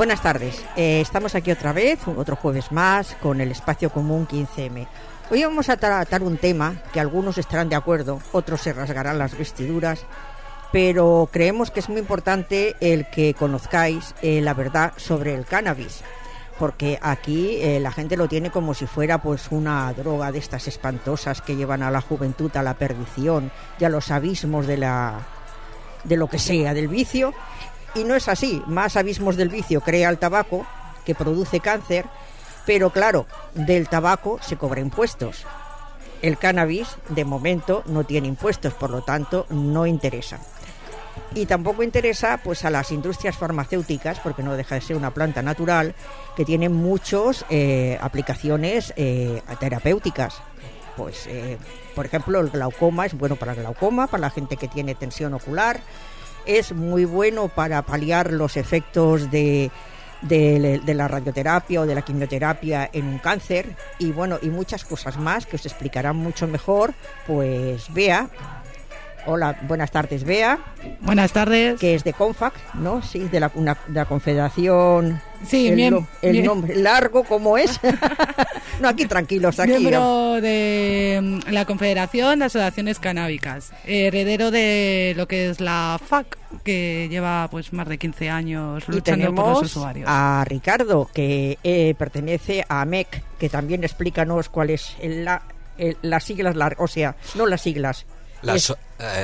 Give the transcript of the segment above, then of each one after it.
Buenas tardes, estamos aquí otra vez, otro jueves más, con el Espacio Común 15M. Hoy vamos a tratar un tema que algunos estarán de acuerdo, otros se rasgarán las vestiduras, pero creemos que es muy importante el que conozcáis la verdad sobre el cannabis, porque aquí la gente lo tiene como si fuera pues una droga de estas espantosas que llevan a la juventud a la perdición y a los abismos de lo que sea, del vicio. Y no es así, más abismos del vicio crea el tabaco, que produce cáncer, pero claro, del tabaco se cobra impuestos. El cannabis, de momento, no tiene impuestos, por lo tanto, no interesa. Y tampoco interesa pues a las industrias farmacéuticas, porque no deja de ser una planta natural, que tiene muchas aplicaciones terapéuticas. Pues, por ejemplo, el glaucoma es bueno para el glaucoma, para la gente que tiene tensión ocular. Es muy bueno para paliar los efectos de la radioterapia o de la quimioterapia en un cáncer y bueno, y muchas cosas más que os explicarán mucho mejor pues Bea. Hola, buenas tardes, Bea. Buenas tardes. Que es de CONFAC, ¿no? Sí, de la Confederación. Sí, el nombre largo, ¿cómo es? No, aquí tranquilos, aquí. Miembro de la Confederación de Asociaciones Canábicas, heredero de lo que es la FAC, que lleva pues más de 15 años luchando por los usuarios. A Ricardo, que pertenece a AMEC, que también explícanos cuál es las siglas, o sea, no las siglas. Es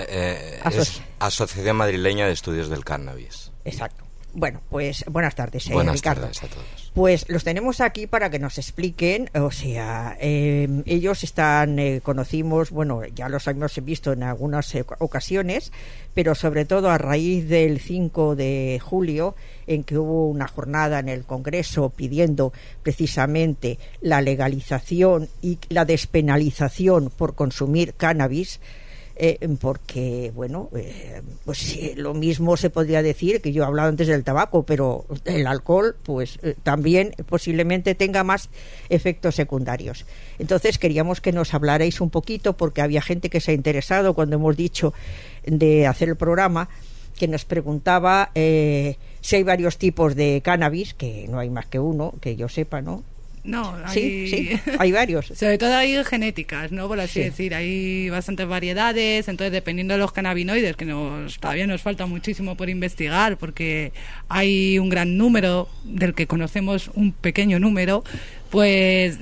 Asociación Madrileña de Estudios del Cannabis. Exacto. Bueno, pues buenas tardes, buenas Ricardo. Tardes a todos. Pues los tenemos aquí para que nos expliquen, o sea, ellos conocimos, bueno, ya los hemos visto en algunas ocasiones, pero sobre todo a raíz del 5 de julio, en que hubo una jornada en el Congreso pidiendo precisamente la legalización y la despenalización por consumir cannabis. Porque, bueno, pues sí, lo mismo se podría decir que yo he hablado antes del tabaco, pero el alcohol, pues también posiblemente tenga más efectos secundarios. Entonces queríamos que nos hablarais un poquito, porque había gente que se ha interesado cuando hemos dicho de hacer el programa, que nos preguntaba si hay varios tipos de cannabis, que no hay más que uno, que yo sepa, ¿no? No, sí, hay varios. Sobre todo hay genéticas, ¿no? Por así decir, hay bastantes variedades, entonces dependiendo de los cannabinoides, que todavía nos falta muchísimo por investigar, porque hay un gran número, del que conocemos un pequeño número, pues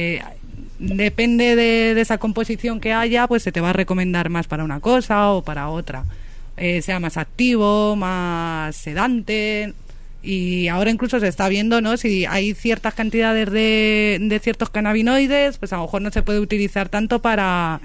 depende de esa composición que haya, pues se te va a recomendar más para una cosa o para otra. Sea más activo, más sedante. Y ahora incluso se está viendo, ¿no? Si hay ciertas cantidades de ciertos cannabinoides, pues a lo mejor no se puede utilizar tanto para,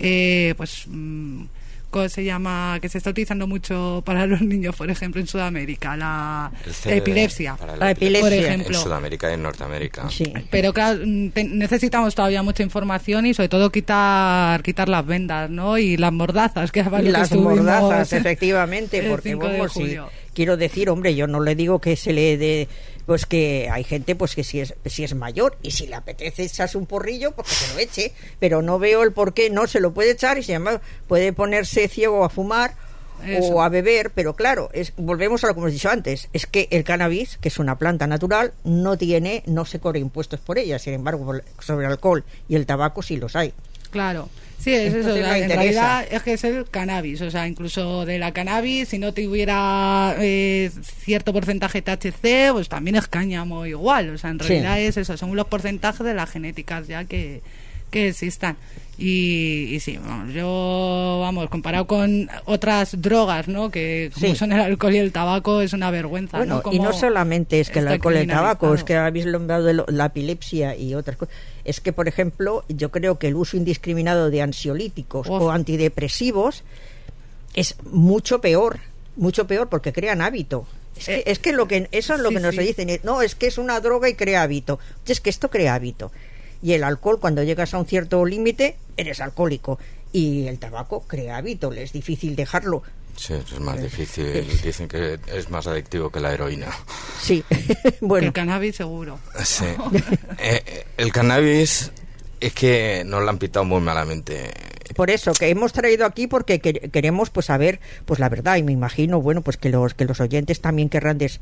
¿cómo se llama? Que se está utilizando mucho para los niños, por ejemplo, en Sudamérica, la epilepsia. La epilepsia, por ejemplo. En Sudamérica y en Norteamérica. Sí. Pero claro, necesitamos todavía mucha información y sobre todo quitar las vendas, ¿no? Y las mordazas que las mordazas, efectivamente, porque vamos, sí. Quiero decir, hombre, yo no le digo que se le dé, pues que hay gente pues que si es mayor y si le apetece echarse un porrillo, pues que se lo eche, pero no veo el por qué no se lo puede echar y se llama, puede ponerse ciego a fumar. Eso. O a beber, pero claro, volvemos a lo que hemos dicho antes, es que el cannabis, que es una planta natural, no se cobra impuestos por ella, sin embargo, sobre el alcohol y el tabaco sí los hay. Claro. Sí, es eso, en realidad es que es el cannabis, o sea, incluso de la cannabis, si no tuviera cierto porcentaje de THC, pues también es cáñamo igual, o sea, en realidad es eso, son los porcentajes de las genéticas ya que existan. Y sí, comparado con otras drogas, ¿no? Que como son el alcohol y el tabaco, es una vergüenza. Bueno, ¿no? y no solamente es que el alcohol y el tabaco, es que habéis nombrado de la epilepsia y otras cosas. Es que, por ejemplo, yo creo que el uso indiscriminado de ansiolíticos o antidepresivos es mucho peor porque crean hábito. Es que eso es lo que nos dicen. No, es que es una droga y crea hábito. Es que esto crea hábito. Y el alcohol, cuando llegas a un cierto límite, eres alcohólico. Y el tabaco crea hábito, es difícil dejarlo. Sí, es más difícil. Dicen que es más adictivo que la heroína. Sí, bueno. El cannabis seguro. Sí. El cannabis es que nos lo han pitado muy malamente. Por eso, que hemos traído aquí porque queremos pues saber pues la verdad, y me imagino, bueno, pues que los oyentes también querrán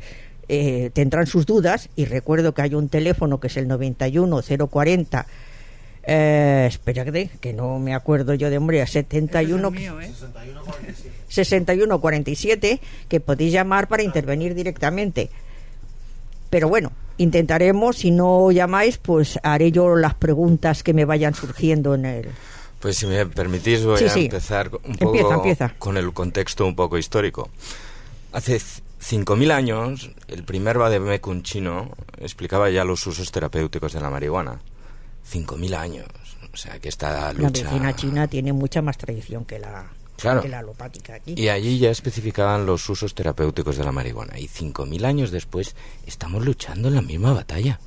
tendrán sus dudas, y recuerdo que hay un teléfono que es el 91 040 espérate, que no me acuerdo yo de memoria, 71 mío, 6147, que podéis llamar para intervenir directamente. Pero bueno, intentaremos, si no llamáis, pues haré yo las preguntas que me vayan surgiendo en el... Pues si me permitís voy a empezar un poco empieza. Con el contexto un poco histórico. Hace 5.000 años, el primer vademecum chino explicaba ya los usos terapéuticos de la marihuana. 5.000 años. O sea, que esta lucha... La medicina china tiene mucha más tradición que la alopática aquí. Y allí ya especificaban los usos terapéuticos de la marihuana. Y 5.000 años después estamos luchando en la misma batalla.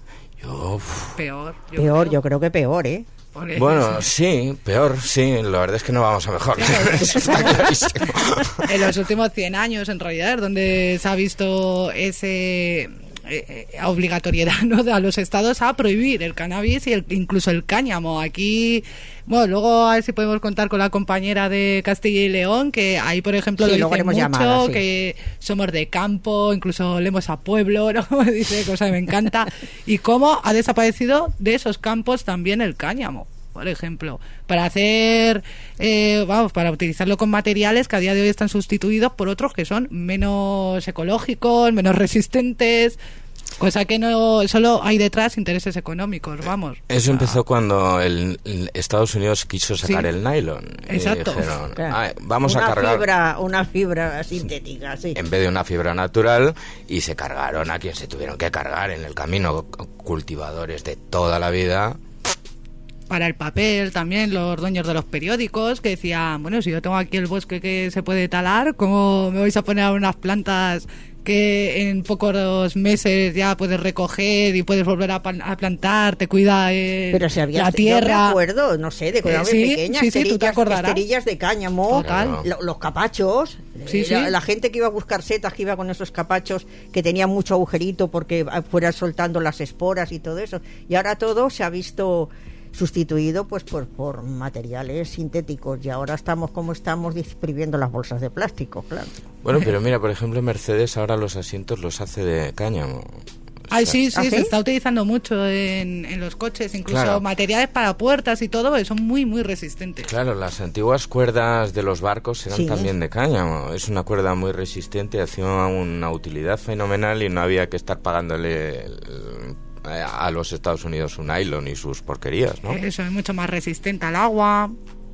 Peor. Yo creo que peor, ¿eh? Bueno, sí, peor, sí. La verdad es que no vamos a mejor. Claro. Eso está clarísimo. En los últimos 100 años, en realidad, es donde se ha visto ese... obligatoriedad, ¿no?, a los estados a prohibir el cannabis y incluso el cáñamo. Aquí, bueno, luego a ver si podemos contar con la compañera de Castilla y León, que ahí, por ejemplo, lo dicen mucho, llamada, que somos de campo, incluso leemos a pueblo, ¿no? Dice, cosa que me encanta. Y cómo ha desaparecido de esos campos también el cáñamo, por ejemplo, para hacer, para utilizarlo con materiales que a día de hoy están sustituidos por otros que son menos ecológicos, menos resistentes, cosa que no solo hay detrás intereses económicos, vamos. Eso empezó cuando el Estados Unidos quiso sacar el nylon. Exacto. Y dijeron, vamos a cargar una fibra sintética, sí. En vez de una fibra natural, y se cargaron a quien se tuvieron que cargar en el camino, cultivadores de toda la vida. Para el papel también, los dueños de los periódicos que decían, bueno, si yo tengo aquí el bosque que se puede talar, ¿cómo me vais a poner unas plantas que en pocos meses ya puedes recoger y puedes volver a plantar, te cuida pero si había, la tierra? Yo me acuerdo, no sé, de cuando pequeñas, tú te acordarás. Esterillas de cáñamo, los capachos, la gente que iba a buscar setas, que iba con esos capachos que tenía mucho agujerito porque fueran soltando las esporas y todo eso, y ahora todo se ha visto sustituido pues por materiales sintéticos, y ahora estamos como estamos exprimiendo las bolsas de plástico, claro. Bueno, pero mira, por ejemplo, Mercedes ahora los asientos los hace de cáñamo. Sí, se está utilizando mucho en los coches, incluso materiales para puertas y todo, son muy, muy resistentes. Claro, las antiguas cuerdas de los barcos eran también de cáñamo. Es una cuerda muy resistente, hacía una utilidad fenomenal y no había que estar pagándole a los Estados Unidos un nylon y sus porquerías, ¿no? Eso es mucho más resistente al agua.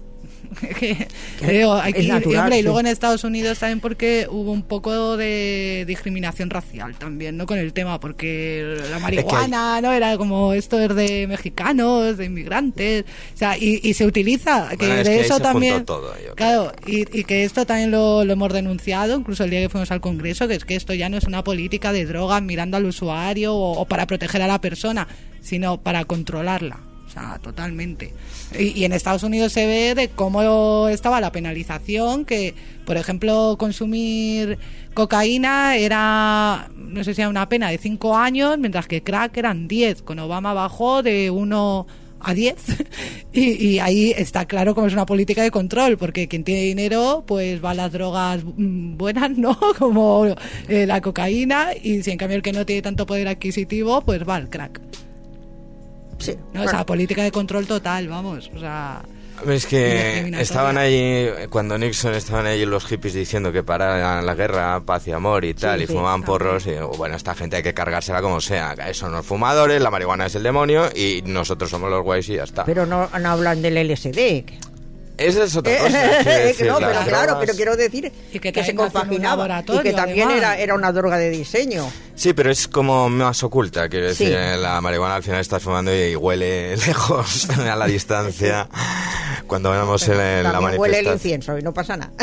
Es natural, y luego en Estados Unidos también, porque hubo un poco de discriminación racial también, ¿no?, con el tema, porque la marihuana no era como esto es de mexicanos, de inmigrantes, o sea, y se utiliza que de eso también todo, claro, y que esto también lo hemos denunciado incluso el día que fuimos al Congreso, que es que esto ya no es una política de drogas mirando al usuario o para proteger a la persona, sino para controlarla. O sea, totalmente. Y en Estados Unidos se ve de cómo estaba la penalización, que, por ejemplo, consumir cocaína era, no sé si era una pena de 5 años, mientras que crack eran 10. Con Obama bajó de 1 a 10 y ahí está claro cómo es una política de control, porque quien tiene dinero pues va a las drogas buenas, ¿no?, como la cocaína, y si en cambio el que no tiene tanto poder adquisitivo pues va al crack. Sí, no, o sea, política de control total, vamos, o sea... Es que estaban allí, cuando Nixon, estaban allí los hippies diciendo que para la guerra, paz y amor y tal, y fumaban porros, y bueno, esta gente hay que cargársela como sea, son los fumadores, la marihuana es el demonio, y nosotros somos los guays y ya está. Pero no hablan del LSD, esa es otra cosa. No, pero claro, pero quiero decir que se compaginaba y que también era una droga de diseño. Sí, pero es como más oculta, quiero decir, la marihuana al final estás fumando y huele lejos, a la distancia, cuando vemos la manifestación. Huele el incienso y no pasa nada.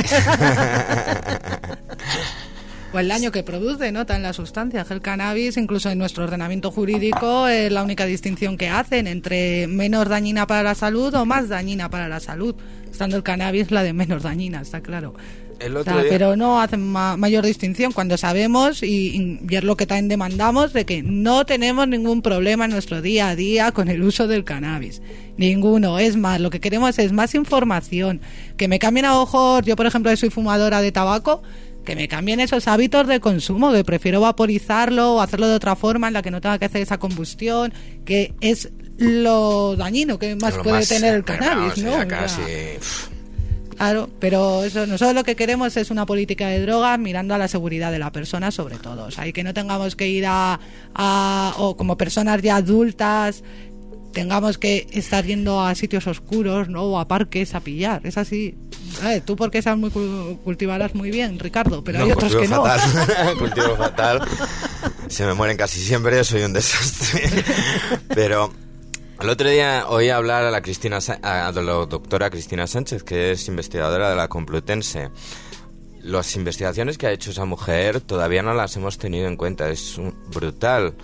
O el daño que produce, ¿no?, en la sustancia. El cannabis, incluso en nuestro ordenamiento jurídico, es la única distinción que hacen entre menos dañina para la salud o más dañina para la salud. Estando el cannabis la de menos dañina, está claro. Pero no hacen mayor distinción cuando sabemos, y es lo que también demandamos, de que no tenemos ningún problema en nuestro día a día con el uso del cannabis. Ninguno. Es más, lo que queremos es más información. Que me cambien a ojos. Yo, por ejemplo, soy fumadora de tabaco, que me cambien esos hábitos de consumo, que prefiero vaporizarlo o hacerlo de otra forma en la que no tenga que hacer esa combustión, que es lo dañino que más puede tener el cannabis, ¿no? Claro, pero eso, nosotros lo que queremos es una política de drogas mirando a la seguridad de la persona sobre todo, o sea, y que no tengamos que ir o como personas ya adultas tengamos que estar yendo a sitios oscuros, ¿no? O a parques a pillar. Es así. Tú porque sabes cultivarás muy bien, Ricardo, pero no, hay otros que fatal. No. Cultivo fatal. Se me mueren casi siempre, soy un desastre. Pero el otro día oí hablar a la doctora Cristina Sánchez, que es investigadora de la Complutense. Las investigaciones que ha hecho esa mujer todavía no las hemos tenido en cuenta. Es brutal.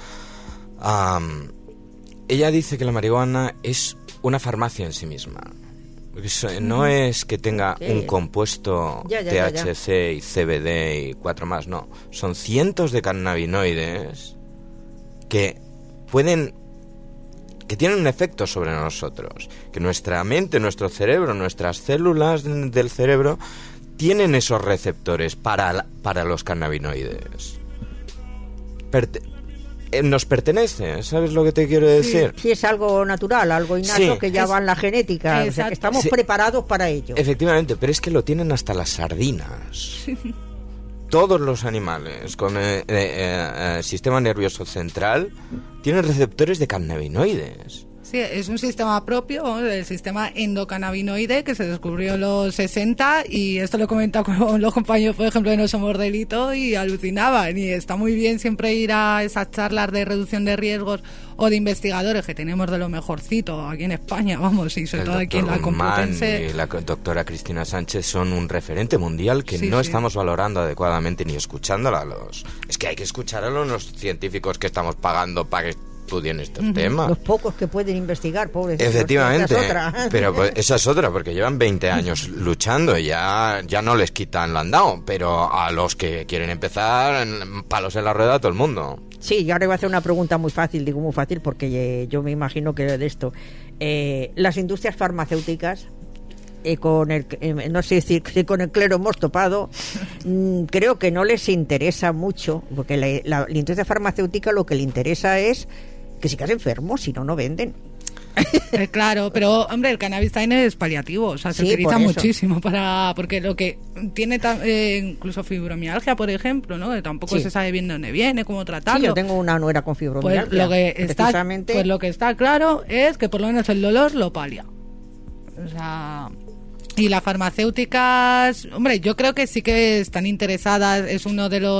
Ella dice que la marihuana es una farmacia en sí misma. No es que tenga un compuesto THC y CBD y 4 más, no. Son cientos de cannabinoides que tienen un efecto sobre nosotros. Que nuestra mente, nuestro cerebro, nuestras células del cerebro tienen esos receptores para los cannabinoides. Nos pertenece, ¿sabes lo que te quiero decir? Sí, es algo natural, algo innato que ya va en la genética, o sea, que estamos preparados para ello. Efectivamente, pero es que lo tienen hasta las sardinas. Todos los animales con sistema nervioso central tienen receptores de cannabinoides. Sí, es un sistema propio, el sistema endocannabinoide, que se descubrió en los 60, y esto lo he comentado con los compañeros, por ejemplo, de No Somos Delito, y alucinaban. Y está muy bien siempre ir a esas charlas de reducción de riesgos o de investigadores, que tenemos de lo mejorcito aquí en España, vamos, y sobre todo aquí en la Complutense. Y la doctora Cristina Sánchez son un referente mundial que no estamos valorando adecuadamente ni escuchándola. Es que hay que escuchar a los científicos que estamos pagando para que estudien estos temas. Los pocos que pueden investigar, pobres. Efectivamente, pero pues, esa es otra, porque llevan 20 años luchando y ya no les quitan lo andado, pero a los que quieren empezar, palos en la rueda a todo el mundo. Sí, y ahora voy a hacer una pregunta muy fácil, digo muy fácil porque yo me imagino que de esto. Las industrias farmacéuticas, no sé si con el clero hemos topado, creo que no les interesa mucho, porque la industria farmacéutica lo que le interesa es que si quedas enfermo, si no, no venden. Claro, pero hombre, el cannabis también es paliativo, o sea, se utiliza muchísimo porque lo que tiene incluso fibromialgia, por ejemplo, ¿no? Que tampoco se sabe bien de dónde viene, cómo tratarlo. Sí, yo tengo una nuera con fibromialgia. Pues lo que está claro es que por lo menos el dolor lo palia. O sea, y las farmacéuticas, hombre, yo creo que sí que están interesadas, es uno de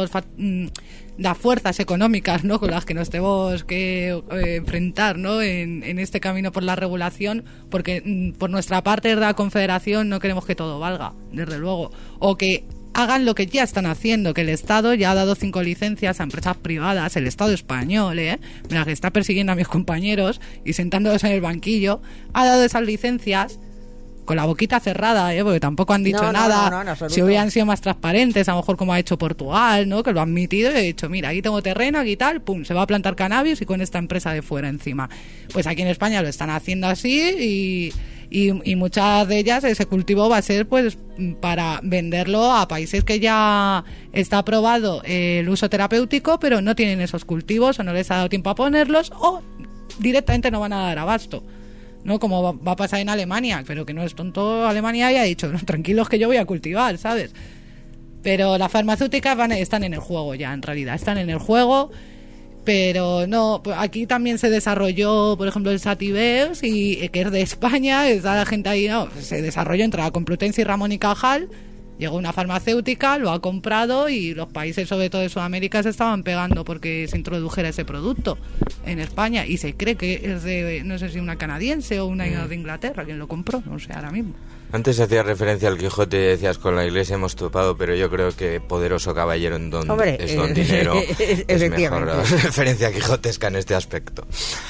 las fuerzas económicas, ¿no?, con las que nos tenemos que enfrentar, ¿no?, en este camino por la regulación, porque por nuestra parte de la Confederación no queremos que todo valga, desde luego, o que hagan lo que ya están haciendo, que el Estado ya ha dado 5 licencias a empresas privadas, el Estado español, mira, que está persiguiendo a mis compañeros y sentándolos en el banquillo, ha dado esas licencias con la boquita cerrada, porque tampoco han dicho nada. No, si hubieran sido más transparentes, a lo mejor como ha hecho Portugal, ¿no?, que lo ha admitido y ha dicho, mira, aquí tengo terreno, aquí tal, pum, se va a plantar cannabis y con esta empresa de fuera encima. Pues aquí en España lo están haciendo así y muchas de ellas ese cultivo va a ser pues para venderlo a países que ya está aprobado el uso terapéutico, pero no tienen esos cultivos o no les ha dado tiempo a ponerlos o directamente no van a dar abasto, ¿no? Como va a pasar en Alemania, pero que no es tonto Alemania y ha dicho, no, tranquilos que yo voy a cultivar, ¿sabes? Pero las farmacéuticas están en el juego ya, en realidad, están en el juego, pero no, aquí también se desarrolló, por ejemplo, el Sativeus, que es de España, está la gente ahí, no, se desarrolló entre la Complutense y Ramón y Cajal. Llegó una farmacéutica, lo ha comprado y los países, sobre todo de Sudamérica, se estaban pegando porque se introdujera ese producto en España. Y se cree que es de, no sé si una canadiense o una de Inglaterra, quien lo compró, no sé, ahora mismo. Antes hacías referencia al Quijote y decías, con la Iglesia hemos topado, pero yo creo que poderoso caballero es don dinero. Es mejor referencia quijotesca en este aspecto.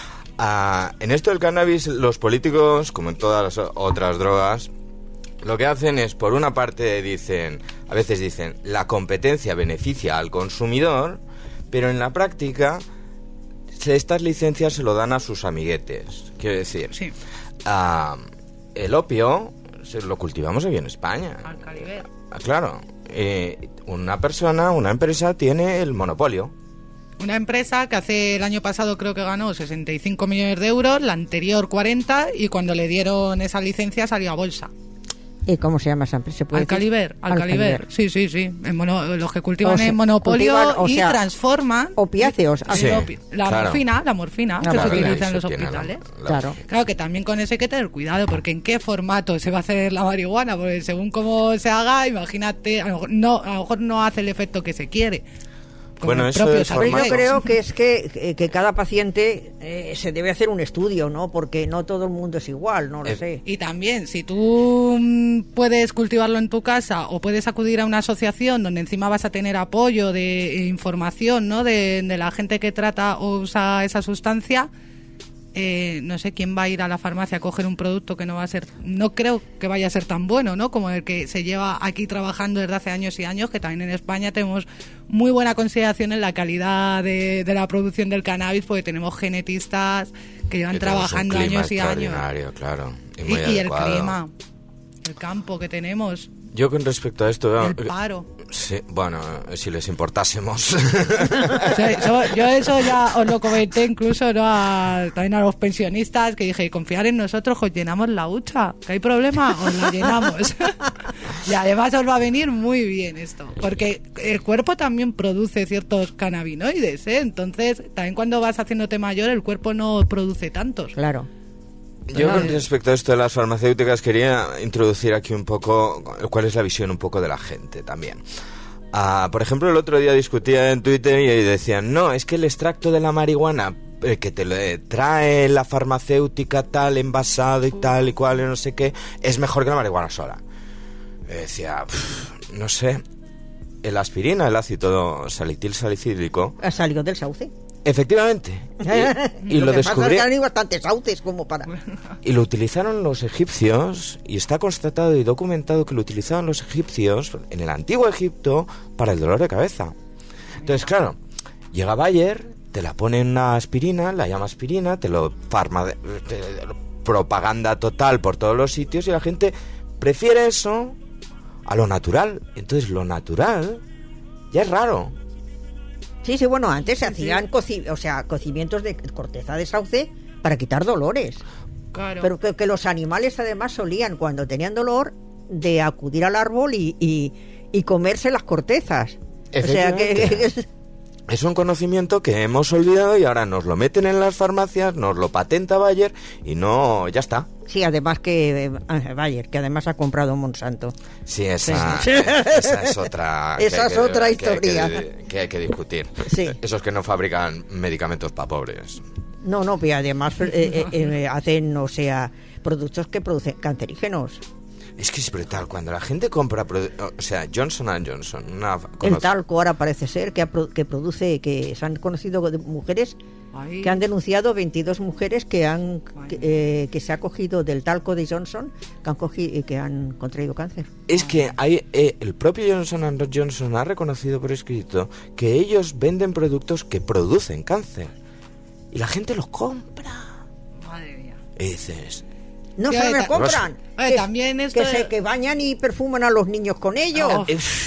En esto del cannabis, los políticos, como en todas las otras drogas, lo que hacen es, por una parte a veces dicen, la competencia beneficia al consumidor, pero en la práctica estas licencias se lo dan a sus amiguetes. Quiero decir, sí. El opio lo cultivamos aquí en España. claro, una empresa tiene el monopolio. Una empresa que el año pasado creo que ganó 65 millones de euros, la anterior 40, y cuando le dieron esa licencia salió a bolsa. ¿Y cómo se llama esa empresa? Alcaliber. Sí. Los que cultivan en monopolio y transforman opiáceos. La morfina que se utiliza en los hospitales. Claro que también con eso hay que tener cuidado, porque en qué formato se va a hacer la marihuana, porque según cómo se haga, imagínate, a lo mejor no hace el efecto que se quiere. Bueno, yo creo que es que cada paciente se debe hacer un estudio, ¿no? Porque no todo el mundo es igual, no lo sé. Y también, si tú puedes cultivarlo en tu casa o puedes acudir a una asociación donde encima vas a tener apoyo de información, ¿no? De la gente que trata o usa esa sustancia, no sé quién va a ir a la farmacia a coger un producto que no creo que vaya a ser tan bueno, ¿no? Como el que se lleva aquí trabajando desde hace años y años, que también en España tenemos muy buena consideración en la calidad de la producción del cannabis, porque tenemos genetistas que llevan trabajando años y años. Claro, y el clima, el campo que tenemos. Yo con respecto a esto... El paro. Sí, bueno, si les importásemos. Yo eso ya os lo comenté incluso, ¿no? También a los pensionistas, que dije, confiar en nosotros, os llenamos la hucha. ¿Que hay problema? Os la llenamos. Y además os va a venir muy bien esto, porque el cuerpo también produce ciertos cannabinoides, ¿eh? Entonces, también cuando vas haciéndote mayor, el cuerpo no produce tantos. Claro. Yo con respecto a esto de las farmacéuticas quería introducir aquí un poco cuál es la visión un poco de la gente también. Por ejemplo, el otro día discutía en Twitter y decían, no, es que el extracto de la marihuana que te lo trae la farmacéutica tal, envasado y tal y cual y no sé qué, es mejor que la marihuana sola. Decía, no sé, el aspirina, el ácido salicílico... ¿Ha salido del sauce? Efectivamente. Y lo descubrieron. Hay bastantes sauces como para... Y lo utilizaron los egipcios, y está constatado y documentado que lo utilizaban los egipcios en el antiguo Egipto para el dolor de cabeza. Entonces, claro, llega Bayer, te la pone en una aspirina, la llama aspirina, te lo propaganda total por todos los sitios, y la gente prefiere eso a lo natural. Entonces, lo natural ya es raro. Sí, bueno, antes se hacían cocimientos de corteza de sauce para quitar dolores. Claro. Pero que los animales además solían, cuando tenían dolor, de acudir al árbol y comerse las cortezas. O sea que es un conocimiento que hemos olvidado y ahora nos lo meten en las farmacias, nos lo patenta Bayer y no, ya está. Sí, además que Bayer, que además ha comprado Monsanto. Sí, esa es otra. Esa es otra historia que hay que discutir. Sí. Esos que no fabrican medicamentos para pobres. No, pero además hacen, productos que producen cancerígenos. Es que es brutal, cuando la gente compra, Johnson & Johnson, el talco ahora parece ser que produce, que se han conocido mujeres que han denunciado 22 mujeres que se ha cogido del talco de Johnson, que han contraído cáncer. Es que el propio Johnson & Johnson ha reconocido por escrito que ellos venden productos que producen cáncer y la gente los compra. Madre mía. Y dices... No se me compran. También esto que bañan y perfuman a los niños con ellos.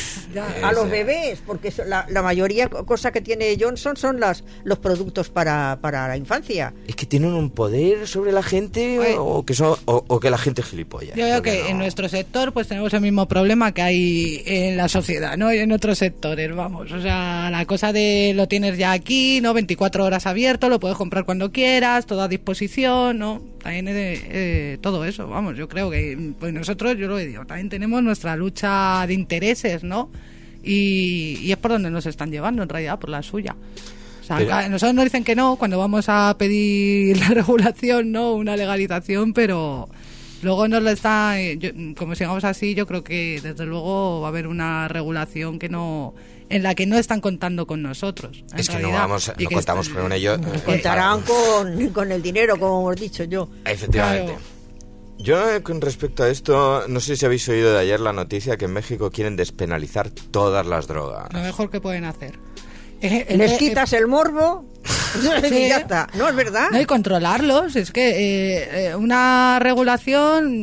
A los bebés, porque la mayoría cosa que tiene Johnson son los productos para la infancia. Es que tienen un poder sobre la gente o que la gente es gilipollas. Yo creo que en nuestro sector pues tenemos el mismo problema que hay en la sociedad, ¿no? Y en otros sectores, vamos. O sea, la cosa de lo tienes ya aquí, ¿no? 24 horas abierto, lo puedes comprar cuando quieras, todo a disposición, ¿no? También todo eso, vamos, yo creo que pues nosotros, yo lo he dicho, también tenemos nuestra lucha de intereses, ¿no? Y es por donde nos están llevando, en realidad, por la suya. O sea, nosotros nos dicen que no cuando vamos a pedir la regulación, ¿no? Una legalización, pero luego nos lo está... como sigamos así, yo creo que desde luego va a haber una regulación en la que no están contando con nosotros. Es que no contamos con ellos. Contarán con el dinero, como hemos dicho yo. Efectivamente. Claro. Yo, con respecto a esto, no sé si habéis oído de ayer la noticia que en México quieren despenalizar todas las drogas. Lo mejor que pueden hacer. Les quitas el morbo y ya está. ¿No es verdad? No, y controlarlos. Es que una regulación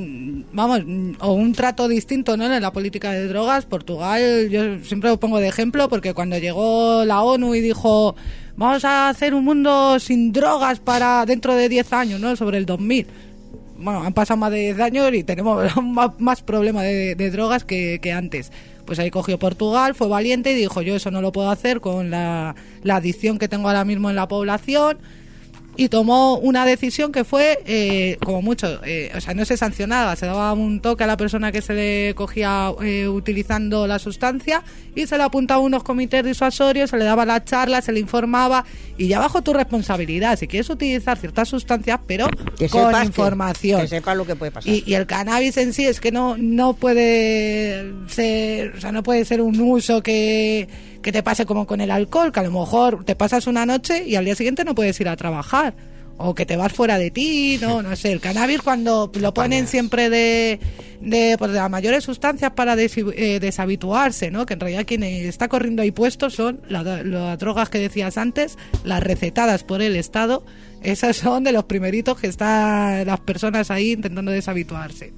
vamos, o un trato distinto, ¿no?, en la política de drogas. Portugal, yo siempre lo pongo de ejemplo, porque cuando llegó la ONU y dijo vamos a hacer un mundo sin drogas para dentro de 10 años, ¿no?, sobre el 2000. Bueno, han pasado más de 10 años y tenemos más problemas de drogas que antes. Pues ahí cogió Portugal, fue valiente y dijo, yo eso no lo puedo hacer con la adicción que tengo ahora mismo en la población. Y tomó una decisión que fue, como mucho, o sea, no se sancionaba, se daba un toque a la persona que se le cogía utilizando la sustancia y se le apuntaba a unos comités disuasorios, se le daba la charla, se le informaba, y ya bajo tu responsabilidad, si quieres utilizar ciertas sustancias, pero con información. Que sepa lo que puede pasar. Y el cannabis en sí es que no puede ser, o sea, no puede ser un uso que te pase como con el alcohol, que a lo mejor te pasas una noche y al día siguiente no puedes ir a trabajar, o que te vas fuera de ti, no sé. El cannabis, cuando lo ponen siempre de las mayores sustancias para deshabituarse, ¿no?, que en realidad quien está corriendo ahí puestos son las drogas que decías antes, las recetadas por el Estado. Esas son de los primeritos que están las personas ahí intentando deshabituarse.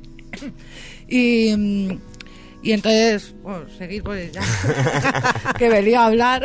Y entonces, bueno, seguir pues ya, que venía a hablar.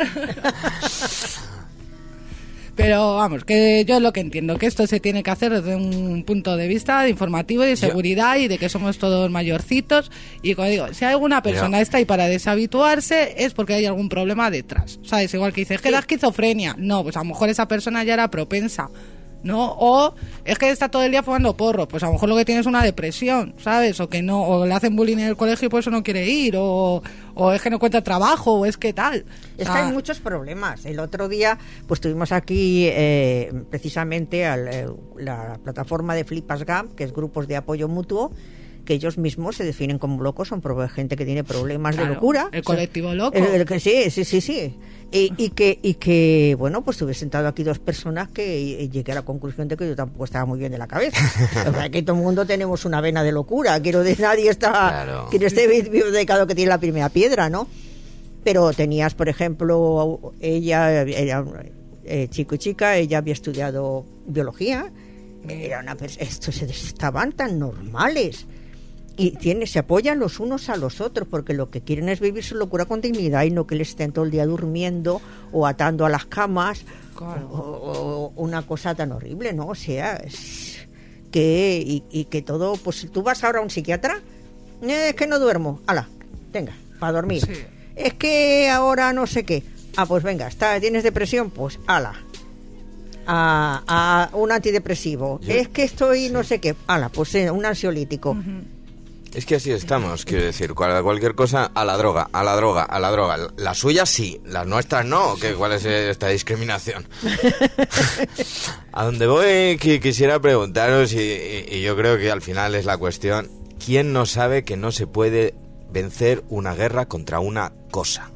Pero vamos, que yo es lo que entiendo, que esto se tiene que hacer desde un punto de vista informativo y de seguridad y de que somos todos mayorcitos. Y como digo, si alguna persona está ahí para deshabituarse es porque hay algún problema detrás, ¿sabes? Igual que dices, que da esquizofrenia. No, pues a lo mejor esa persona ya era propensa, ¿no? O es que está todo el día fumando porro, pues a lo mejor lo que tiene es una depresión, ¿sabes? O que no, o le hacen bullying en el colegio y por eso no quiere ir, o es que no encuentra trabajo, o es que tal. Es que hay muchos problemas. El otro día pues tuvimos aquí precisamente la plataforma de Flipas Gap, que es grupos de apoyo mutuo, que ellos mismos se definen como locos, son gente que tiene problemas de locura. El colectivo loco. Sí. Y que, bueno, pues estuve sentado aquí dos personas que llegué a la conclusión de que yo tampoco estaba muy bien de la cabeza. O sea, que todo el mundo tenemos una vena de locura. Nadie está... Quien esté bibliotecado que tiene la primera piedra, ¿no? Pero tenías, por ejemplo, ella chico y chica, ella había estudiado biología. Era estos estaban tan normales. Y se apoyan los unos a los otros, porque lo que quieren es vivir su locura con dignidad y no que les estén todo el día durmiendo o atando a las camas, claro. o una cosa tan horrible, ¿no? O sea, que todo, pues si tú vas ahora a un psiquiatra, es que no duermo, ala, venga, para dormir. Sí. Es que ahora no sé qué, pues venga, tienes depresión, pues ala. A un antidepresivo. Sí. Es que estoy no sé qué, ala, pues un ansiolítico. Uh-huh. Es que así estamos, quiero decir, cualquier cosa a la droga. Las suyas sí, las nuestras no. ¿Cuál es esta discriminación? A donde voy quisiera preguntaros, y yo creo que al final es la cuestión, ¿quién no sabe que no se puede vencer una guerra contra una cosa?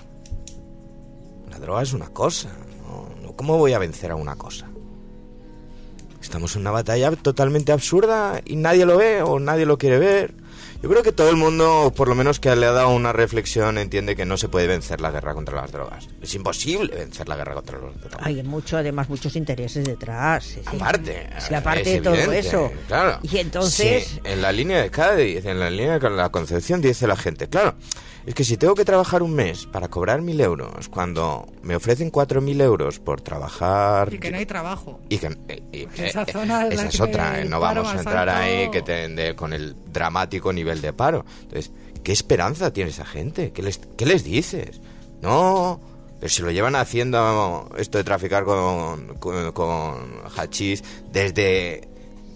La droga es una cosa, ¿no? ¿Cómo voy a vencer a una cosa? Estamos en una batalla totalmente absurda y nadie lo ve o nadie lo quiere ver. Yo creo que todo el mundo, por lo menos que le ha dado una reflexión, entiende que no se puede vencer la guerra contra las drogas. Es imposible vencer la guerra contra las drogas. Hay muchos intereses detrás. Sí. Aparte de todo eso. Claro. Y entonces... Sí, en la línea de Cádiz, en la línea de la Concepción, dice la gente, claro, es que si tengo que trabajar un mes para cobrar 1.000 euros, cuando me ofrecen 4.000 euros por trabajar... Y que no hay trabajo. Esa es otra, no vamos a entrar ahí con el dramático nivel de paro. Entonces, ¿qué esperanza tiene esa gente? ¿Qué les dices? No, pero si lo llevan haciendo esto de traficar con hachís desde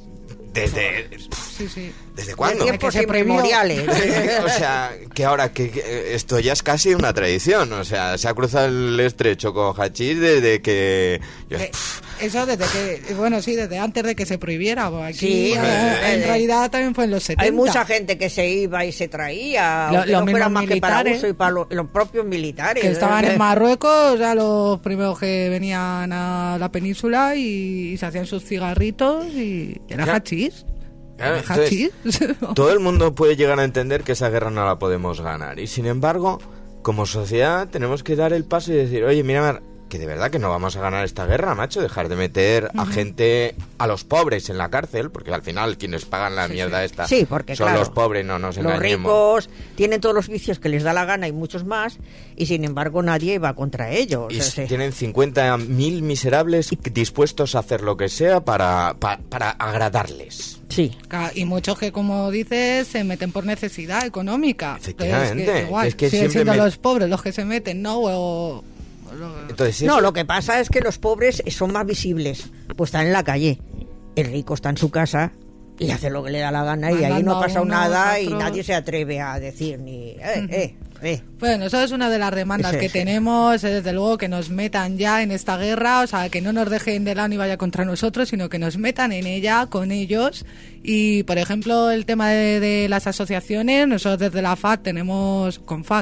sí. ¿Desde cuándo? De tiempos inmemoriales. O sea, que ahora que esto ya es casi una tradición. O sea, se ha cruzado el estrecho con hachís desde que... Eso desde antes de que se prohibiera. Aquí en realidad también fue en los 70. Hay mucha gente que se iba y se traía, no fuera más que para uso y para los propios militares. Que estaban en Marruecos, ya los primeros que venían a la península y se hacían sus cigarritos y era hachís. Entonces, todo el mundo puede llegar a entender que esa guerra no la podemos ganar y sin embargo como sociedad tenemos que dar el paso y decir, oye, mira, que de verdad que no vamos a ganar esta guerra, macho. Dejar de meter a gente, a los pobres en la cárcel, porque al final quienes pagan la mierda esta porque, son los pobres, no nos engañemos. Los ricos tienen todos los vicios que les da la gana y muchos más, y sin embargo nadie va contra ellos. Y tienen 50.000 miserables dispuestos a hacer lo que sea para agradarles. Sí. Y muchos que, como dices, se meten por necesidad económica. Efectivamente. Es que siguen siendo los pobres los que se meten, ¿no? Entonces, no, lo que pasa es que los pobres son más visibles, pues están en la calle. El rico está en su casa y hace lo que le da la gana, y ahí no ha pasado nada y nadie se atreve a decir ni... Bueno, eso es una de las demandas que tenemos, desde luego, que nos metan ya en esta guerra, o sea, que no nos dejen de lado ni vaya contra nosotros, sino que nos metan en ella con ellos. Y, por ejemplo, el tema de las asociaciones, nosotros desde la FAC tenemos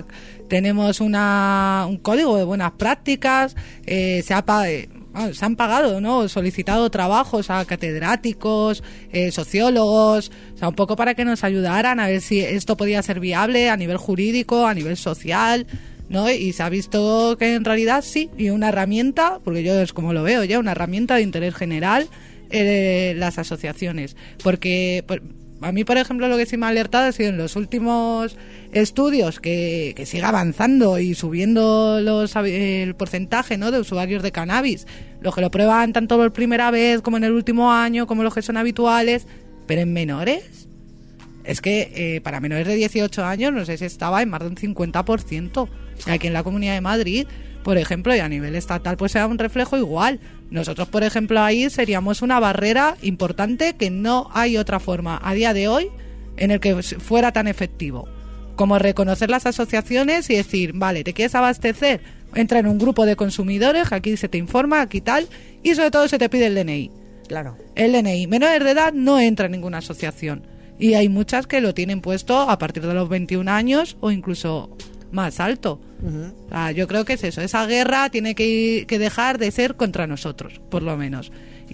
un código de buenas prácticas, se han pagado, ¿no? Solicitado trabajos a catedráticos, sociólogos, o sea, un poco para que nos ayudaran a ver si esto podía ser viable a nivel jurídico, a nivel social, ¿no? Y se ha visto que en realidad sí, y una herramienta, porque yo es como lo veo ya, una herramienta de interés general, las asociaciones. Porque a mí, por ejemplo, lo que sí me ha alertado ha sido en los últimos estudios que siga avanzando y subiendo el porcentaje, ¿no?, de usuarios de cannabis, los que lo prueban tanto por primera vez como en el último año, como los que son habituales, pero en menores. Es que para menores de 18 años, no sé si estaba en más de un 50%. Aquí en la Comunidad de Madrid, por ejemplo, y a nivel estatal, pues sea un reflejo igual. Nosotros, por ejemplo, ahí seríamos una barrera importante, que no hay otra forma a día de hoy en el que fuera tan efectivo como reconocer las asociaciones y decir, vale, ¿te quieres abastecer? Entra en un grupo de consumidores, que aquí se te informa, aquí tal, y sobre todo se te pide el DNI. Claro. El DNI. Menores de edad no entra en ninguna asociación. Y hay muchas que lo tienen puesto a partir de los 21 años o incluso más alto. O sea, yo creo que es eso. Esa guerra tiene que dejar de ser contra nosotros, por lo menos.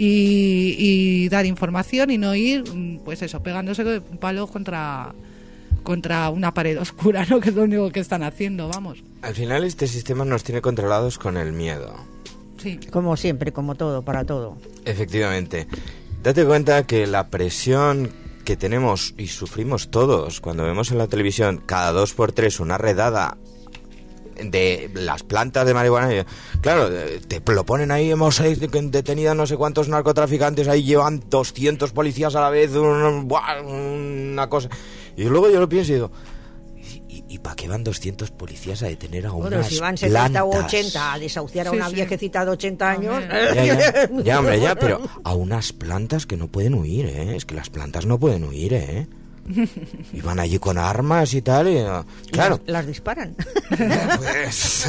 Y dar información y no ir, pues eso, pegándose palos contra una pared oscura, ¿no? Que es lo único que están haciendo, vamos. Al final este sistema nos tiene controlados con el miedo. Sí. Como siempre, como todo, para todo. Efectivamente. Date cuenta que la presión que tenemos y sufrimos todos cuando vemos en la televisión cada 2x3 una redada de las plantas de marihuana, claro, te lo ponen ahí, hemos detenido no sé cuántos narcotraficantes, ahí llevan 200 policías a la vez, una cosa, y luego yo lo pienso y digo, ¿y para qué van 200 policías a detener a unas plantas? Si van 70 o 80 a desahuciar a una viejecita de 80 años... Ya, hombre, pero a unas plantas que no pueden huir, es que las plantas no pueden huir, y van allí con armas y tal, y, claro. Las disparan. Pues,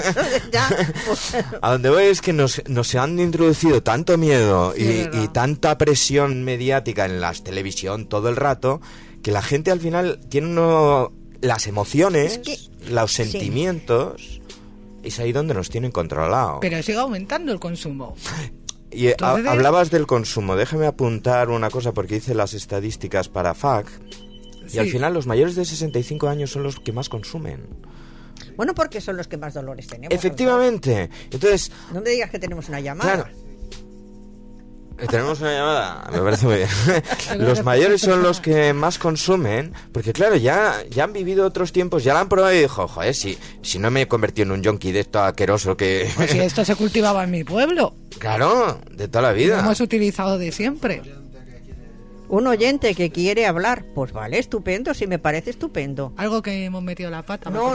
a donde voy es que nos han introducido tanto miedo y tanta presión mediática en la televisión todo el rato, que la gente al final tiene las emociones, los sentimientos, es ahí donde nos tienen controlado. Pero sigue aumentando el consumo. Y hablabas del consumo, déjame apuntar una cosa porque hice las estadísticas para FAC, y al final los mayores de 65 años son los que más consumen. Bueno, porque son los que más dolores tenemos. Efectivamente. Entonces, no me digas que tenemos una llamada. Claro. Tenemos una llamada, me parece muy bien. Los mayores son los que más consumen, porque claro, ya han vivido otros tiempos, ya la han probado y dijo, joder, si no me he convertido en un yonki de esto asqueroso que... Pues si esto se cultivaba en mi pueblo. Claro, de toda la vida. Lo hemos utilizado de siempre. Un oyente que quiere hablar, pues vale, estupendo, sí me parece estupendo. Algo que hemos metido la pata. No.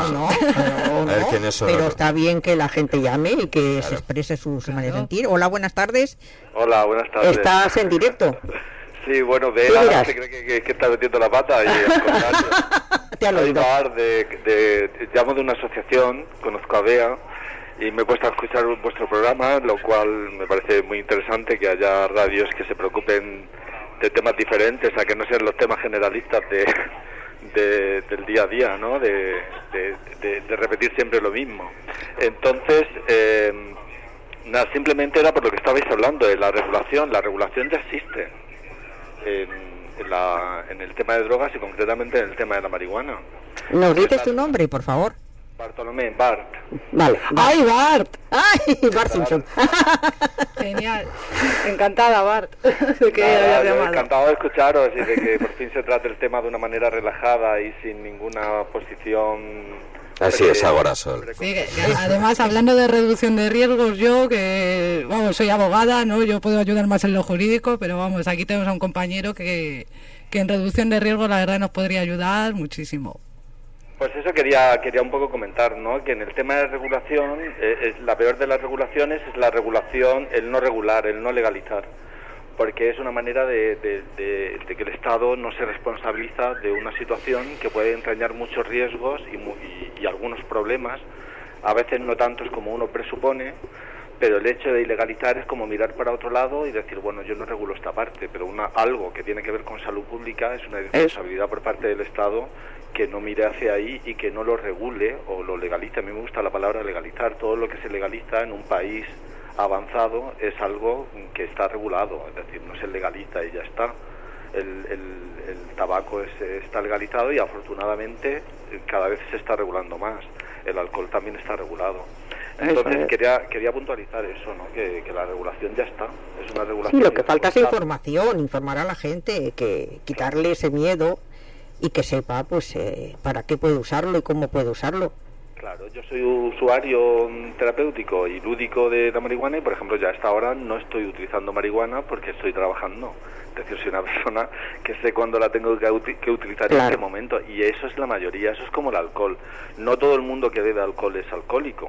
Pero está bien que la gente llame y que se exprese su manera de sentir. Hola, buenas tardes. Hola, buenas tardes. ¿Estás en directo? Sí, bueno, de la gente cree que está metiendo la pata y al contrario. Te han oído. Llamo de una asociación, conozco a Bea, y me he puesto a escuchar vuestro programa, lo cual me parece muy interesante que haya radios que se preocupen de temas diferentes, a que no sean los temas generalistas del día a día, ¿no? De repetir siempre lo mismo. Entonces, simplemente era por lo que estabais hablando de la regulación. La regulación ya existe en el tema de drogas y concretamente en el tema de la marihuana. ¿Nos dices tu nombre, por favor? Bartolomé, Bart. Vale. ¡Ay, Bart! ¡Ay, Bart Simpson! Genial. Encantada, Bart, de que hayas llamado. Encantado de escucharos y de que por fin se trate el tema de una manera relajada y sin ninguna posición... Así es, ahora Sol. Sí, además, hablando de reducción de riesgos, yo que, vamos, soy abogada, ¿no? Yo puedo ayudar más en lo jurídico, pero vamos, aquí tenemos a un compañero que en reducción de riesgos la verdad nos podría ayudar muchísimo. Pues eso quería un poco comentar, ¿no? Que en el tema de regulación, la peor de las regulaciones es la regulación, el no regular, el no legalizar, porque es una manera de que el Estado no se responsabiliza de una situación que puede entrañar muchos riesgos y algunos problemas, a veces no tantos como uno presupone, pero el hecho de ilegalizar es como mirar para otro lado y decir, bueno, yo no regulo esta parte, pero algo que tiene que ver con salud pública es una responsabilidad por parte del Estado que no mire hacia ahí y que no lo regule o lo legalice. A mí me gusta la palabra legalizar. Todo lo que se legaliza en un país avanzado es algo que está regulado, es decir, no se legaliza y ya está. El tabaco está legalizado y afortunadamente cada vez se está regulando más. El alcohol también está regulado. Entonces quería puntualizar eso, ¿no? Que la regulación ya está. Es una regulación. Sí, lo que falta es información, informar a la gente, que quitarle ese miedo y que sepa, pues, para qué puede usarlo y cómo puede usarlo. Claro, yo soy usuario terapéutico y lúdico de la marihuana y, por ejemplo, ya hasta ahora no estoy utilizando marihuana porque estoy trabajando. Es decir, soy una persona que sé cuándo la tengo que utilizar en qué momento. Y eso es la mayoría, eso es como el alcohol. No todo el mundo que bebe alcohol es alcohólico.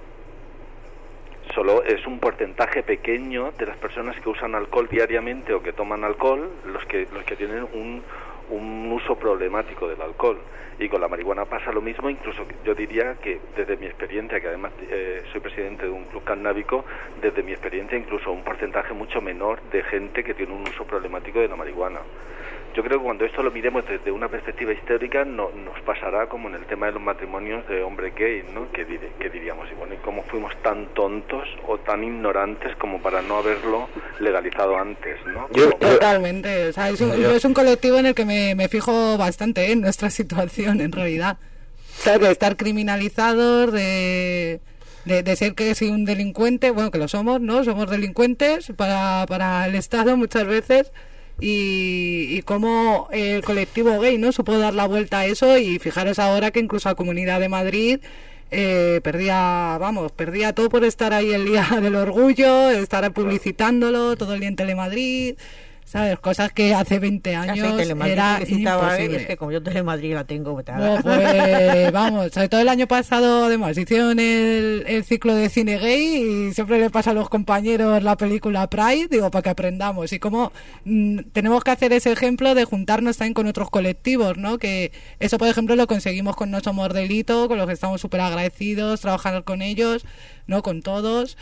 Solo es un porcentaje pequeño de las personas que usan alcohol diariamente o que toman alcohol los que tienen un uso problemático del alcohol. Y con la marihuana pasa lo mismo, incluso yo diría que desde mi experiencia, que además soy presidente de un club cannábico, desde mi experiencia incluso un porcentaje mucho menor de gente que tiene un uso problemático de la marihuana. Yo creo que cuando esto lo miremos desde una perspectiva histórica nos pasará como en el tema de los matrimonios de hombre gay, ¿no? Que diríamos, y bueno, ¿y cómo fuimos tan tontos o tan ignorantes como para no haberlo legalizado antes, ¿no? Totalmente, o sea, es un colectivo en el que me fijo bastante en nuestra situación, en realidad. O sea, de estar criminalizados, de ser que si un delincuente, bueno, que lo somos, ¿no? Somos delincuentes para el Estado muchas veces. Y cómo el colectivo gay, ¿no?, supo dar la vuelta a eso. Y fijaros ahora que incluso la Comunidad de Madrid perdía todo por estar ahí el día del orgullo, estar publicitándolo todo el día en Telemadrid, ¿sabes? Cosas que hace 20 años era imposible. Es que como yo Telemadrid la tengo vetada. Pues vamos, sobre todo el año pasado además hicieron el ciclo de cine gay y siempre le pasa a los compañeros la película Pride, digo, para que aprendamos. Y cómo tenemos que hacer ese ejemplo de juntarnos también con otros colectivos, ¿no? Que eso, por ejemplo, lo conseguimos con No Somos Delito, con los que estamos súper agradecidos, trabajar con ellos, ¿no? Con todas.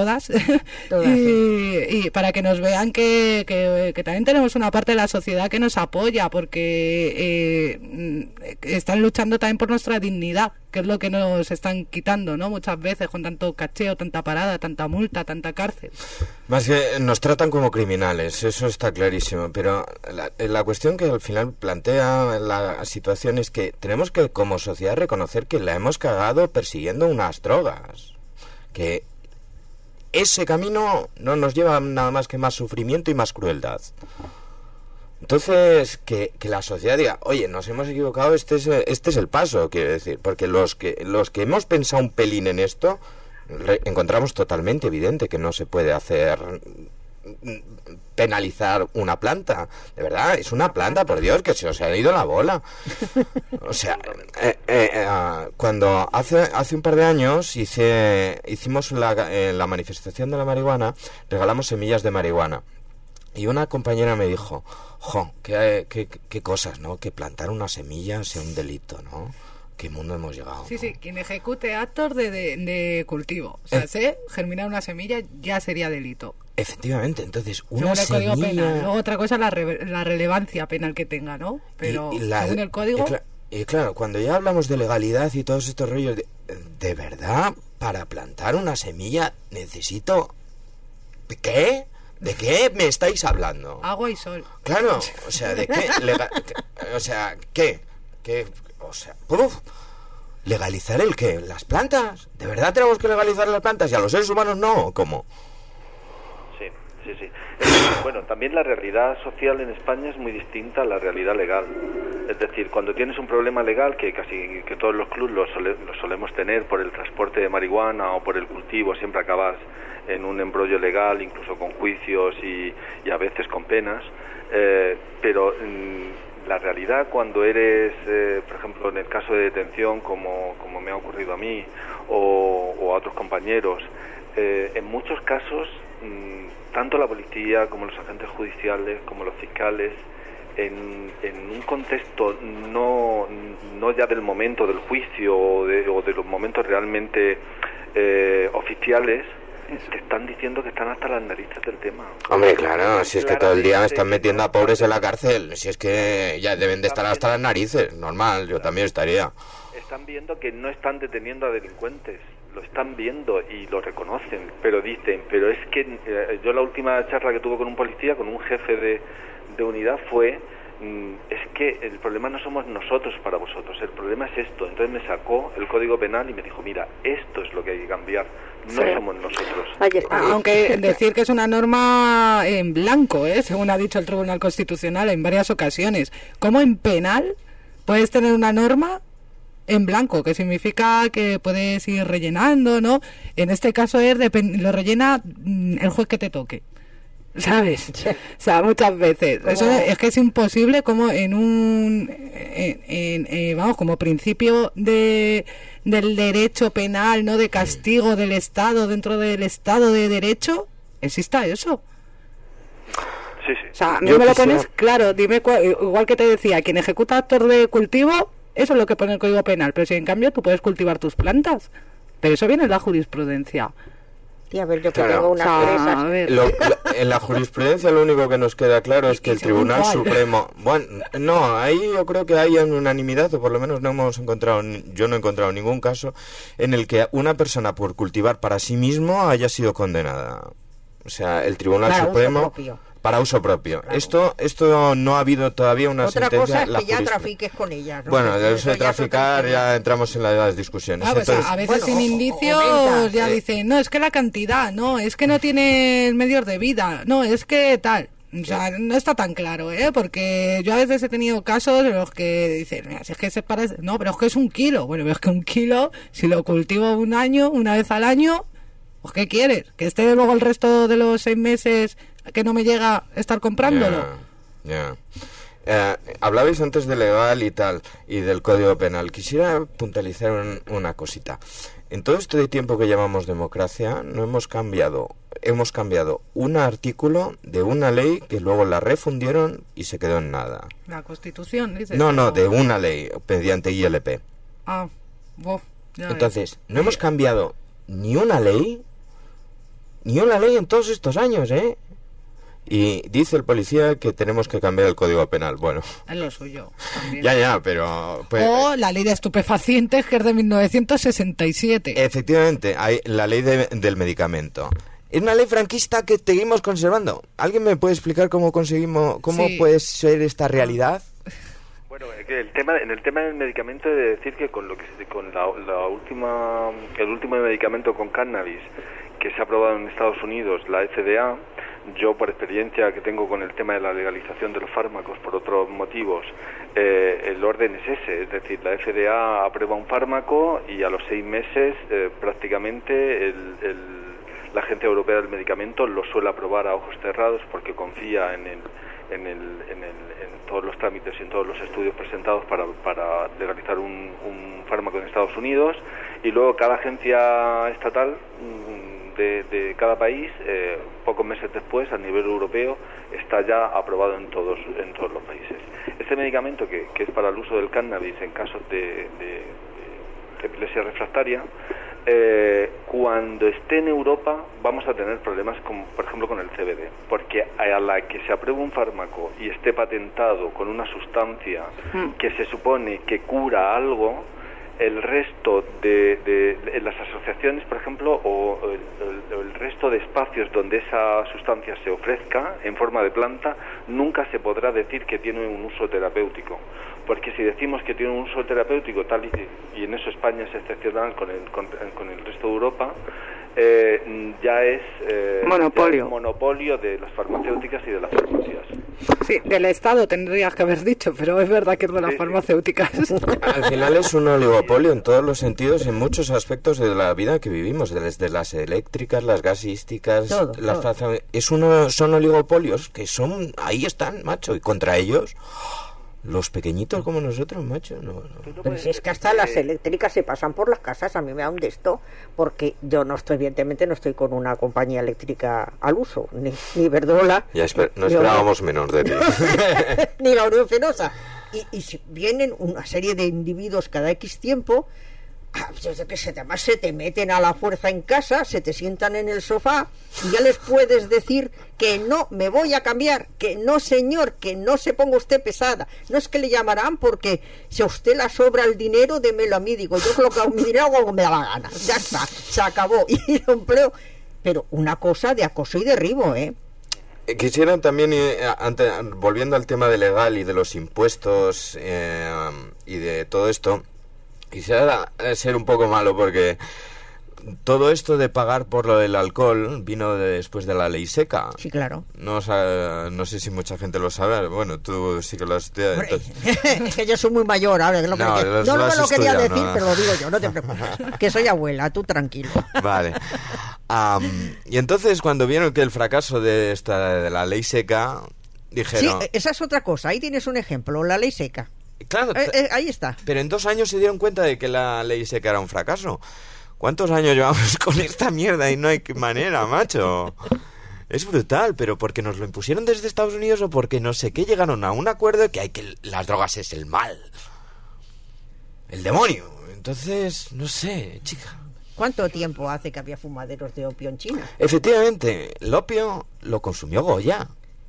y para que nos vean que también tenemos una parte de la sociedad que nos apoya, porque están luchando también por nuestra dignidad, que es lo que nos están quitando, ¿no? Muchas veces con tanto cacheo, tanta parada, tanta multa, tanta cárcel. Más que nos tratan como criminales, eso está clarísimo, pero la cuestión que al final plantea la situación es que tenemos que como sociedad reconocer que la hemos cagado persiguiendo unas drogas, que ese camino no nos lleva nada más que más sufrimiento y más crueldad. Entonces, que la sociedad diga, oye, nos hemos equivocado, este es el paso, quiero decir, porque los que hemos pensado un pelín en esto, encontramos totalmente evidente que no se puede penalizar una planta. De verdad, es una planta, por Dios, que se os ha ido la bola. O sea, cuando hace un par de años hicimos la manifestación de la marihuana, regalamos semillas de marihuana. Y una compañera me dijo, qué cosas, ¿no? Que plantar una semilla sea un delito, ¿no? ¿Qué mundo hemos llegado? Sí, ¿no? sí, quien ejecute actos de cultivo. O sea, germinar una semilla ya sería delito. Efectivamente, entonces una semilla... Código penal. Luego otra cosa es la relevancia penal que tenga, ¿no? Pero según el código... Y claro, cuando ya hablamos de legalidad y todos estos rollos, de verdad, para plantar una semilla necesito... ¿Qué? ¿De qué me estáis hablando? Agua y sol. Claro, o sea, ¿de qué? O sea, ¿qué? O sea, ¡uf! ¿Legalizar el qué? ¿Las plantas? ¿De verdad tenemos que legalizar las plantas y a los seres humanos no? ¿Cómo? Sí. Bueno, también la realidad social en España es muy distinta a la realidad legal. Es decir, cuando tienes un problema legal, que casi que todos los clubes lo solemos tener por el transporte de marihuana o por el cultivo, siempre acabas en un embrollo legal, incluso con juicios y a veces con penas, pero la realidad cuando eres, por ejemplo, en el caso de detención, como me ha ocurrido a mí o a otros compañeros, en muchos casos, tanto la policía como los agentes judiciales, como los fiscales, en un contexto no ya del momento del juicio o de los momentos realmente oficiales, te están diciendo que están hasta las narices del tema. Hombre, claro, si es que todo el día están metiendo a pobres en la cárcel, si es que ya deben de estar hasta las narices, normal, yo también estaría. Están viendo que no están deteniendo a delincuentes, lo están viendo y lo reconocen, pero dicen, pero es que yo la última charla que tuve con un policía, con un jefe de unidad fue, es que el problema no somos nosotros para vosotros, el problema es esto. Entonces me sacó el Código Penal y me dijo, mira, esto es lo que hay que cambiar, no somos nosotros. Aunque decir que es una norma en blanco, según ha dicho el Tribunal Constitucional en varias ocasiones. ¿Cómo en penal puedes tener una norma en blanco, que significa que puedes ir rellenando, ¿no? En este caso lo rellena el juez que te toque, ¿sabes? O sea, muchas veces. Eso es que es imposible como vamos, como principio del derecho penal, ¿no? De castigo del Estado, dentro del Estado de Derecho, exista eso. Sí. O sea, a mí me lo pones claro, dime igual que te decía, quien ejecuta actos de cultivo, eso es lo que pone el Código Penal, pero si en cambio tú puedes cultivar tus plantas, pero eso viene en la jurisprudencia. Y a ver, yo que tengo unas fresas. En la jurisprudencia lo único que nos queda claro es que el Tribunal Supremo... Bueno, no, ahí yo creo que hay unanimidad, o por lo menos yo no he encontrado ningún caso en el que una persona por cultivar para sí mismo haya sido condenada. O sea, el Tribunal Supremo... Para uso propio. Claro. Esto no ha habido todavía una sentencia. Otra cosa es que ya trafiques con ellas, ¿no? Bueno, de eso de traficar ya entramos en las discusiones. Entonces, a veces sin indicios ya dicen, no, es que la cantidad, no, es que no tiene medios de vida, no, es que tal. O sea, no está tan claro, porque yo a veces he tenido casos en los que dicen, mira, si es que se parece, no, pero es que es 1 kilo. Bueno, pero es que 1 kilo, si lo cultivo un año, una vez al año, pues ¿qué quieres? ¿Que esté luego el resto de los 6 meses que no me llega a estar comprándolo? Hablabais antes de legal y tal, y del Código Penal. Quisiera puntualizar una cosita. En todo este tiempo que llamamos democracia, no hemos cambiado un artículo de una ley que luego la refundieron y se quedó en nada. ¿La Constitución, dices? No, de una ley, mediante ILP. Entonces, no hemos cambiado ni una ley en todos estos años, Y dice el policía que tenemos que cambiar el Código Penal. Bueno, es lo suyo también. Ya, pero... o la ley de estupefacientes, que es de 1967. Efectivamente, hay la ley del medicamento. Es una ley franquista que seguimos conservando. ¿Alguien me puede explicar cómo puede ser esta realidad? Bueno, en el tema del medicamento he de decir que el último medicamento con cannabis que se ha aprobado en Estados Unidos, la FDA, yo por experiencia que tengo con el tema de la legalización de los fármacos por otros motivos, el orden es ese, es decir, la FDA aprueba un fármaco y a los 6 meses prácticamente la Agencia Europea del Medicamento lo suele aprobar a ojos cerrados porque confía en todos los trámites y en todos los estudios presentados para legalizar un fármaco en Estados Unidos, y luego cada agencia estatal de cada país, pocos meses después, a nivel europeo, está ya aprobado en todos los países. Este medicamento, que es para el uso del cannabis en casos de epilepsia refractaria, cuando esté en Europa vamos a tener problemas, por ejemplo con el CBD, porque a la que se apruebe un fármaco y esté patentado con una sustancia que se supone que cura algo, el resto de las asociaciones, por ejemplo, o el resto de espacios donde esa sustancia se ofrezca en forma de planta, nunca se podrá decir que tiene un uso terapéutico. Porque si decimos que tiene un uso terapéutico, tal y en eso España es excepcional con el resto de Europa, ya es monopolio de las farmacéuticas y de las farmacias. Sí, del Estado tendrías que haber dicho, pero es verdad que es de las farmacéuticas. Al final es un oligopolio en todos los sentidos, en muchos aspectos de la vida que vivimos, desde las eléctricas, las gasísticas, todo. Son oligopolios que ahí están, macho, y contra ellos... Los pequeñitos como nosotros, macho, no. Pero si es que hasta las eléctricas se pasan por las casas, a mí me da un de esto, porque yo evidentemente no estoy con una compañía eléctrica al uso, ni Verdola. Ya no esperábamos menos de ti. Ni la Unión Fenosa. Y si vienen una serie de individuos cada X tiempo, además se te meten a la fuerza en casa, se te sientan en el sofá y ya les puedes decir que no, me voy a cambiar, que no señor, que no se ponga usted pesada. No es que le llamarán porque si a usted le sobra el dinero, démelo a mí. Digo, yo creo que a mi dinero hago como me da la gana. Ya está, se acabó. Y lo empleo. Pero una cosa de acoso y derribo, Quisiera también, volviendo al tema de legal y de los impuestos y de todo esto, quisiera ser un poco malo porque todo esto de pagar por lo del alcohol vino después de la ley seca. Sí, claro. No sé si mucha gente lo sabe. Bueno, tú sí que lo has estudiado. Es que yo soy muy mayor ahora. No me lo quería decir, pero lo digo yo, no te preocupes. Que soy abuela, tú tranquilo. Vale. Y entonces cuando vieron que el fracaso de la ley seca, dijeron... Sí, esa es otra cosa. Ahí tienes un ejemplo, la ley seca. Claro, ahí está. Pero en 2 años se dieron cuenta de que la ley seca era un fracaso. ¿Cuántos años llevamos con esta mierda y no hay manera, macho? Es brutal, pero porque nos lo impusieron desde Estados Unidos o porque no sé qué llegaron a un acuerdo de que las drogas es el mal, el demonio. Entonces, no sé, chica. ¿Cuánto tiempo hace que había fumaderos de opio en China? Efectivamente, el opio lo consumió Goya.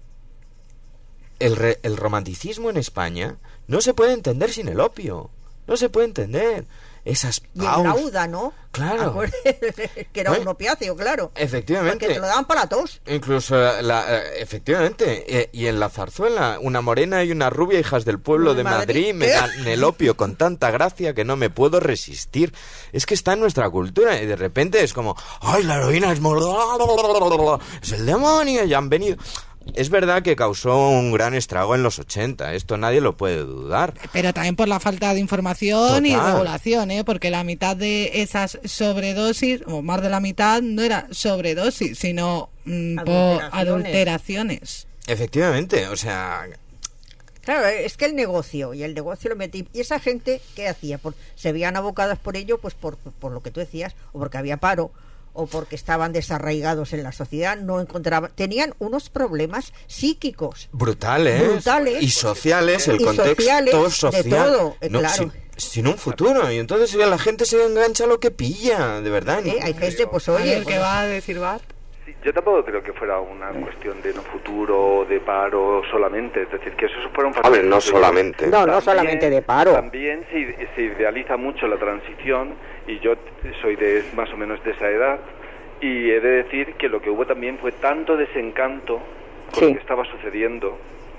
El romanticismo en España no se puede entender sin el opio. No se puede entender. Esas pausas. Y el Gauda, ¿no? Claro. Que era un opiáceo, claro. Efectivamente. Porque te lo daban para la tos. Incluso, efectivamente. Y en la zarzuela, una morena y una rubia, hijas del pueblo de Madrid, me dan el opio con tanta gracia que no me puedo resistir. Es que está en nuestra cultura y de repente es como, ¡ay, la heroína es el demonio! Ya han venido... Es verdad que causó un gran estrago en los 80, esto nadie lo puede dudar. Pero también por la falta de información y regulación, porque la mitad de esas sobredosis, o más de la mitad, no era sobredosis, sino por adulteraciones. Efectivamente, o sea... Claro, es que el negocio lo metí. Y esa gente, ¿qué hacía? Se veían abocadas por ello, pues por lo que tú decías, o porque había paro, o porque estaban desarraigados en la sociedad, tenían unos problemas psíquicos brutales y sociales, el contexto social, de todo, claro. Sin un futuro, y entonces la gente se engancha a lo que pilla, de verdad. Hay gente, pues oye, ¿qué va a decir Bart? Sí, yo tampoco creo que fuera una cuestión de no futuro, de paro solamente, es decir, que eso fuera un factor. No solamente. No solamente de paro. También se idealiza mucho la transición, y yo soy más o menos de esa edad, y he de decir que lo que hubo también fue tanto desencanto con lo que estaba sucediendo,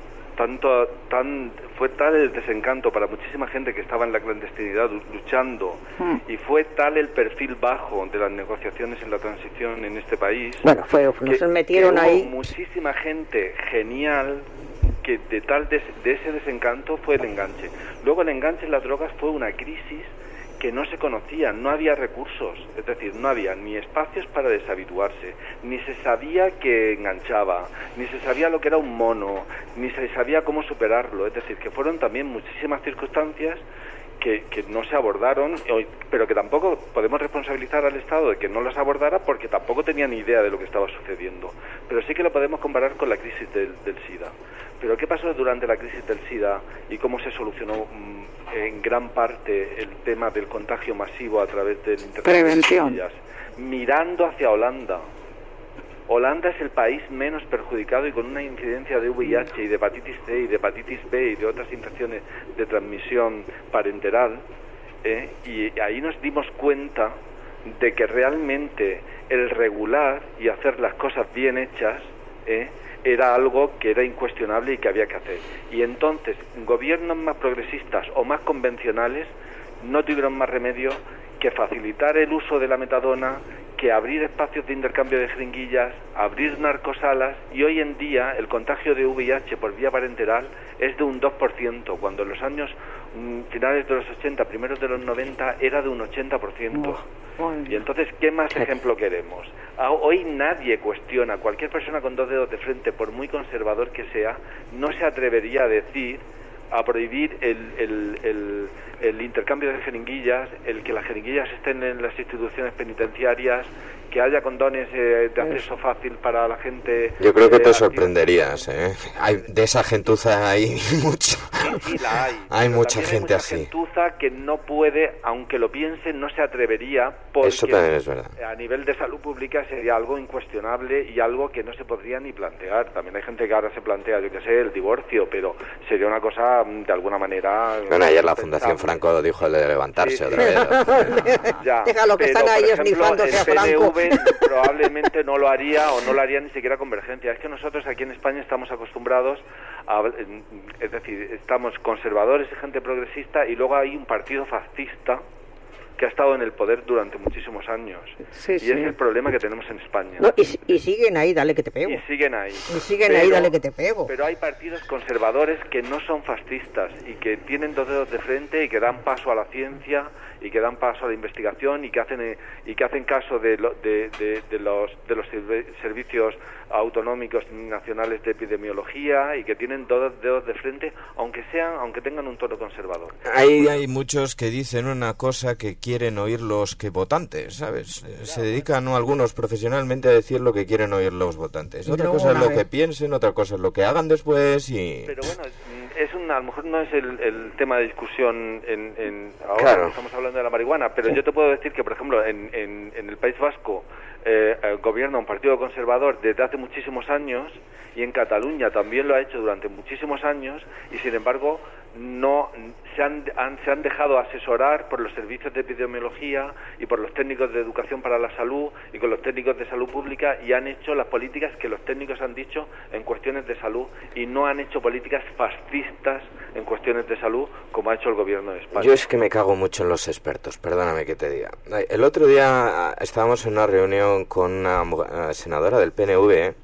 fue tal el desencanto para muchísima gente que estaba en la clandestinidad luchando, y fue tal el perfil bajo de las negociaciones en la transición en este país, nos metieron ahí muchísima gente genial, que de ese desencanto fue el enganche. Luego el enganche en las drogas fue una crisis que no se conocían, no había recursos, es decir, no había ni espacios para deshabituarse, ni se sabía que enganchaba, ni se sabía lo que era un mono, ni se sabía cómo superarlo, es decir, que fueron también muchísimas circunstancias que no se abordaron, pero que tampoco podemos responsabilizar al Estado de que no las abordara porque tampoco tenía ni idea de lo que estaba sucediendo, pero sí que lo podemos comparar con la crisis del SIDA. Pero ¿qué pasó durante la crisis del SIDA y cómo se solucionó en gran parte el tema del contagio masivo a través del Internet? Prevención. Mirando hacia Holanda. Holanda es el país menos perjudicado y con una incidencia de VIH y de hepatitis C y de hepatitis B y de otras infecciones de transmisión parenteral y ahí nos dimos cuenta de que realmente el regular y hacer las cosas bien hechas era algo que era incuestionable y que había que hacer. Y entonces gobiernos más progresistas o más convencionales no tuvieron más remedio que facilitar el uso de la metadona, que abrir espacios de intercambio de jeringuillas, abrir narcosalas, y hoy en día el contagio de VIH por vía parenteral es de un 2%, cuando en los años finales de los 80, primeros de los 90 era de un 80%. Y entonces, ¿qué más ejemplo queremos? Hoy nadie cuestiona, cualquier persona con 2 dedos de frente, por muy conservador que sea, no se atrevería a prohibir el intercambio de jeringuillas, el que las jeringuillas estén en las instituciones penitenciarias, que haya condones de acceso fácil para la gente. Yo creo que te sorprenderías, de esa gentuza hay mucho. Sí, la hay. Hay mucha gente así. Gentuza que no puede, aunque lo piense, no se atrevería, porque eso también es verdad. A nivel de salud pública sería algo incuestionable y algo que no se podría ni plantear. También hay gente que ahora se plantea, yo qué sé, el divorcio, pero sería una cosa de alguna manera. Bueno, ayer la Fundación Franco dijo el de levantarse otra vez. Ya, déjalo que están ahí esnifándose a Franco. Probablemente no lo haría, o no lo haría ni siquiera Convergencia. Es que nosotros aquí en España estamos acostumbrados es decir, estamos conservadores y gente progresista, y luego hay un partido fascista que ha estado en el poder durante muchísimos años. Sí, y sí. Es el problema que tenemos en España. No, y siguen ahí, dale que te pego. Y siguen ahí. Dale que te pego. Pero hay partidos conservadores que no son fascistas y que tienen 2 dedos de frente y que dan paso a la ciencia y que dan paso a la investigación y que hacen caso de los servicios autonómicos nacionales de epidemiología, y que tienen 2 dedos de frente, aunque tengan un tono conservador. Hay muchos que dicen una cosa que quieren oír los votantes, ¿sabes? Se dedican algunos profesionalmente a decir lo que quieren oír los votantes. Otra cosa es lo que piensen, otra cosa es lo que hagan después y... Pero bueno, a lo mejor no es el tema de discusión ahora, claro. Estamos hablando de la marihuana, pero yo te puedo decir que, por ejemplo, en el País Vasco gobierna un partido conservador desde hace muchísimos años, y en Cataluña también lo ha hecho durante muchísimos años, y sin embargo no se han dejado asesorar por los servicios de epidemiología y por los técnicos de educación para la salud y con los técnicos de salud pública, y han hecho las políticas que los técnicos han dicho en cuestiones de salud, y no han hecho políticas fascistas en cuestiones de salud como ha hecho el gobierno de España. Yo es que me cago mucho en los expertos, perdóname que te diga. El otro día estábamos en una reunión con una senadora del PNV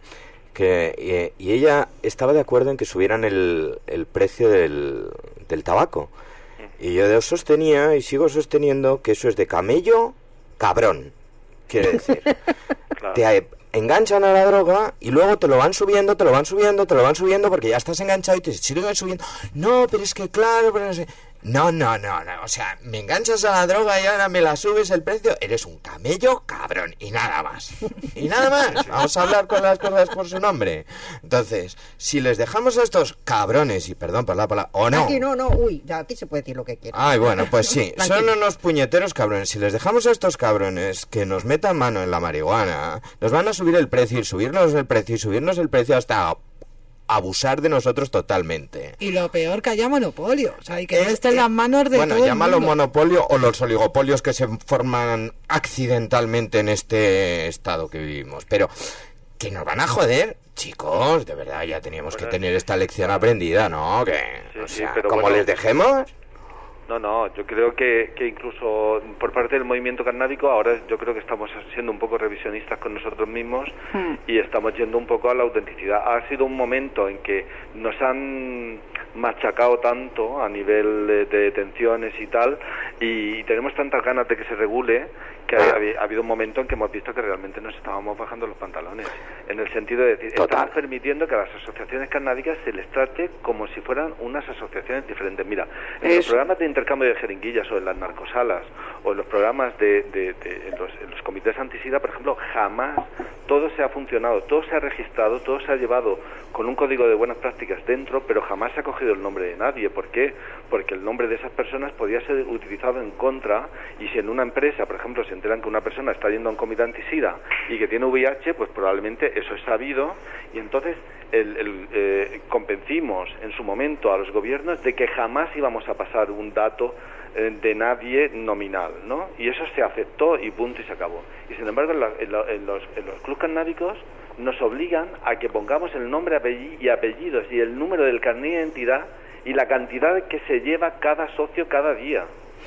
y ella estaba de acuerdo en que subieran el precio del tabaco. Y yo sostenía y sigo sosteniendo que eso es de camello cabrón. Quiere decir, claro. Te enganchan a la droga y luego te lo van subiendo porque ya estás enganchado y te siguen subiendo. No, pero es que claro, pero no sé. No, o sea, me enganchas a la droga y ahora me la subes el precio, eres un camello cabrón, y nada más. Vamos a hablar con las cosas por su nombre. Entonces, si les dejamos a estos cabrones, y perdón por la palabra, o no. Aquí aquí se puede decir lo que quieras. Ay, bueno, pues sí, son unos puñeteros cabrones. Si les dejamos a estos cabrones que nos metan mano en la marihuana, nos van a subir el precio y subirnos el precio hasta abusar de nosotros totalmente. Y lo peor, que haya monopolio, o sea, y que no esté en las manos de todo el mundo. Llámalo monopolio o los oligopolios que se forman accidentalmente en este estado que vivimos, pero que nos van a joder, chicos, de verdad, ya teníamos que tener esta lección aprendida, ¿no? Pero como les dejemos... No, yo creo que incluso por parte del movimiento canábico ahora yo creo que estamos siendo un poco revisionistas con nosotros mismos y estamos yendo un poco a la autenticidad. Ha sido un momento en que nos han machacado tanto a nivel de detenciones y tal, y tenemos tantas ganas de que se regule, que ha habido un momento en que hemos visto que realmente nos estábamos bajando los pantalones, en el sentido de decir, estamos permitiendo que a las asociaciones canábicas se les trate como si fueran unas asociaciones diferentes. Mira, en los programas de intercambio de jeringuillas o en las narcosalas o en los programas en los comités antisida, por ejemplo, jamás todo se ha funcionado, todo se ha registrado, todo se ha llevado con un código de buenas prácticas dentro, pero jamás se ha cogido el nombre de nadie. ¿Por qué? Porque el nombre de esas personas podía ser utilizado en contra, y si en una empresa, por ejemplo, si enteran que una persona está yendo a un comité antisida y que tiene VIH, pues probablemente eso es sabido, y entonces convencimos en su momento a los gobiernos de que jamás íbamos a pasar un dato de nadie nominal, ¿no? Y eso se aceptó y punto, y se acabó. Y sin embargo, en los clubes canábicos nos obligan a que pongamos el nombre y apellidos y el número del carnet de identidad y la cantidad que se lleva cada socio cada día.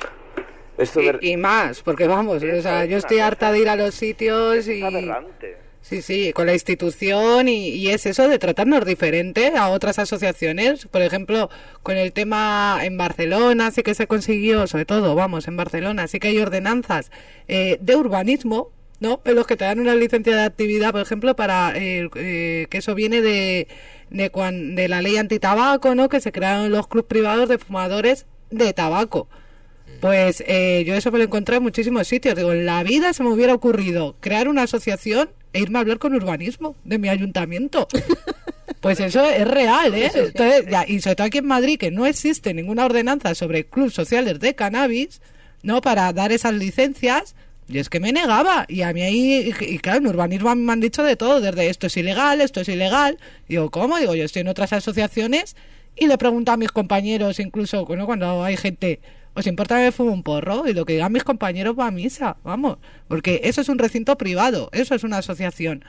Y más, porque vamos, o sea, yo estoy harta de ir a los sitios y... Es aberrante. Sí, con la institución y es eso de tratarnos diferente a otras asociaciones. Por ejemplo, con el tema en Barcelona sí que se consiguió, sobre todo, vamos, en Barcelona sí que hay ordenanzas de urbanismo, ¿no? En los que te dan una licencia de actividad, por ejemplo, para que eso viene de la ley antitabaco, ¿no? Que se crearon los clubes privados de fumadores de tabaco. Pues yo eso me lo encontré en muchísimos sitios. Digo, en la vida se me hubiera ocurrido crear una asociación e irme a hablar con urbanismo de mi ayuntamiento. Pues eso es real, ¿eh? Entonces, y sobre todo aquí en Madrid, que no existe ninguna ordenanza sobre clubes sociales de cannabis, ¿no? Para dar esas licencias, yo es que me negaba. Y a mí ahí, y claro, en urbanismo me han dicho de todo, desde esto es ilegal. Digo, ¿cómo? Digo, yo estoy en otras asociaciones y le pregunto a mis compañeros, incluso, ¿no? Cuando hay gente... ¿Os importa que me fume un porro? Y lo que digan mis compañeros va a misa, vamos. Porque eso es un recinto privado, eso es una asociación.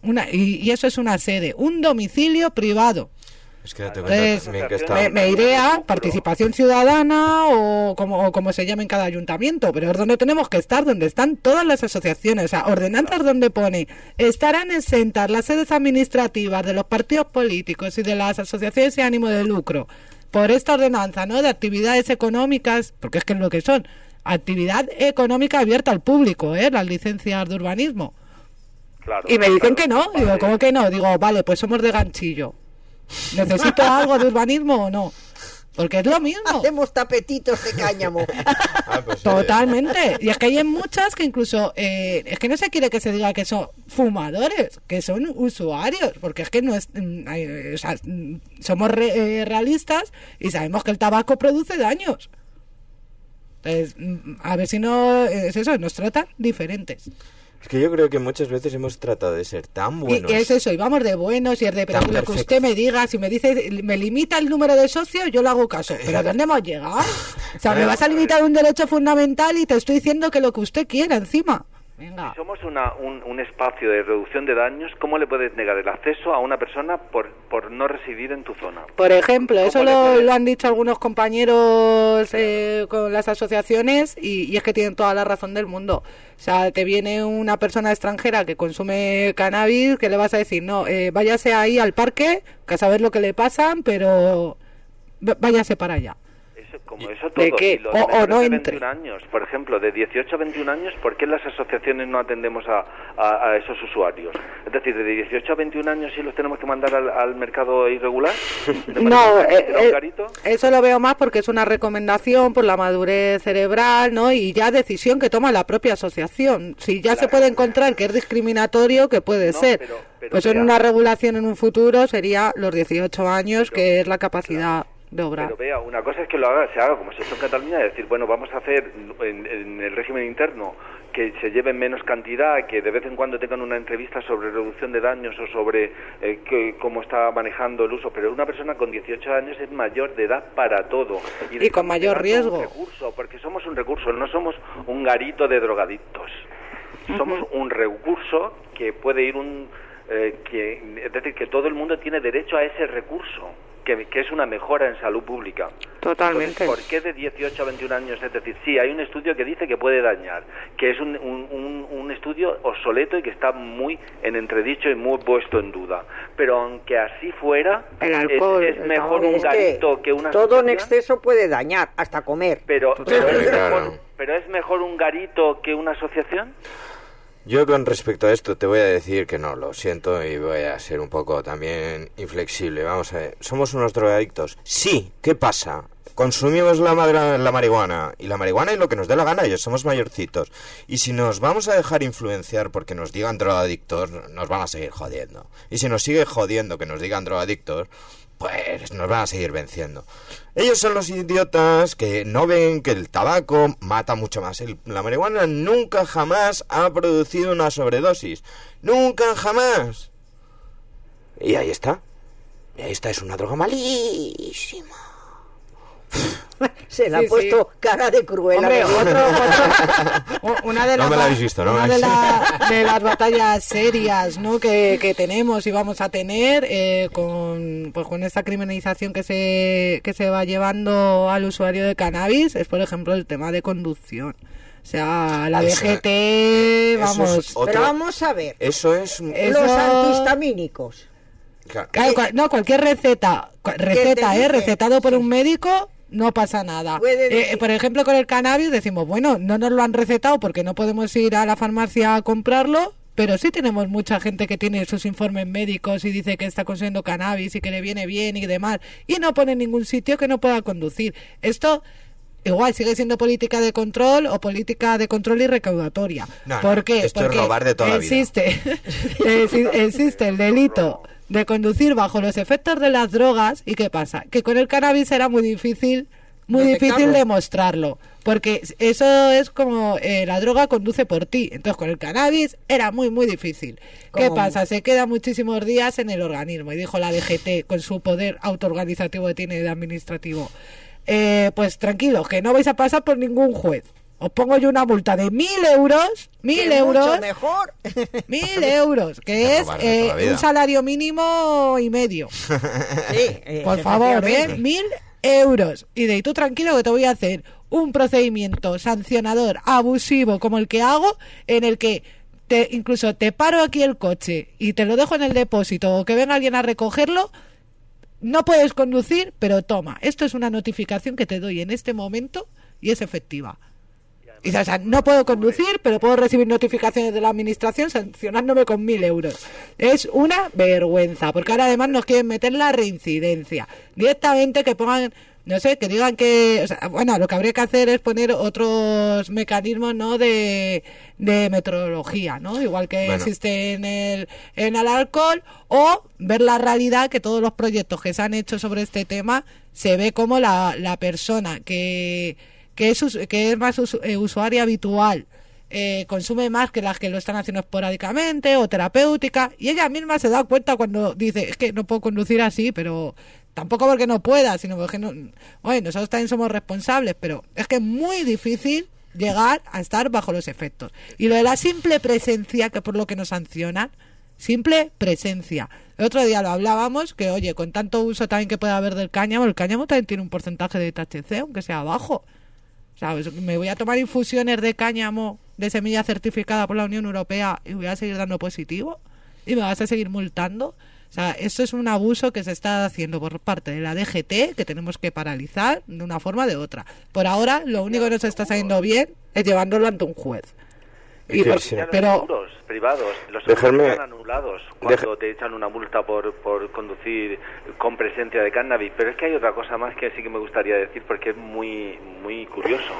Y eso es una sede, un domicilio privado. Es que te cuento también que está... me iré a participación ciudadana o como se llame en cada ayuntamiento, pero es donde tenemos que estar, donde están todas las asociaciones. O sea, ordenanzas donde pone, estarán exentas las sedes administrativas de los partidos políticos y de las asociaciones sin ánimo de lucro por esta ordenanza, ¿no? De actividades económicas, porque es que es lo que son, actividad económica abierta al público, las licencias de urbanismo. Claro, y me dicen que no, digo, ¿cómo que no? Digo, vale, pues somos de ganchillo. ¿Necesito algo de urbanismo o no? Porque es lo mismo. Hacemos tapetitos de cáñamo. Pues Totalmente. Y es que hay en muchas que incluso es que no se quiere que se diga que son fumadores, que son usuarios, porque es que no es, o sea, somos realistas y sabemos que el tabaco produce daños. Entonces, a ver si no es eso, nos tratan diferentes. Es que yo creo que muchas veces hemos tratado de ser tan buenos. Y es eso, y vamos de buenos, y es de, pero lo que usted me diga, si me dice, me limita el número de socios, yo le hago caso. ¿Pero dónde hemos llegado? O sea, me vas a limitar un derecho fundamental y te estoy diciendo que lo que usted quiera encima. Venga. Si somos un espacio de reducción de daños, ¿cómo le puedes negar el acceso a una persona por no residir en tu zona? Por ejemplo, eso lo han dicho algunos compañeros con las asociaciones y es que tienen toda la razón del mundo. O sea, te viene una persona extranjera que consume cannabis, que le vas a decir, no, váyase ahí al parque, que a saber lo que le pasan, pero váyase para allá. Como eso todo, ¿de qué? Y los o no de entre 21 años, por ejemplo, de 18 a 21 años, ¿por qué las asociaciones no atendemos a esos usuarios? Es decir, de 18 a 21 años sí los tenemos que mandar al mercado irregular. No, eso lo veo más porque es una recomendación por la madurez cerebral, ¿no? Y ya decisión que toma la propia asociación. Si ya se puede encontrar que es discriminatorio, que puede ser. Pero pues en una regulación en un futuro sería los 18 años, que es la capacidad de obrar. Pero vea, una cosa es que se haga como se hizo en Cataluña, es decir, bueno, vamos a hacer en el régimen interno que se lleven menos cantidad, que de vez en cuando tengan una entrevista sobre reducción de daños o sobre cómo está manejando el uso, pero una persona con 18 años es mayor de edad para todo. Y con mayor riesgo. Un recurso, porque somos un recurso, no somos un garito de drogadictos. Somos un recurso que puede ir es decir, que todo el mundo tiene derecho a ese recurso, que es una mejora en salud pública. Totalmente. Entonces, ¿por qué de 18 a 21 años? Es decir, sí, hay un estudio que dice que puede dañar, que es un estudio obsoleto y que está muy en entredicho y muy puesto en duda. Pero aunque así fuera, el alcohol, es mejor un garito que una todo en exceso puede dañar, hasta comer. Pero es mejor un garito que una asociación. Yo con respecto a esto te voy a decir que no, lo siento y voy a ser un poco también inflexible. Vamos a ver, ¿somos unos drogadictos? Sí, ¿qué pasa? Consumimos la marihuana y es lo que nos dé la gana, ellos somos mayorcitos. Y si nos vamos a dejar influenciar porque nos digan drogadictos, nos van a seguir jodiendo. Y si nos sigue jodiendo que nos digan drogadictos, pues nos van a seguir venciendo. Ellos son los idiotas que no ven que el tabaco mata mucho más. La marihuana nunca jamás ha producido una sobredosis. Nunca jamás. Y ahí está. Esta es una droga malísima. Se le ha puesto cara de cruela. Hombre, una de las, no me la habéis visto, ¿no? Una de las batallas serias, ¿no? que tenemos y vamos a tener con esta criminalización que se va llevando al usuario de cannabis es, por ejemplo, el tema de conducción. O sea, la DGT, vamos... Pero vamos a ver. Eso es... Los antihistamínicos. Claro, cualquier receta, recetado por un médico, no pasa nada. Por ejemplo, con el cannabis decimos, bueno, no nos lo han recetado porque no podemos ir a la farmacia a comprarlo, pero sí tenemos mucha gente que tiene sus informes médicos y dice que está consumiendo cannabis y que le viene bien y demás, y no pone en ningún sitio que no pueda conducir. Esto... igual sigue siendo política de control o política de control y recaudatoria. ¿Por qué? Esto es robar de toda la vida. Existe el delito de conducir bajo los efectos de las drogas. ¿Y qué pasa? Que con el cannabis era muy difícil demostrarlo, porque eso es como la droga conduce por ti. Entonces con el cannabis era muy difícil. ¿Qué pasa? Se queda muchísimos días en el organismo, y dijo la DGT con su poder autoorganizativo que tiene de administrativo, pues tranquilos, que no vais a pasar por ningún juez. Os pongo yo una multa de 1.000 euros. 1.000 euros. Mucho mejor. 1.000 euros, que es un salario mínimo y medio. Sí, por favor, 1.000 euros. Y de ahí tú tranquilo que te voy a hacer un procedimiento sancionador abusivo como el que hago, en el que incluso te paro aquí el coche y te lo dejo en el depósito, o que venga alguien a recogerlo. No puedes conducir, pero toma, esto es una notificación que te doy en este momento y es efectiva. Y, o sea, no puedo conducir, pero puedo recibir notificaciones de la administración sancionándome con 1.000 euros. Es una vergüenza, porque ahora además nos quieren meter la reincidencia. Directamente que pongan, no sé, que digan que... O sea, bueno, lo que habría que hacer es poner otros mecanismos, ¿no?, de metrología, ¿no? Igual que existe en el alcohol, o ver la realidad, que todos los proyectos que se han hecho sobre este tema se ve como la persona que es más usuaria habitual, consume más que las que lo están haciendo esporádicamente o terapéutica, y ella misma se da cuenta cuando dice, es que no puedo conducir así, pero tampoco porque no pueda, sino porque nosotros también somos responsables, pero es que es muy difícil llegar a estar bajo los efectos. Y lo de la simple presencia, que por lo que nos sancionan, simple presencia. El otro día lo hablábamos, que oye, con tanto uso también que puede haber del cáñamo, el cáñamo también tiene un porcentaje de THC, aunque sea bajo. O sea, me voy a tomar infusiones de cáñamo de semilla certificada por la Unión Europea y voy a seguir dando positivo y me vas a seguir multando. O sea, esto es un abuso que se está haciendo por parte de la DGT, que tenemos que paralizar de una forma o de otra. Por ahora, lo único que nos está saliendo bien es llevándolo ante un juez. Pero los seguros privados, los seguros están anulados cuando te echan una multa por conducir con presencia de cannabis. Pero es que hay otra cosa más que sí que me gustaría decir, porque es muy curioso.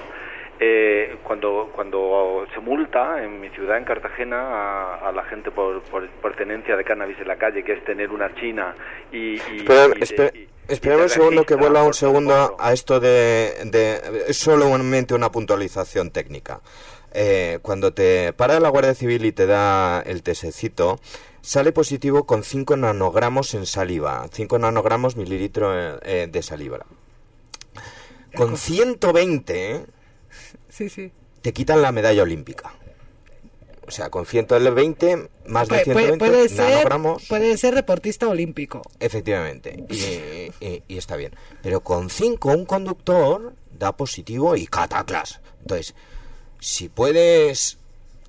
Cuando se multa en mi ciudad, en Cartagena, a la gente por tenencia de cannabis en la calle, que es tener una china Espera un segundo, que vuelva un segundo a esto de solamente una puntualización técnica. Cuando te para la Guardia Civil y te da el tesecito, sale positivo con 5 nanogramos en saliva, 5 nanogramos mililitro de saliva. Con 120 te quitan la medalla olímpica. O sea, con 120, más de 120 nanogramos... Puede ser deportista olímpico. Efectivamente, y está bien. Pero con 5 un conductor da positivo y cataclas. Entonces, si puedes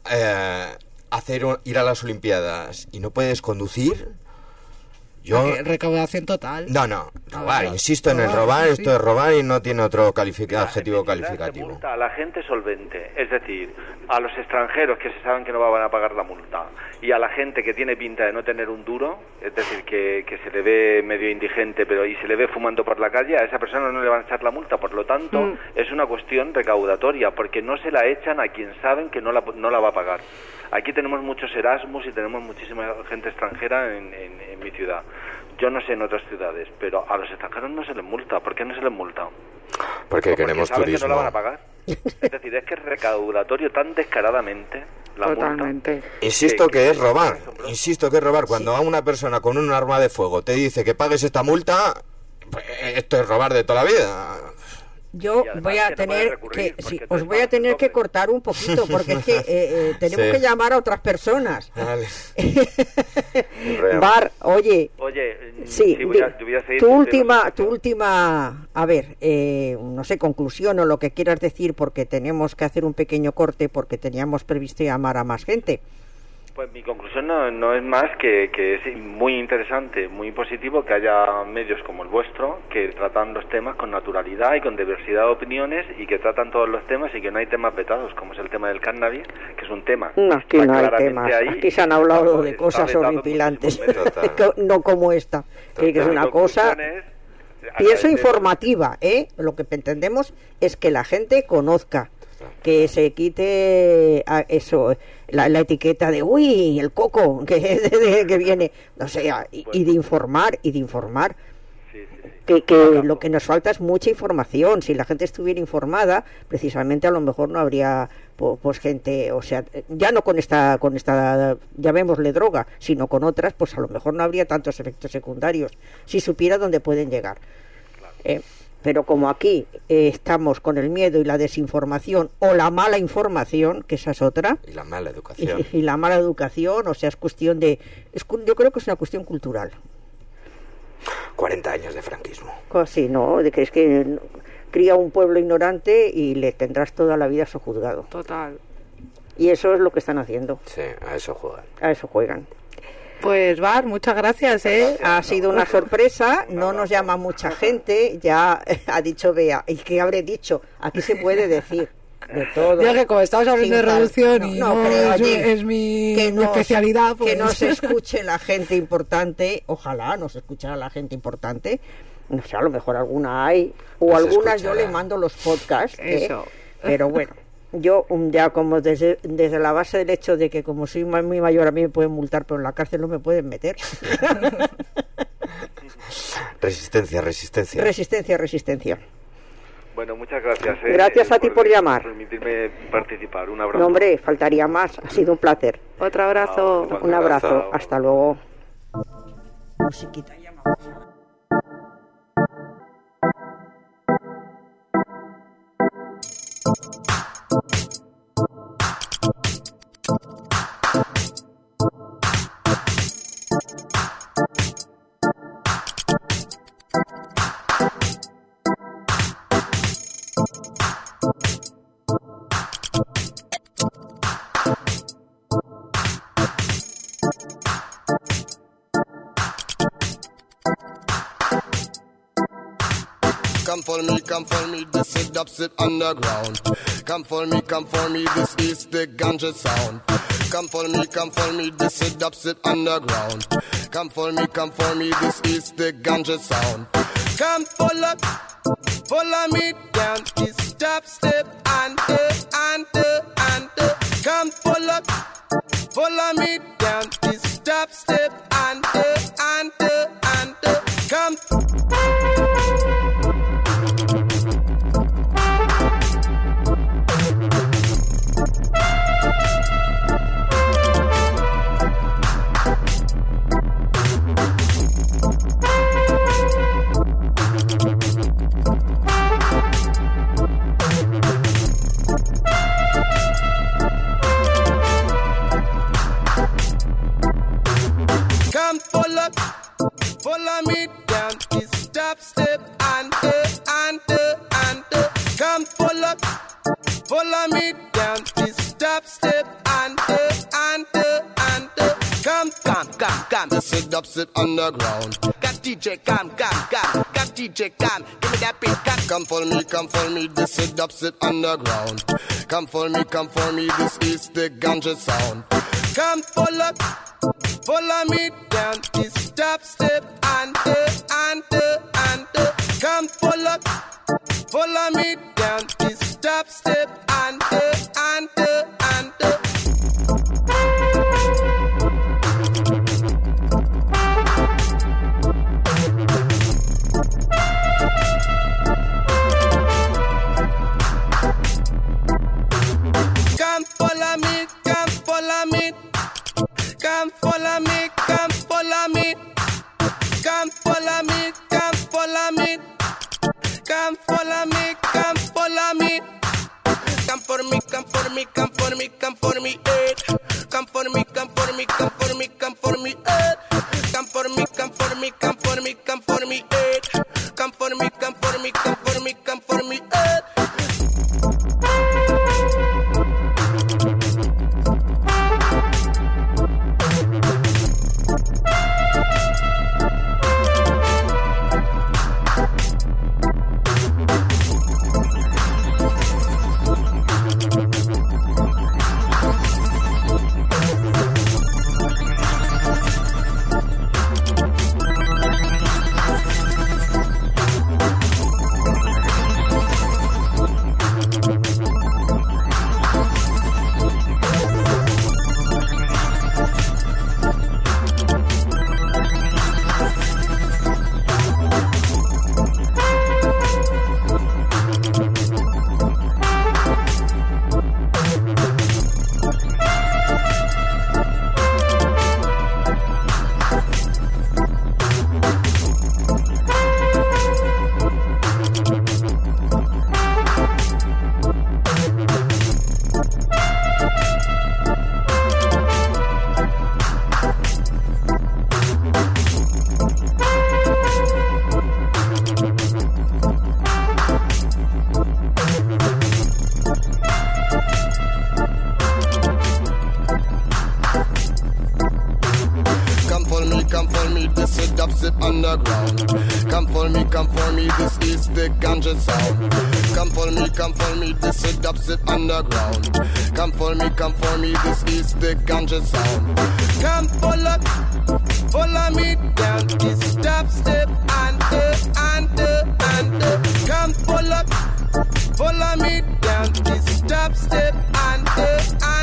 ir a las Olimpiadas y no puedes conducir... Recaudación total. No, robar, insisto en el robar, esto es robar y no tiene otro adjetivo calificativo. Se multa a la gente solvente, es decir, a los extranjeros que se saben que no van a pagar la multa, y a la gente que tiene pinta de no tener un duro, es decir, que se le ve medio indigente y se le ve fumando por la calle, a esa persona no le van a echar la multa. Por lo tanto, es una cuestión recaudatoria, porque no se la echan a quien saben que no la va a pagar. Aquí tenemos muchos Erasmus y tenemos muchísima gente extranjera en mi ciudad. Yo no sé en otras ciudades, pero a los extranjeros no se les multa. ¿Por qué no se les multa? Porque queremos saben turismo. Que no la van a pagar. Es decir, es que es recaudatorio tan descaradamente la Totalmente. multa. Insisto que es robar. Insisto que es robar. Cuando a una persona con un arma de fuego te dice que pagues esta multa, pues esto es robar de toda la vida. Yo voy a tener que, sí, os voy a tener que cortar un poquito, porque es que tenemos que llamar a otras personas. Vale. Bar, oye, sí, voy a seguir tu última, a ver, no sé, conclusión o lo que quieras decir, porque tenemos que hacer un pequeño corte, porque teníamos previsto llamar a más gente. Pues mi conclusión no es más que es muy interesante, muy positivo que haya medios como el vuestro que tratan los temas con naturalidad y con diversidad de opiniones y que tratan todos los temas y que no hay temas vetados, como es el tema del cannabis, que es un tema. No, aquí no hay temas, aquí se han hablado de cosas horripilantes, no como esta, que es una cosa... Pienso informativa, lo que pretendemos es que la gente conozca, que se quite eso, la etiqueta de uy, el coco que viene, o sea, y de informar que lo que nos falta es mucha información. Si la gente estuviera informada, precisamente a lo mejor no habría pues gente, o sea, ya no con esta llamémosle droga, sino con otras, pues a lo mejor no habría tantos efectos secundarios si supiera dónde pueden llegar. Pero como aquí estamos con el miedo y la desinformación o la mala información, que esa es otra, y la mala educación, y la mala educación, o sea, es cuestión de, yo creo que es una cuestión cultural. 40 años de franquismo. Sí, no, de que es que cría un pueblo ignorante y le tendrás toda la vida sojuzgado. Total. Y eso es lo que están haciendo. Sí, a eso juegan. A eso juegan. Pues Bar, muchas gracias, Ha sido una sorpresa, no nos llama mucha gente, ya ha dicho Bea, ¿y qué habré dicho? Aquí se puede decir de todo. Ya que como estamos hablando de reducción y es mi especialidad, pues... Que nos escuche la gente importante, ojalá nos escuchara la gente importante, no sé, a lo mejor alguna hay, o algunas yo le mando los podcasts, Eso. Pero bueno. Yo ya como desde la base del hecho de que como soy muy mayor a mí me pueden multar, pero en la cárcel no me pueden meter. Resistencia. Bueno, muchas gracias. Gracias a ti por llamar. Permitirme participar. Un abrazo. No, hombre, faltaría más. Ha sido un placer. Otro abrazo. Un abrazo. Hasta luego. Musiquita, llamamos. Come for me, this is dubstep underground. Come for me, this is the ganja sound. Come for me, this is dubstep underground. Come for me, this is the ganja sound. Come follow me down this dubstep under. Come follow me down this dubstep under. Come. Follow me down this dubstep under. Come follow me down this dubstep under. Come. This is dubstep underground. Got DJ Cam. Got DJ Cam. Give me that beat. Come for me. This is dubstep underground. Come for me. This is the ganja sound. Come follow me down this dubstep under. Come follow me down this dubstep under. follow me, come follow me. Come for me, come for me, come for me, come for me, come for me, come for me, come for me, come for me, come for me, come for me, come for me, come for me, come for me, come for me, come for me, come for me, underground. Come for me, this is the ganja sound. Come for me, this is dubstep underground. Come for me, this is the ganja sound. Come follow me down this dubstep under. Come follow me down this dubstep under.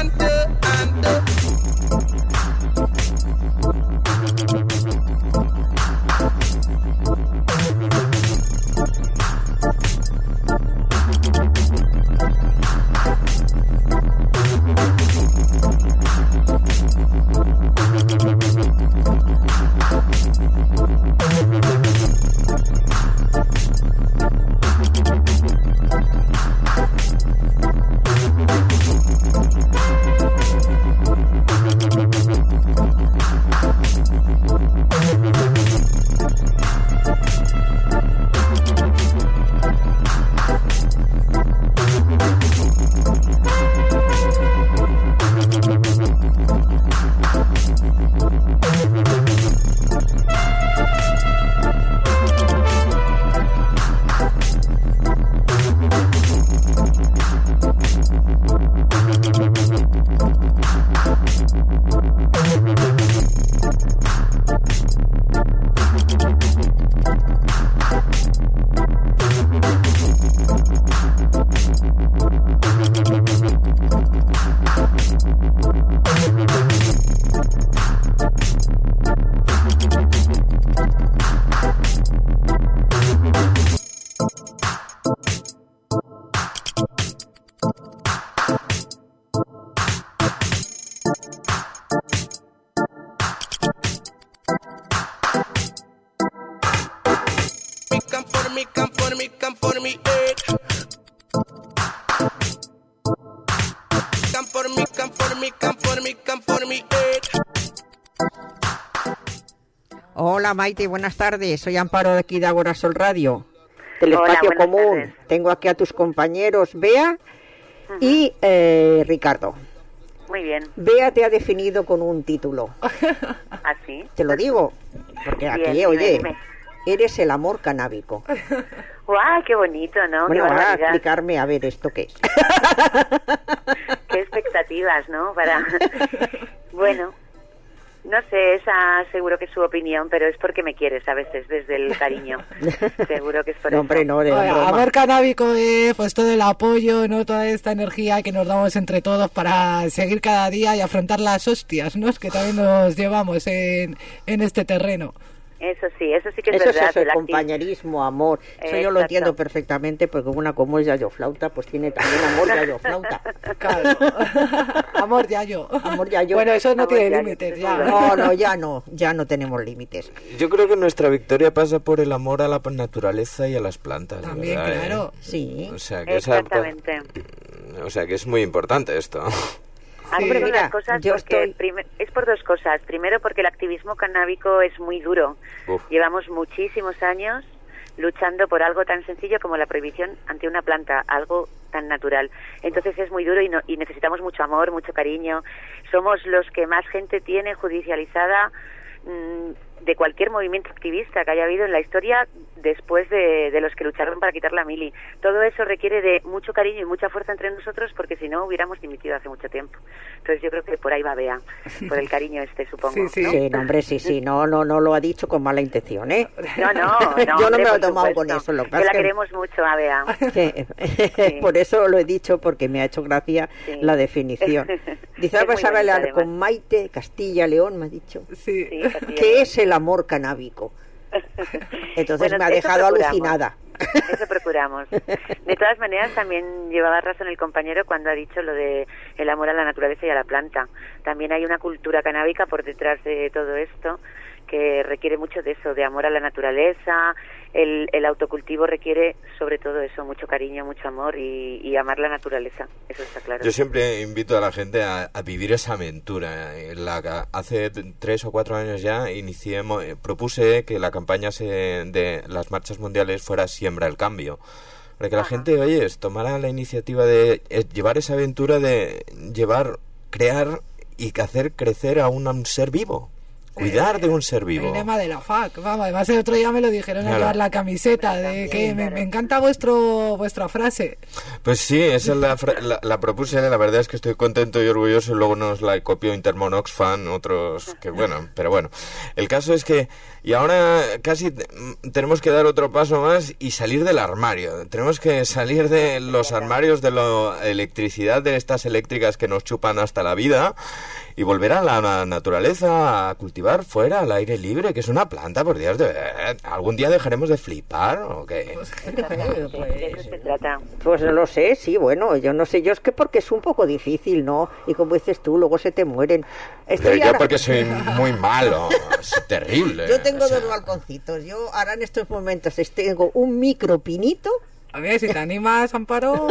Hola Maite, buenas tardes. Soy Amparo de aquí de Agora Sol Radio, del Espacio Común. Tardes. Tengo aquí a tus compañeros Bea y Ricardo. Muy bien. Bea te ha definido con un título. ¿Ah, sí? Te lo digo, porque aquí, bien, oye, dime. Eres el amor canábico. ¡Guau, qué bonito!, ¿no? Bueno, ahora explicarme a ver esto qué es. Qué expectativas, ¿no? Bueno, no sé, esa seguro que es su opinión, pero es porque me quieres a veces, desde el cariño. Seguro que es por eso. Hombre, no, amor canábico es pues todo el apoyo, ¿no? Toda esta energía que nos damos entre todos para seguir cada día y afrontar las hostias, ¿no? Es que también nos llevamos en este terreno. Eso sí que es eso verdad. Es el compañerismo, amor. Eso yo lo entiendo Exacto. perfectamente, porque una como es Yayo Flauta, pues tiene también amor Yayo Flauta. Claro. Amor Yayo. Amor Yayo. Bueno, eso no Amor tiene Yayo, límites sí, ya. Ya no tenemos límites. Yo creo que nuestra victoria pasa por el amor a la naturaleza y a las plantas. También, ¿verdad, claro. Sí. O sea, que Exactamente. o sea, que es muy importante esto. Así Hombre, son mira, las cosas yo porque es por dos cosas. Primero, porque el activismo canábico es muy duro. Uf. Llevamos muchísimos años luchando por algo tan sencillo como la prohibición ante una planta, algo tan natural. Entonces es muy duro y necesitamos mucho amor, mucho cariño. Somos los que más gente tiene judicializada de cualquier movimiento activista que haya habido en la historia después de los que lucharon para quitar la mili. Todo eso requiere de mucho cariño y mucha fuerza entre nosotros, porque si no hubiéramos dimitido hace mucho tiempo. Entonces yo creo que por ahí va Bea, por el cariño supongo. Sí, sí. ¿no? Sí, no, hombre, sí, no lo ha dicho con mala intención, ¿eh? No, Yo no hombre, me lo he por tomado supuesto. con eso, lo que Que pasa la es que- queremos mucho a Bea. Sí. Por eso lo he dicho, porque me ha hecho gracia Sí. la definición. Dice, Es vas muy a hablar bonita, con además. Maite Castilla-León, me ha dicho. Sí. Sí, así ¿Qué es el amor canábico? Entonces Bueno, me ha eso dejado procuramos. alucinada. Eso procuramos. De todas maneras, también llevaba razón el compañero cuando ha dicho lo de el amor a la naturaleza y a la planta. También hay una cultura canábica por detrás de todo esto que requiere mucho de eso, de amor a la naturaleza. El autocultivo requiere sobre todo eso, mucho cariño, mucho amor y amar la naturaleza. Eso está claro. Yo siempre invito a la gente a vivir esa aventura. Hace 3 o 4 años ya propuse que la campaña de las marchas mundiales fuera Siembra el Cambio. Para que la gente, oye, tomara la iniciativa de llevar esa aventura de crear y hacer crecer a un ser vivo. Cuidar de un ser vivo. El lema de la FAC. Vamos, además el otro día me lo dijeron a Claro. llevar la camiseta de que me encanta vuestra frase. Pues sí, esa la propuse, la verdad es que estoy contento y orgulloso, y luego nos la copió Intermon Oxfam, otros que bueno, pero bueno. El caso es que, y ahora casi tenemos que dar otro paso más y salir del armario. Tenemos que salir de los armarios de la electricidad, de estas eléctricas que nos chupan hasta la vida, y volver a la naturaleza, a cultivar fuera, al aire libre, que es una planta, por Dios, ¿algún día dejaremos de flipar o qué? De eso se trata. Pues no lo sé, sí, bueno, yo no sé, yo es que porque es un poco difícil, ¿no? Y como dices tú, luego se te mueren. Pero yo porque soy muy malo, es terrible. Yo tengo O sea, dos balconcitos, yo ahora en estos momentos tengo un micro pinito A ver, si te animas, Amparo.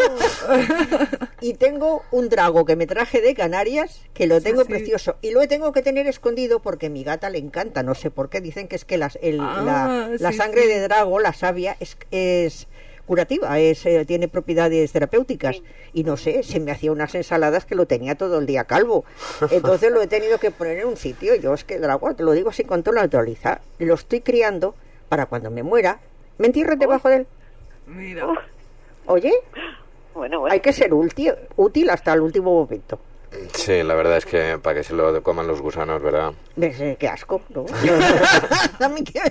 y tengo un drago que me traje de Canarias, que lo tengo sí. precioso, y lo tengo que tener escondido porque a mi gata le encanta, no sé por qué, dicen que es que la sí, sangre sí. de drago, la savia, es curativa, tiene propiedades terapéuticas, y no sé, se me hacía unas ensaladas que lo tenía todo el día calvo, entonces lo he tenido que poner en un sitio. Yo es que el drago, te lo digo así con toda la naturaleza, lo estoy criando para cuando me muera, me entierren debajo de él. Mira. Oye, Bueno. hay que ser útil hasta el último momento. sí, la verdad es que para que se lo coman los gusanos, ¿verdad? ¿Ves? Qué asco, ¿no? A mí que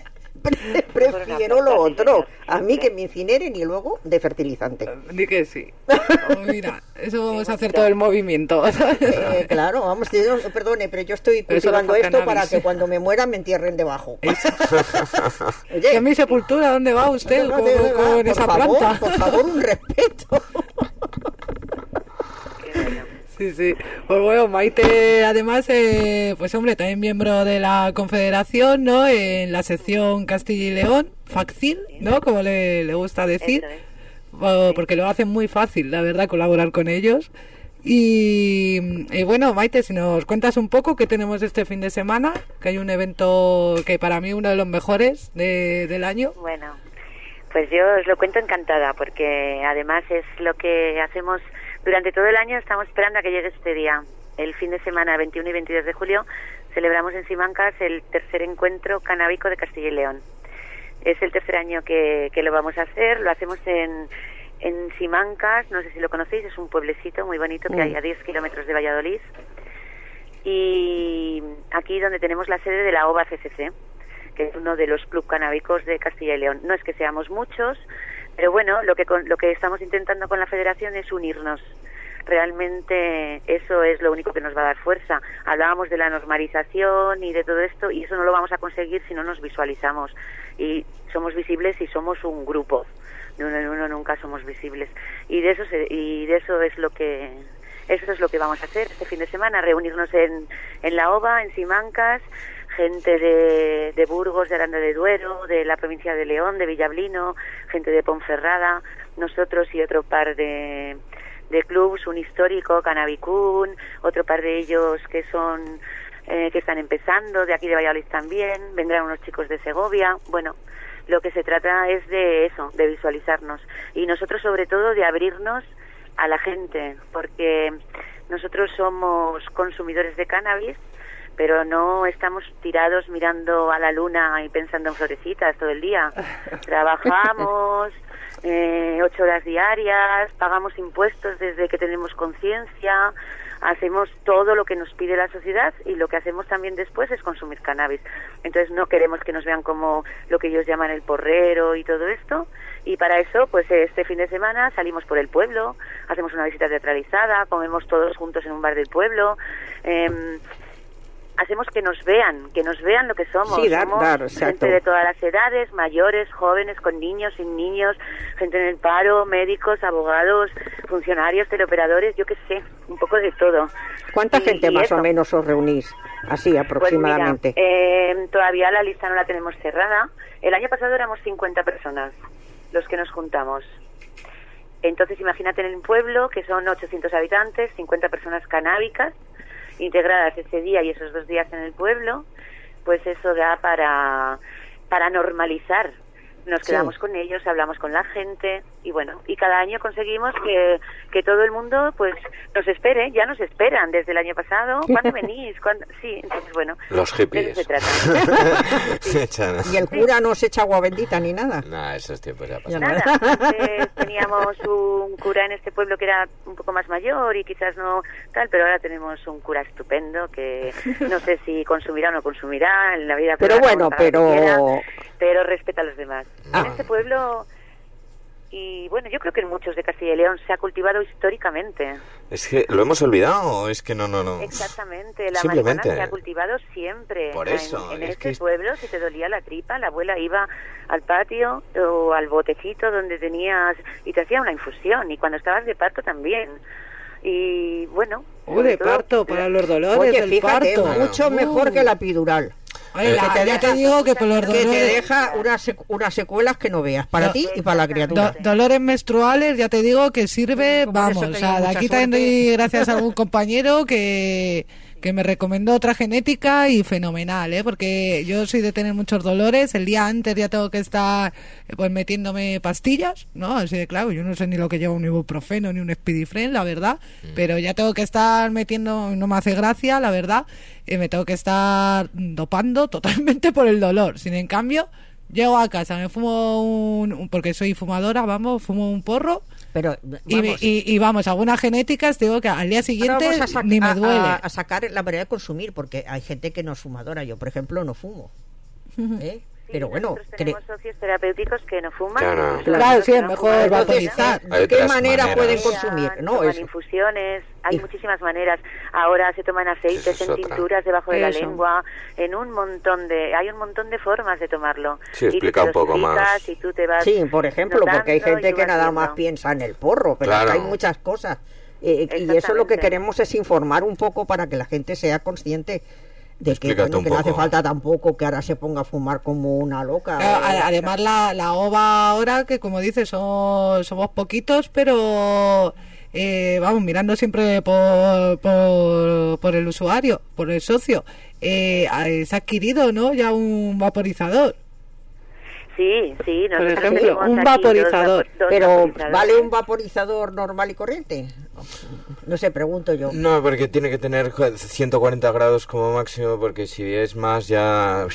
prefiero lo otro, a mí que me incineren y luego de fertilizante. Di que sí. Oh, mira, eso vamos a hacer todo el movimiento. Claro, vamos, perdone, pero yo estoy Pero eso cultivando da esto cannabis. para que cuando me muera me entierren debajo. ¿Y Oye, a mi sepultura dónde va usted no, con, de verdad, con por esa favor, planta? por favor, un respeto. Sí, sí. Pues bueno, Maite, además, pues hombre, también miembro de la Confederación, ¿no? En la sección Castilla y León, FACCIL, ¿no? Como le gusta decir. Eso es. Porque lo hacen muy fácil, la verdad, colaborar con ellos. Y bueno, Maite, si nos cuentas un poco qué tenemos este fin de semana, que hay un evento que para mí uno de los mejores del año. Bueno, pues yo os lo cuento encantada, porque además es lo que hacemos durante todo el año. Estamos esperando a que llegue este día. El fin de semana 21 y 22 de julio celebramos en Simancas el tercer encuentro canábico de Castilla y León. Es el tercer año que lo vamos a hacer. Lo hacemos en Simancas, no sé si lo conocéis, es un pueblecito muy bonito que hay a 10 kilómetros de Valladolid. Y aquí donde tenemos la sede de la OVA CCC, que es uno de los clubes canábicos de Castilla y León. No es que seamos muchos, pero bueno, lo que estamos intentando con la federación es unirnos realmente eso es lo único que nos va a dar fuerza. Hablábamos de la normalización y de todo esto, y eso no lo vamos a conseguir si no nos visualizamos y somos visibles y somos un grupo. De uno en uno nunca somos visibles, y de eso es lo que vamos a hacer este fin de semana, reunirnos en la OVA, en Simancas, gente de Burgos, de Aranda de Duero, de la provincia de León, de Villablino, gente de Ponferrada, nosotros y otro par de clubs, un histórico, Canabicún, otro par de ellos que son que están empezando, de aquí de Valladolid también, vendrán unos chicos de Segovia. Bueno, lo que se trata es de eso, de visualizarnos, y nosotros sobre todo de abrirnos a la gente, porque nosotros somos consumidores de cannabis, pero no estamos tirados mirando a la luna y pensando en florecitas todo el día. Trabajamos 8 horas diarias, pagamos impuestos desde que tenemos conciencia, hacemos todo lo que nos pide la sociedad, y lo que hacemos también después es consumir cannabis. Entonces no queremos que nos vean como lo que ellos llaman el porrero y todo esto, y para eso pues este fin de semana salimos por el pueblo, hacemos una visita teatralizada, comemos todos juntos en un bar del pueblo, hacemos que nos vean lo que somos. Sí, somos gente de todas las edades, mayores, jóvenes, con niños, sin niños, gente en el paro, médicos, abogados, funcionarios, teleoperadores, yo qué sé, un poco de todo. ¿Cuánta gente más o menos os reunís, así aproximadamente? Pues mira, todavía la lista no la tenemos cerrada. El año pasado éramos 50 personas los que nos juntamos. Entonces imagínate en el pueblo, que son 800 habitantes, 50 personas canábicas, integradas ese día y esos 2 días en el pueblo, pues eso da para normalizar. Nos quedamos con ellos, hablamos con la gente, y bueno, y cada año conseguimos que todo el mundo pues nos espere, ya nos esperan desde el año pasado. ¿Cuándo venís? Sí, entonces bueno, los hippies. De eso se trata. ¿Y el cura no os echa agua bendita ni nada? No, esos tiempos ya pasaron. Nada, antes teníamos un cura en este pueblo que era un poco más mayor y quizás no tal, pero ahora tenemos un cura estupendo que no sé si consumirá o no consumirá en la vida. Pero bueno, pero respeta a los demás. En este pueblo, y bueno, yo creo que en muchos de Castilla y León se ha cultivado históricamente. ¿Es que lo hemos olvidado o es que no? Exactamente, la marihuana se ha cultivado siempre. Por eso. En este pueblo, si te dolía la tripa, la abuela iba al patio o al botecito donde tenías y te hacía una infusión, y cuando estabas de parto también. Y bueno... de parto, para los dolores. Oye, del fíjate, parto. mucho mejor que la epidural. Ya te digo que por los dolores... Que te deja unas secuelas que no veas, para ti y para la criatura. Dolores menstruales, ya te digo que sirve, vamos. O sea, de aquí también doy gracias a algún compañero que me recomendó otra genética, y fenomenal, porque yo soy de tener muchos dolores. El día antes ya tengo que estar pues metiéndome pastillas, ¿no? Así de claro, yo no sé ni lo que lleva un ibuprofeno ni un Spidifren, la verdad, pero ya tengo que estar metiendo, no me hace gracia, la verdad, me tengo que estar dopando totalmente por el dolor. Sin en cambio, llego a casa, me fumo porque soy fumadora, fumo un porro. Pero vamos, y vamos, algunas genéticas digo que al día siguiente ni me duele. A sacar la manera de consumir, porque hay gente que no es fumadora. Yo, por ejemplo, no fumo. Sí, pero bueno, tenemos socios terapéuticos que no fuman. Claro, sí, es mejor vaporizar. ¿De qué manera pueden consumir? Toman infusiones, hay muchísimas maneras. Ahora se toman aceites en tinturas debajo de la lengua, hay un montón de formas de tomarlo. Sí, explica un poco más. Y tú te vas por ejemplo, porque hay gente que nada más piensa en el porro, pero hay muchas cosas. Y eso lo que queremos es informar un poco para que la gente sea consciente de que no hace falta tampoco que ahora se ponga a fumar como una loca. Además la OVA ahora, que como dices, somos poquitos, pero vamos, mirando siempre por el usuario, por el socio, se ha adquirido, ¿no?, ya un vaporizador. Sí, por ejemplo, un vaporizador. Pero ¿vale un vaporizador normal y corriente? No sé, pregunto yo. No, porque tiene que tener 140 grados como máximo, porque si es más ya...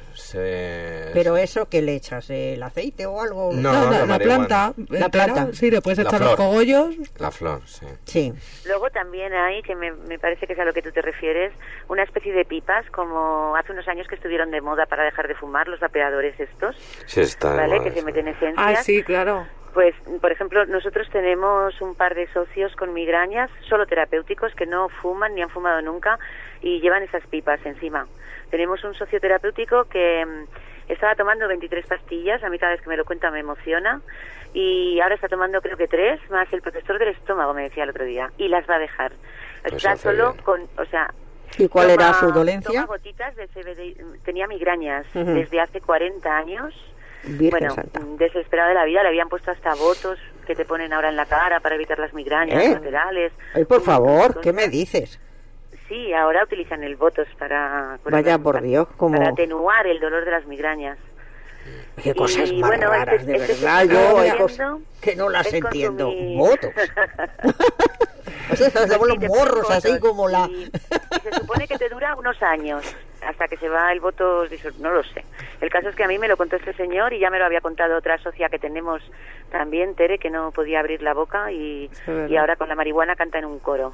¿Pero eso qué le echas? ¿El aceite o algo? No, la planta. La planta. Sí, le puedes echar los cogollos. La flor, sí. Luego también hay, que me parece que es a lo que tú te refieres, una especie de pipas, como hace unos años que estuvieron de moda para dejar de fumar, los vapeadores estos. Sí, está ¿vale? mal, que se meten esencias. Sí, claro. Pues, por ejemplo, nosotros tenemos un par de socios con migrañas, solo terapéuticos, que no fuman ni han fumado nunca y llevan esas pipas encima. Tenemos un socio terapéutico que estaba tomando 23 pastillas, a mí cada vez que me lo cuenta me emociona, y ahora está tomando creo que 3, más el protector del estómago, me decía el otro día, y las va a dejar. Está solo con, o sea... ¿Y cuál era su dolencia? Toma gotitas de CBD, tenía migrañas desde hace 40 años. Virgen Santa. Desesperado de la vida, le habían puesto hasta votos que te ponen ahora en la cara para evitar las migrañas laterales. Ay, por favor, ¿qué me dices? Sí, ahora utilizan el Botox para... Vaya por Dios, como... Para atenuar el dolor de las migrañas. Qué cosas más raras, de verdad. Yo hay cosas que no las entiendo. Botox. O sea, se los morros así como la... Y se supone que te dura unos años hasta que se va el Botox, no lo sé. El caso es que a mí me lo contó este señor y ya me lo había contado otra socia que tenemos también, Tere, que no podía abrir la boca y ahora con la marihuana canta en un coro.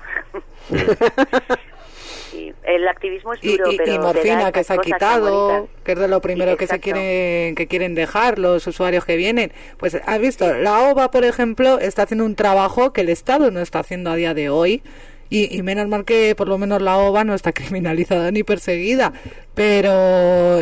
Sí, el activismo es duro, pero y morfina que se ha quitado, que es de lo primero que exacto. que quieren dejar los usuarios que vienen. Pues has visto, la OVA, por ejemplo, está haciendo un trabajo que el Estado no está haciendo a día de hoy. Y menos mal que por lo menos la OVA no está criminalizada ni perseguida, pero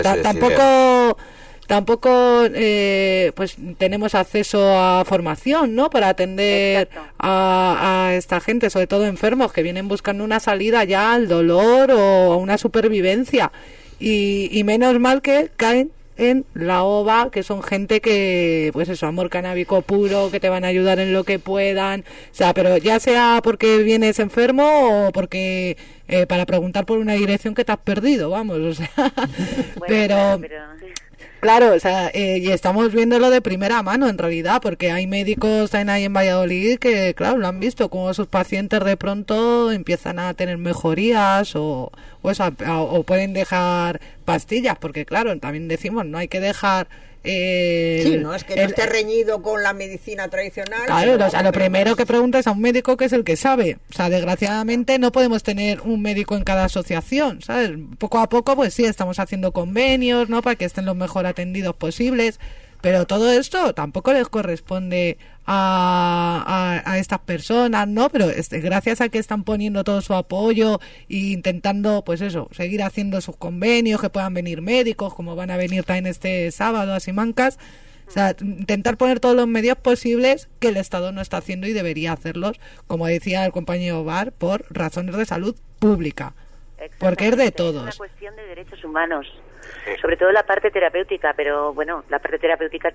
tampoco pues tenemos acceso a formación, ¿no? Para atender a esta gente, sobre todo enfermos que vienen buscando una salida ya al dolor o a una supervivencia, y menos mal que caen en la OVA, que son gente que, pues eso, amor canábico puro, que te van a ayudar en lo que puedan, o sea, pero ya sea porque vienes enfermo o porque para preguntar por una dirección que te has perdido, vamos, o sea, bueno, pero claro, o sea, y estamos viéndolo de primera mano en realidad, porque hay médicos también ahí en Valladolid que, claro, lo han visto, como sus pacientes de pronto empiezan a tener mejorías o pueden dejar pastillas, porque claro, también decimos, no hay que dejar... sí, no es que no esté reñido con la medicina tradicional. Claro, o sea, lo primero que pregunta es a un médico que es el que sabe. O sea, desgraciadamente no podemos tener un médico en cada asociación, ¿sabes? Poco a poco, pues sí, estamos haciendo convenios, ¿no? Para que estén los mejor atendidos posibles. Pero todo esto tampoco les corresponde a estas personas, ¿no? Pero gracias a que están poniendo todo su apoyo e intentando, pues eso, seguir haciendo sus convenios, que puedan venir médicos, como van a venir también este sábado a Simancas. O sea, intentar poner todos los medios posibles que el Estado no está haciendo y debería hacerlos, como decía el compañero Bar, por razones de salud pública. Porque es de todos. Es una cuestión de derechos humanos, sobre todo la parte terapéutica, pero bueno, la parte terapéutica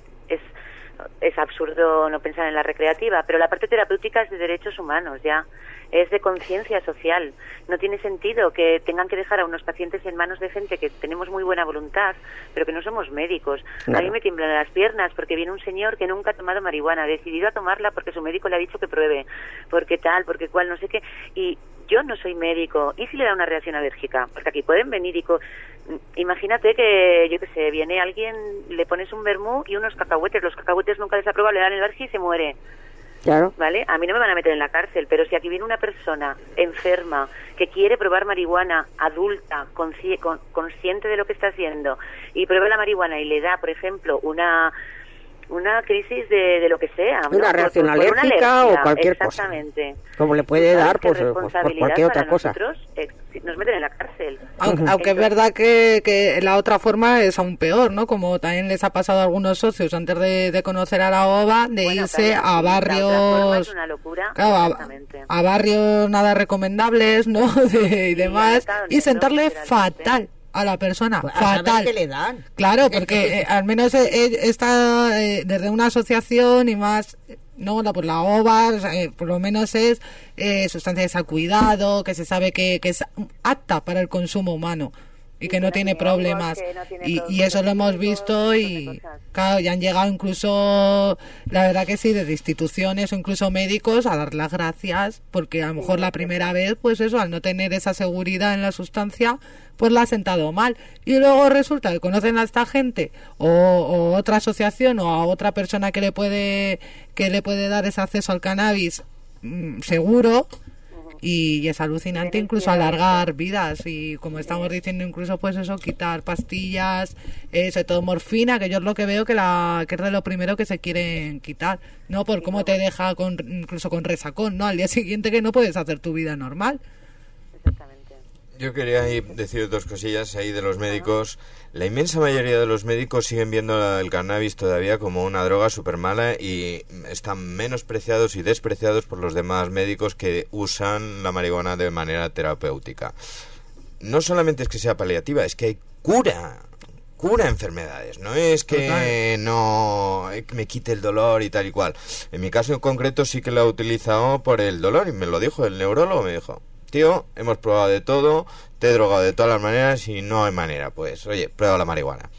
es absurdo no pensar en la recreativa, pero la parte terapéutica es de derechos humanos, ya es de conciencia social. No tiene sentido que tengan que dejar a unos pacientes en manos de gente que tenemos muy buena voluntad, pero que no somos médicos. Claro. A mí me tiemblan las piernas porque viene un señor que nunca ha tomado marihuana, decidido a tomarla porque su médico le ha dicho que pruebe, porque tal, porque cual, no sé qué, y yo no soy médico. ¿Y si le da una reacción alérgica? Porque aquí pueden venir imagínate que, yo qué sé, viene alguien, le pones un vermú y unos cacahuetes, los cacahuetes nunca les ha probado, le dan alergia y se muere. Claro. ¿Vale? A mí no me van a meter en la cárcel, pero si aquí viene una persona enferma que quiere probar marihuana, adulta, consciente de lo que está haciendo, y prueba la marihuana y le da, por ejemplo, una crisis de lo que sea, una ¿no? reacción alérgica o cualquier exactamente. Cosa. Como le puede dar por cualquier otra cosa. Nos meten en la cárcel. Aunque es verdad que la otra forma es aún peor, ¿no? Como también les ha pasado a algunos socios antes de conocer a la OVA, de irse a barrios... Es una locura, claro, a barrios nada recomendables, ¿no? y demás, y sentarle fatal a la persona, pues fatal. ¿Qué le dan? Claro, porque al menos está desde una asociación y más, no, pues la OVA, por lo menos es sustancias al cuidado, que se sabe que es apta para el consumo humano y que no tiene problemas, y eso lo hemos visto, y claro, ya han llegado incluso, la verdad que sí, desde instituciones o incluso médicos a dar las gracias, porque a lo mejor la primera vez, pues eso, al no tener esa seguridad en la sustancia, pues la ha sentado mal, y luego resulta que conocen a esta gente o otra asociación o a otra persona que le puede dar ese acceso al cannabis seguro, y es alucinante, incluso alargar vidas, y como estamos diciendo, incluso pues eso, quitar pastillas, sobre todo morfina, que yo es lo que veo que es de lo primero que se quieren quitar, ¿no? Por cómo te deja incluso con resacón, ¿no? Al día siguiente que no puedes hacer tu vida normal. Exactamente. Yo quería decir dos cosillas ahí de los médicos. La inmensa mayoría de los médicos siguen viendo el cannabis todavía como una droga súper mala y están menospreciados y despreciados por los demás médicos que usan la marihuana de manera terapéutica. No solamente es que sea paliativa, es que cura enfermedades, no es que no me quite el dolor y tal y cual. En mi caso en concreto sí que lo he utilizado por el dolor y me lo dijo el neurólogo, me dijo: tío, hemos probado de todo, te he drogado de todas las maneras y no hay manera, pues oye, prueba la marihuana.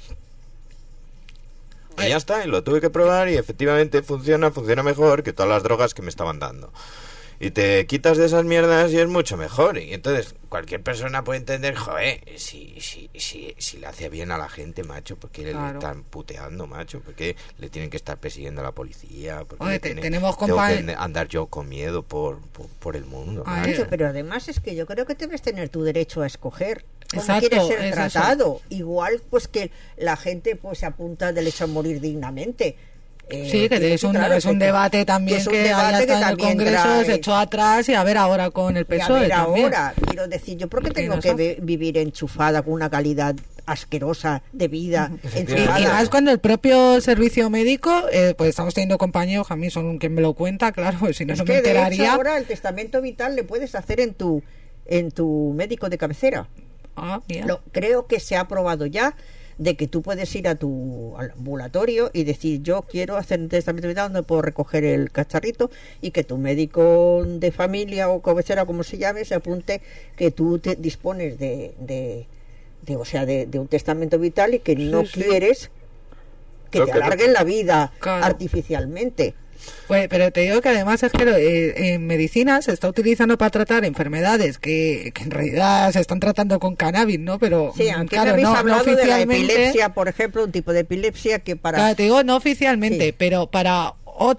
Y ya está, y lo tuve que probar y efectivamente funciona mejor que todas las drogas que me estaban dando. Y te quitas de esas mierdas y es mucho mejor. Y entonces cualquier persona puede entender, joder, si le hace bien a la gente, macho, ¿por qué le están puteando, macho? ¿Por qué le tienen que estar persiguiendo a la policía? ¿Por qué tengo que andar yo con miedo por el mundo? Macho, pero además es que yo creo que debes tener tu derecho a escoger cómo quieres ser tratado. Eso. Igual pues que la gente pues se apunta del hecho a morir dignamente. Sí, que es un debate también que haya estado en el Congreso, se echó atrás y a ver ahora con el PSOE. A ver ahora, quiero decir, ¿yo por qué tengo que vivir enchufada con una calidad asquerosa de vida? Y más cuando el propio servicio médico, pues estamos teniendo compañeros, a mí son quien me lo cuenta, claro, pues si no, no me enteraría. De hecho, ahora el testamento vital le puedes hacer en tu médico de cabecera. Creo que se ha aprobado ya, de que tú puedes ir al ambulatorio y decir: yo quiero hacer un testamento vital donde puedo recoger el cacharrito, y que tu médico de familia o cabecera, como se llame, se apunte que tú te dispones de un testamento vital y que no quieres que te alarguen la vida artificialmente. Pues, pero te digo que además es que en medicina se está utilizando para tratar enfermedades que en realidad se están tratando con cannabis, ¿no? Pero sí, aunque claro, habéis hablado de la epilepsia, por ejemplo, un tipo de epilepsia que para... Claro, te digo no oficialmente, pero para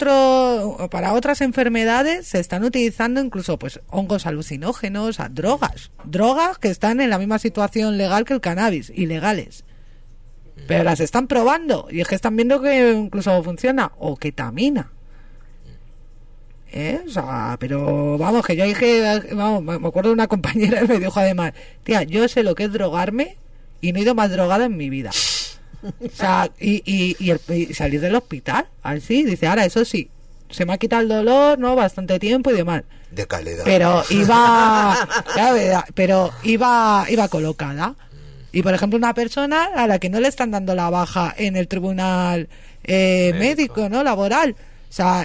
otras enfermedades se están utilizando incluso pues hongos alucinógenos, drogas que están en la misma situación legal que el cannabis, ilegales. Pero las están probando y es que están viendo que incluso funciona, o ketamina. O sea, pero vamos, que yo dije, me acuerdo de una compañera que me dijo además: tía, yo sé lo que es drogarme y no he ido más drogada en mi vida. O sea, y salir del hospital, así, dice, ahora eso sí, se me ha quitado el dolor, ¿no? Bastante tiempo y demás. De calidad. Pero iba colocada. Y por ejemplo, una persona a la que no le están dando la baja en el tribunal médico, ¿no? Laboral. O sea,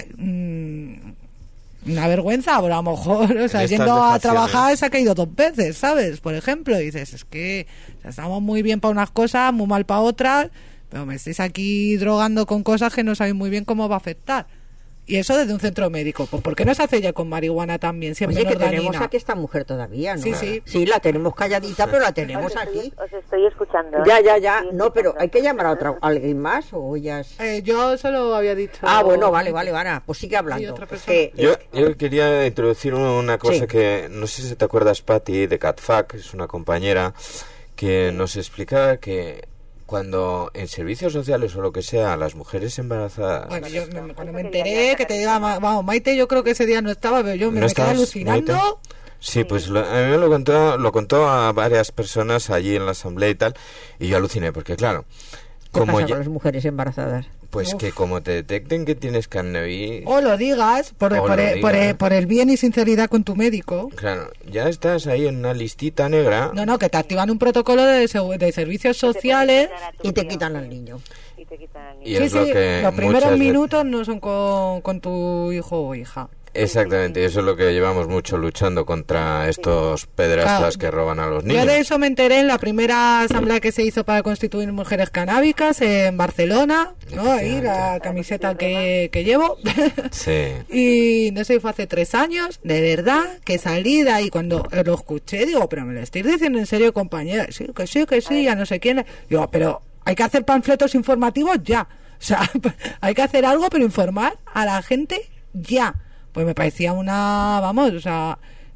una vergüenza, pero a lo mejor, o sea, yendo a trabajar se ha caído 2 veces, ¿sabes? Por ejemplo, y dices, es que estamos muy bien para unas cosas, muy mal para otras, pero me estáis aquí drogando con cosas que no sabéis muy bien cómo va a afectar. Y eso desde un centro médico. Pues ¿por qué no se hace ya con marihuana también? Siempre que tenemos aquí esta mujer todavía, ¿no? Sí, la tenemos calladita, pero la tenemos aquí. Os estoy escuchando. Ya. No, pero hay que llamar a alguien más o ya... yo solo había dicho... Bueno, vale, Ana, pues sigue hablando. Yo quería introducir una cosa que no sé si te acuerdas, Patti, de CatFac, es una compañera que nos explicaba que cuando en servicios sociales o lo que sea, las mujeres embarazadas... Bueno, yo cuando me enteré, que te diga, vamos, Maite, yo creo que ese día no estaba, pero yo me quedé alucinando. Maite. Sí, pues a mí me lo contó a varias personas allí en la asamblea y tal, y yo aluciné, porque claro... ¿Qué pasa con las mujeres embarazadas? Pues que como te detecten que tienes cannabis... O lo digas, por el bien y sinceridad con tu médico. Claro, ya estás ahí en una listita negra. No, que te activan un protocolo de servicios sociales y te quitan al niño. Y es lo que los primeros minutos no son con tu hijo o hija. Exactamente, eso es lo que llevamos mucho luchando contra estos pederastas que roban a los niños. Yo de eso me enteré en la primera asamblea que se hizo para constituir mujeres canábicas en Barcelona, ¿no? Ahí la camiseta que llevo. Sí. Y no sé, fue hace 3 años, de verdad, que salí de ahí. Cuando lo escuché, digo, pero me lo estáis diciendo en serio, compañera. Sí, ya no sé quién. Digo, pero hay que hacer panfletos informativos ya. O sea, hay que hacer algo, pero informar a la gente ya. Pues me parecía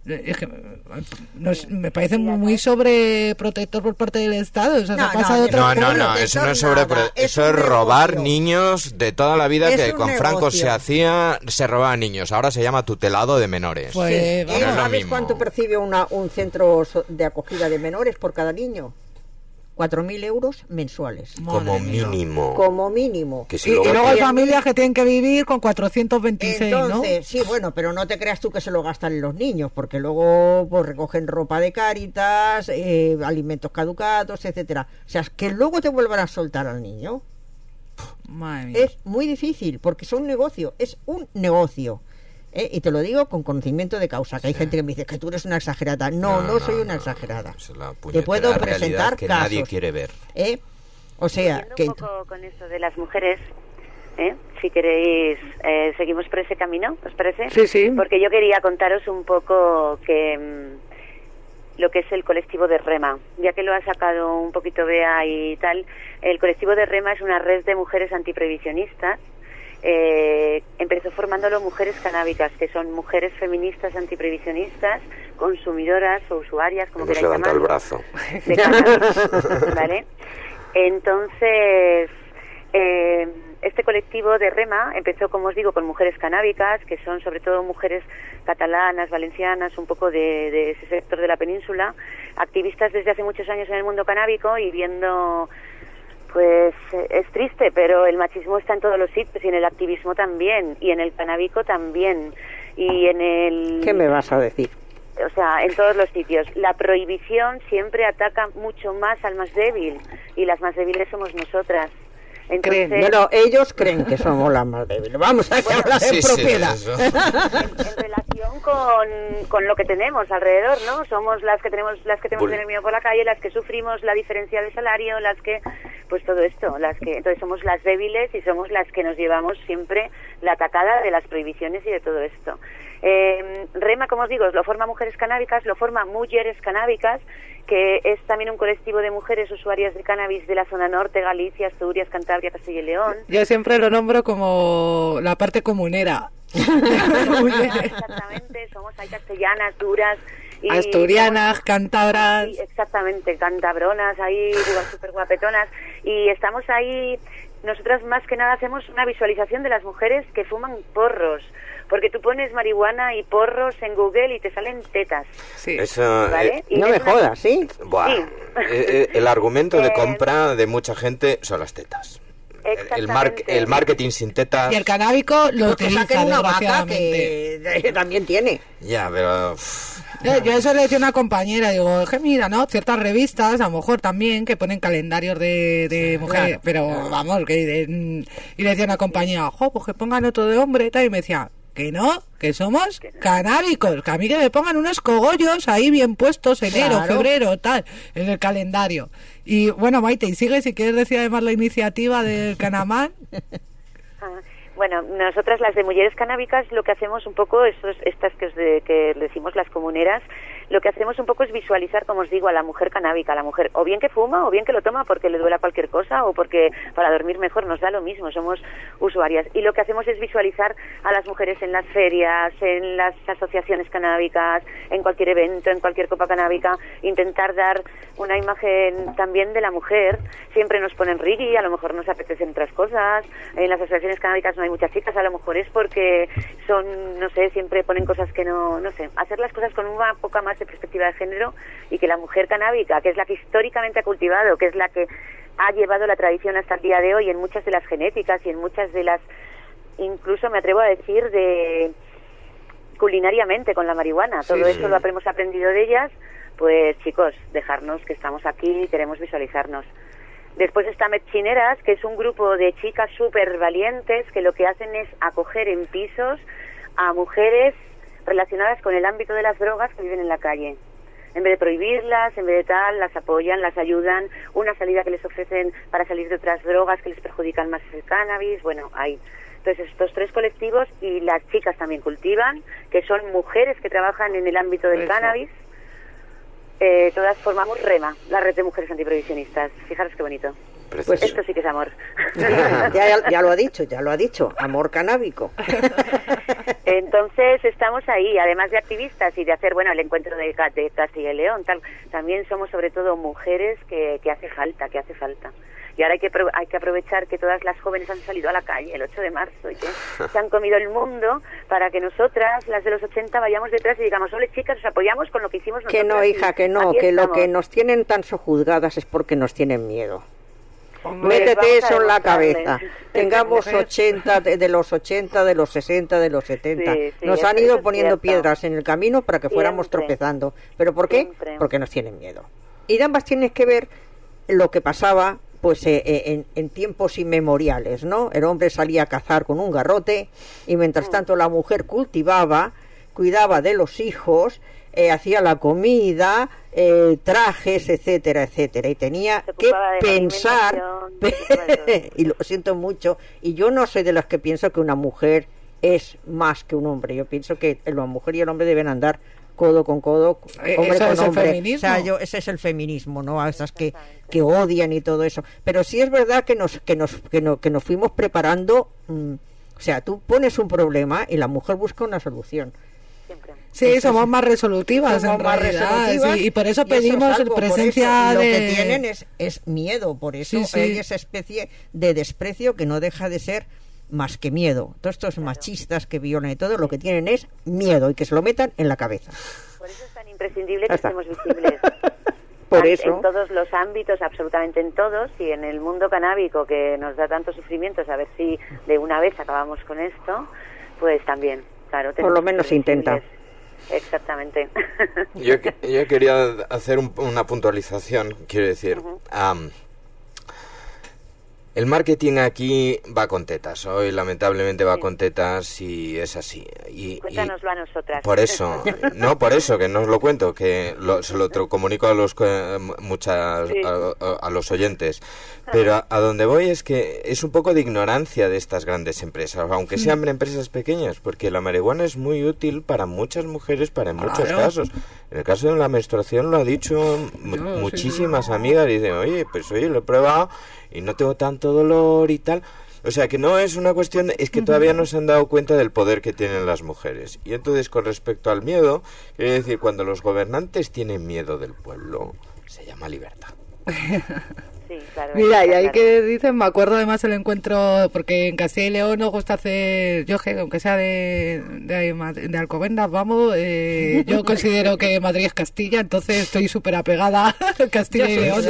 Es que me parece muy sobreprotector por parte del Estado. O sea, no, eso no es eso es robar niños de toda la vida, que con Franco se hacía, se robaban niños. Ahora se llama tutelado de menores. Pues, sí. ¿Sabes cuánto percibe un centro de acogida de menores por cada niño? 4.000 euros mensuales. Como mínimo. Como mínimo. Que si y luego hay familias que tienen que vivir con 426, entonces, ¿no? Sí, bueno, pero no te creas tú que se lo gastan en los niños, porque luego pues recogen ropa de Cáritas, alimentos caducados, etcétera. O sea, que luego te vuelvan a soltar al niño. Madre mía. Es muy difícil, porque es un negocio. Y te lo digo con conocimiento de causa, que hay gente que me dice que tú eres una exagerada. No soy una exagerada. Te puedo presentar que casos. Nadie quiere ver. O sea, que un poco con eso de las mujeres, si queréis, seguimos por ese camino, ¿os parece? Sí. Porque yo quería contaros un poco que lo que es el colectivo de Rema, ya que lo ha sacado un poquito Bea y tal. El colectivo de Rema es una red de mujeres antiprohibicionistas. Empezó formándolo mujeres canábicas, que son mujeres feministas antiprohibicionistas, consumidoras o usuarias, como queráis llamarlo, el brazo. de cannabis, ¿vale? Entonces, este colectivo de Rema empezó, como os digo, con mujeres canábicas, que son sobre todo mujeres catalanas, valencianas, un poco de ese sector de la península, activistas desde hace muchos años en el mundo canábico y viendo... Pues es triste, pero el machismo está en todos los sitios y en el activismo también, y en el canábico también, y en el... ¿Qué me vas a decir? O sea, en todos los sitios. La prohibición siempre ataca mucho más al más débil, y las más débiles somos nosotras. Entonces, bueno, ellos creen que somos las más débiles. Vamos a hablar en propiedad. En relación con lo que tenemos alrededor, ¿no? Somos las que tenemos el miedo por la calle, las que sufrimos la diferencia de salario, las que, pues todo esto, entonces somos las débiles y somos las que nos llevamos siempre la atacada de las prohibiciones y de todo esto. Rema, como os digo, lo forma Mujeres Canábicas, lo forma Mujeres Canábicas, que es también un colectivo de mujeres usuarias de cannabis de la zona norte, Galicia, Asturias, Cantabria, Castilla y León. Yo siempre lo nombro como la parte comunera. Exactamente, hay castellanas, duras... Y, asturianas, cántabras... Exactamente, cantabronas, ahí súper guapetonas. Y estamos ahí, nosotras más que nada hacemos una visualización de las mujeres que fuman porros. Porque tú pones marihuana y porros en Google y te salen tetas. Sí. Eso, ¿vale? No me jodas, ¿sí? Buah, sí. El argumento de compra de mucha gente son las tetas. El marketing sin tetas. Y el canábico lo utiliza, que una vaca que también tiene. Ya, pero... Yo eso le decía a una compañera, digo, que mira, ¿no? Ciertas revistas, a lo mejor también, que ponen calendarios de mujeres, claro, pero claro. Vamos, y le decía a una compañera, pues que pongan otro de hombre, tal, y me decía... Que no, que somos canábicos, que a mí que me pongan unos cogollos ahí bien puestos, enero, claro, febrero, tal, en el calendario. Y bueno, Maite, y sigue si quieres decir además la iniciativa del Canamán. Bueno, nosotras las de Mujeres Canábicas lo que hacemos un poco, estas que decimos las comuneras, lo que hacemos un poco es visualizar, como os digo, a la mujer canábica, a la mujer o bien que fuma o bien que lo toma porque le duela cualquier cosa o porque para dormir mejor, nos da lo mismo, somos usuarias. Y lo que hacemos es visualizar a las mujeres en las ferias, en las asociaciones canábicas, en cualquier evento, en cualquier copa canábica, intentar dar una imagen también de la mujer. Siempre nos ponen reggae, a lo mejor nos apetecen otras cosas, en las asociaciones canábicas no hay muchas chicas, a lo mejor es porque son, no sé, siempre ponen cosas que no sé, hacer las cosas con una poca más de perspectiva de género y que la mujer canábica, que es la que históricamente ha cultivado, que es la que ha llevado la tradición hasta el día de hoy en muchas de las genéticas y en muchas de las, incluso me atrevo a decir, de culinariamente con la marihuana, todo eso lo hemos aprendido de ellas, pues chicos, dejarnos que estamos aquí y queremos visualizarnos. Después está Mechineras, que es un grupo de chicas súper valientes que lo que hacen es acoger en pisos a mujeres relacionadas con el ámbito de las drogas que viven en la calle. En vez de prohibirlas, en vez de tal, las apoyan, las ayudan, una salida que les ofrecen para salir de otras drogas que les perjudican más el cannabis, bueno, hay. Entonces estos tres colectivos y las chicas también cultivan, que son mujeres que trabajan en el ámbito del cannabis. Todas formamos REMA, la red de mujeres antiprohibicionistas. Fijaros qué bonito. Pues esto sí que es amor. Ya lo ha dicho, amor canábico. Entonces estamos ahí, además de activistas y de hacer, el encuentro de Castilla y León, tal, también somos sobre todo mujeres que hace falta. Y ahora hay que aprovechar que todas las jóvenes han salido a la calle el 8 de marzo y que se han comido el mundo para que nosotras, las de los 80, vayamos detrás y digamos, ole chicas, os apoyamos con lo que hicimos nosotras. Que no, hija, que no, que lo que nos tienen tan sojuzgadas es porque nos tienen miedo. Métete eso en la cabeza. Tengamos 80, de los 80, de los 60, de los 70. Nos han ido poniendo piedras en el camino para que fuéramos tropezando. ¿Pero por qué? Porque nos tienen miedo. Y ambas tienes que ver lo que pasaba pues en tiempos inmemoriales, ¿no? El hombre salía a cazar con un garrote y mientras tanto la mujer cultivaba, cuidaba de los hijos, hacía la comida, trajes, etcétera, etcétera, y tenía que pensar y lo siento mucho, y yo no soy de las que pienso que una mujer es más que un hombre. Yo pienso que la mujer y el hombre deben andar codo con codo, hombre con hombre. O sea, ese es el feminismo, ¿no? A esas que odian y todo eso. Pero sí es verdad que nos fuimos preparando. O sea, tú pones un problema y la mujer busca una solución. Sí, somos más resolutivas en realidad. Sí, y por eso pedimos presencia de... Lo que tienen es miedo, por eso hay esa especie de desprecio que no deja de ser más que miedo. Todos estos machistas que violan y todo, lo que tienen es miedo y que se lo metan en la cabeza. Por eso es tan imprescindible que estemos visibles. Por eso. En todos los ámbitos, absolutamente en todos, y en el mundo canábico que nos da tantos sufrimientos, a ver si de una vez acabamos con esto, pues también, claro. Por lo menos se intenta. Exactamente. Yo quería hacer una puntualización, quiero decir. El marketing aquí va con tetas. Hoy lamentablemente va con tetas y es así. Cuéntanoslo a nosotras. Por eso, que no os lo cuento, que se lo comunico a los a los oyentes. Pero a donde voy es que es un poco de ignorancia de estas grandes empresas, aunque sean empresas pequeñas, porque la marihuana es muy útil para muchas mujeres, para muchos casos. En el caso de la menstruación lo ha dicho muchísimas amigas y dicen, oye, lo he probado y no tengo tanto dolor y tal. O sea, que no es una cuestión, es que todavía no se han dado cuenta del poder que tienen las mujeres. Y entonces, con respecto al miedo, quiero decir, cuando los gobernantes tienen miedo del pueblo, se llama libertad. Sí, claro. Mira, y ahí que dicen, me acuerdo además el encuentro, porque en Castilla y León nos gusta hacer, yo aunque sea de Alcobendas, vamos, yo considero que Madrid es Castilla, entonces estoy súper apegada a Castilla y León.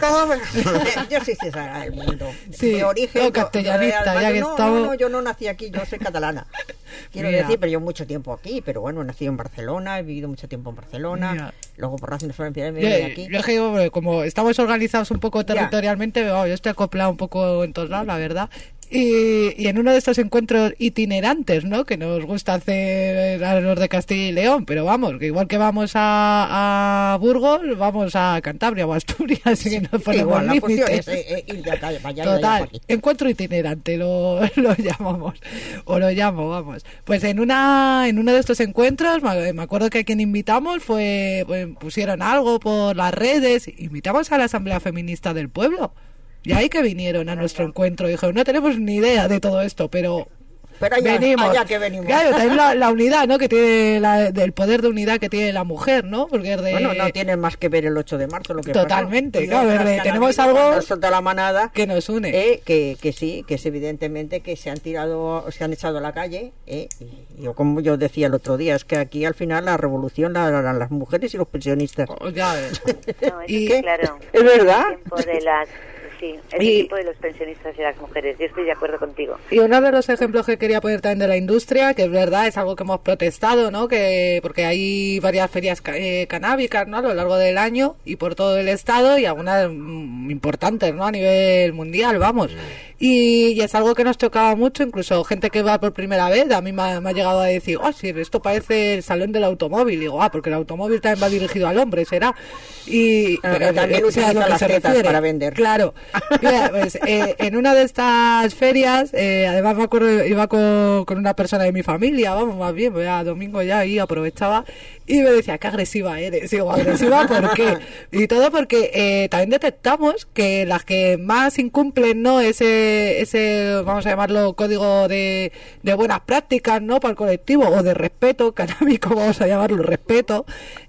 Yo soy César del mundo. Sí, de origen castellanista, ya que estamos. No, yo no nací aquí, yo soy catalana. Quiero decir, pero yo mucho tiempo aquí, pero bueno, he nacido en Barcelona, he vivido mucho tiempo en Barcelona, luego por razones familiares me vine aquí. Yo como estamos organizados un poco territorialmente, yo estoy acoplado un poco en todos lados, la verdad. Y en uno de estos encuentros itinerantes, ¿no?, que nos gusta hacer a los de Castilla y León, pero vamos, que igual que vamos a Burgos, vamos a Cantabria o a Asturias, así que nos ponemos límites. Ir de acá, para allá, total, encuentro itinerante lo llamamos, o lo llamo, vamos. Pues en uno de estos encuentros, me acuerdo que a quien invitamos pusieron algo por las redes, invitamos a la Asamblea Feminista del Pueblo. Y ahí que vinieron a nuestro encuentro, dijeron, no tenemos ni idea de todo esto, pero allá que venimos. Claro, también la unidad, ¿no?, que tiene del poder de unidad que tiene la mujer, ¿no? Porque es bueno, no tiene más que ver el 8 de marzo lo que totalmente, pasó. Claro, tenemos algo nos solta la manada que nos une. Que sí, que es evidentemente que se han echado a la calle, y yo, como yo decía el otro día, es que aquí al final la revolución la harán las mujeres y los pensionistas. Ya ves. No, es claro. Es verdad. Sí, el tipo de los pensionistas y las mujeres, yo estoy de acuerdo contigo. Y uno de los ejemplos que quería poner también de la industria, que es verdad, es algo que hemos protestado, ¿no?, porque hay varias ferias canábicas, ¿no?, a lo largo del año y por todo el estado, y algunas importantes, ¿no?, a nivel mundial, vamos. Y es algo que nos chocaba mucho, incluso gente que va por primera vez, a mí me ha llegado a decir, sí, esto parece el salón del automóvil, y digo, porque el automóvil también va dirigido al hombre, será. Pero también utiliza las tetas para vender. Claro. Mira, pues, en una de estas ferias, además me acuerdo, iba con una persona de mi familia, vamos, más bien, a domingo ya ahí aprovechaba y me decía, qué agresiva eres. Digo, ¿agresiva por qué? Y todo porque también detectamos que las que más incumplen, ¿no?, ese vamos a llamarlo código de buenas prácticas, ¿no?, para el colectivo, o de respeto canábico, vamos a llamarlo respeto,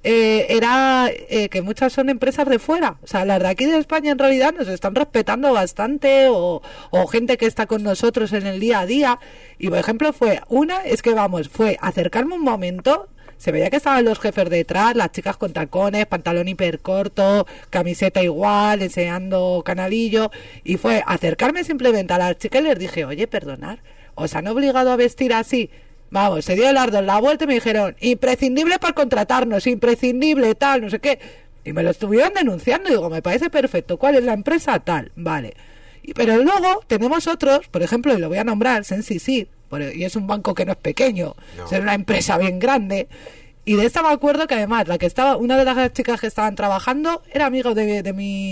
era que muchas son empresas de fuera. O sea, las de aquí de España en realidad nos están respetando bastante, o gente que está con nosotros en el día a día. Y por ejemplo fue fue acercarme un momento. Se veía que estaban los jefes detrás, las chicas con tacones, pantalón hipercorto, camiseta igual, enseñando canalillo, y fue acercarme simplemente a las chicas y les dije, oye, perdonad, ¿os han obligado a vestir así? Vamos, se dio el ardor la vuelta y me dijeron, imprescindible para contratarnos, imprescindible, tal, no sé qué, y me lo estuvieron denunciando. Y digo, me parece perfecto, ¿cuál es la empresa? Tal, vale. Pero luego tenemos otros, por ejemplo, y lo voy a nombrar, Sensisid, y es un banco que no es pequeño, es una empresa bien grande. Y de esta me acuerdo que además una de las chicas que estaban trabajando era amigo de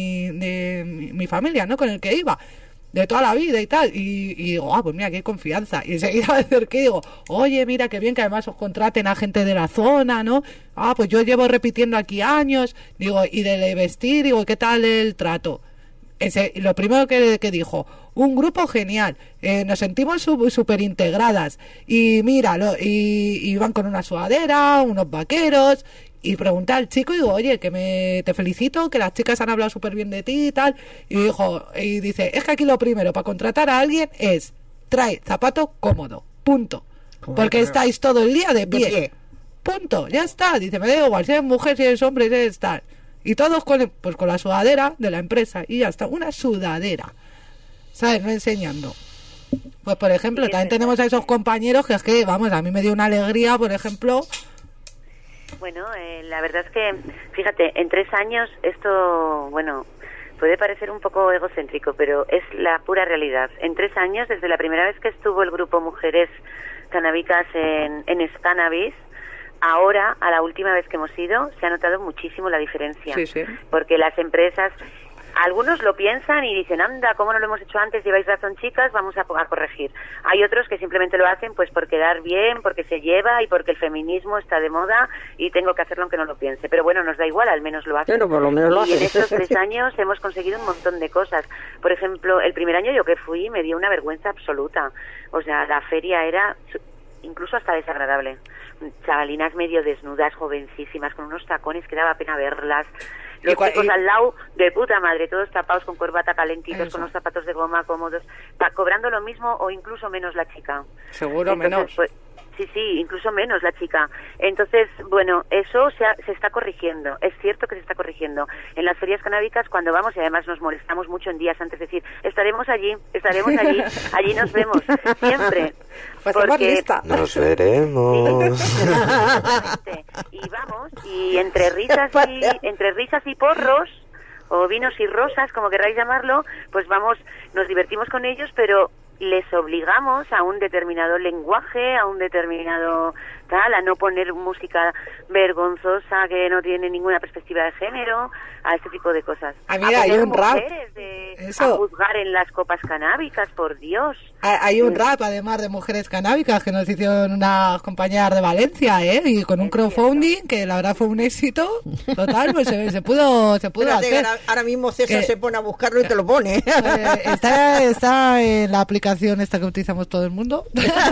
mi familia, ¿no?, con el que iba de toda la vida y tal, y digo, pues mira, qué confianza. Y enseguida me acerqué y digo, oye, mira, qué bien que además os contraten a gente de la zona, ¿no? Pues yo llevo repitiendo aquí años, digo, y de vestir, digo, ¿qué tal el trato? Lo primero que dijo, un grupo genial, nos sentimos súper integradas, y míralo, y van con una sudadera, unos vaqueros, y pregunté al chico y digo, oye, que te felicito, que las chicas han hablado súper bien de ti y tal, y dice, es que aquí lo primero para contratar a alguien es trae zapato cómodo, punto, porque estáis todo el día de pie, punto, ya está. Dice, me da igual si eres mujer, si eres hombre, si eres tal. Y todos con la sudadera de la empresa. Y ya está, una sudadera. ¿Sabes? No enseñando. Pues, por ejemplo, también tenemos a esos compañeros que es que, vamos, a mí me dio una alegría, por ejemplo. Bueno, la verdad es que, fíjate, en 3 años esto, bueno, puede parecer un poco egocéntrico, pero es la pura realidad. En 3 años, desde la primera vez que estuvo el grupo Mujeres Canábicas en Scannabis, ahora, a la última vez que hemos ido, se ha notado muchísimo la diferencia. Sí, sí. Porque las empresas, algunos lo piensan y dicen, anda, ¿cómo no lo hemos hecho antes? Lleváis razón, chicas, vamos a corregir. Hay otros que simplemente lo hacen pues por quedar bien, porque se lleva y porque el feminismo está de moda y tengo que hacerlo aunque no lo piense. Pero bueno, nos da igual, al menos lo hacen. Pero por lo menos lo hacen. Y en estos 3 años hemos conseguido un montón de cosas. Por ejemplo, el primer año yo que fui me dio una vergüenza absoluta. O sea, la feria era incluso hasta desagradable. Chavalinas medio desnudas, jovencísimas, con unos tacones que daba pena verlas. Los chicos al lado, de puta madre, todos tapados con corbata, calentitos, con los zapatos de goma cómodos, cobrando lo mismo o incluso menos la chica. Seguro. Entonces, menos. Pues, sí, incluso menos la chica. Entonces, bueno, eso se está corrigiendo. Es cierto que se está corrigiendo. En las ferias canábicas, cuando vamos, y además nos molestamos mucho en días antes de decir, estaremos allí, allí nos vemos, siempre. Pues porque nos veremos. Sí, y vamos, y entre risas y porros, o vinos y rosas, como queráis llamarlo, pues vamos, nos divertimos con ellos, pero les obligamos a un determinado lenguaje, a un determinado tal, a no poner música vergonzosa que no tiene ninguna perspectiva de género, a este tipo de cosas. Mira, hay un rap. A juzgar en las copas canábicas, por Dios. Hay un rap, además, de mujeres canábicas que nos hicieron unas compañeras de Valencia, y con un crowdfunding que la verdad fue un éxito total, pues se pudo hacer. Ahora mismo César se pone a buscarlo y te lo pone. Está en la aplicación esta que utilizamos todo el mundo.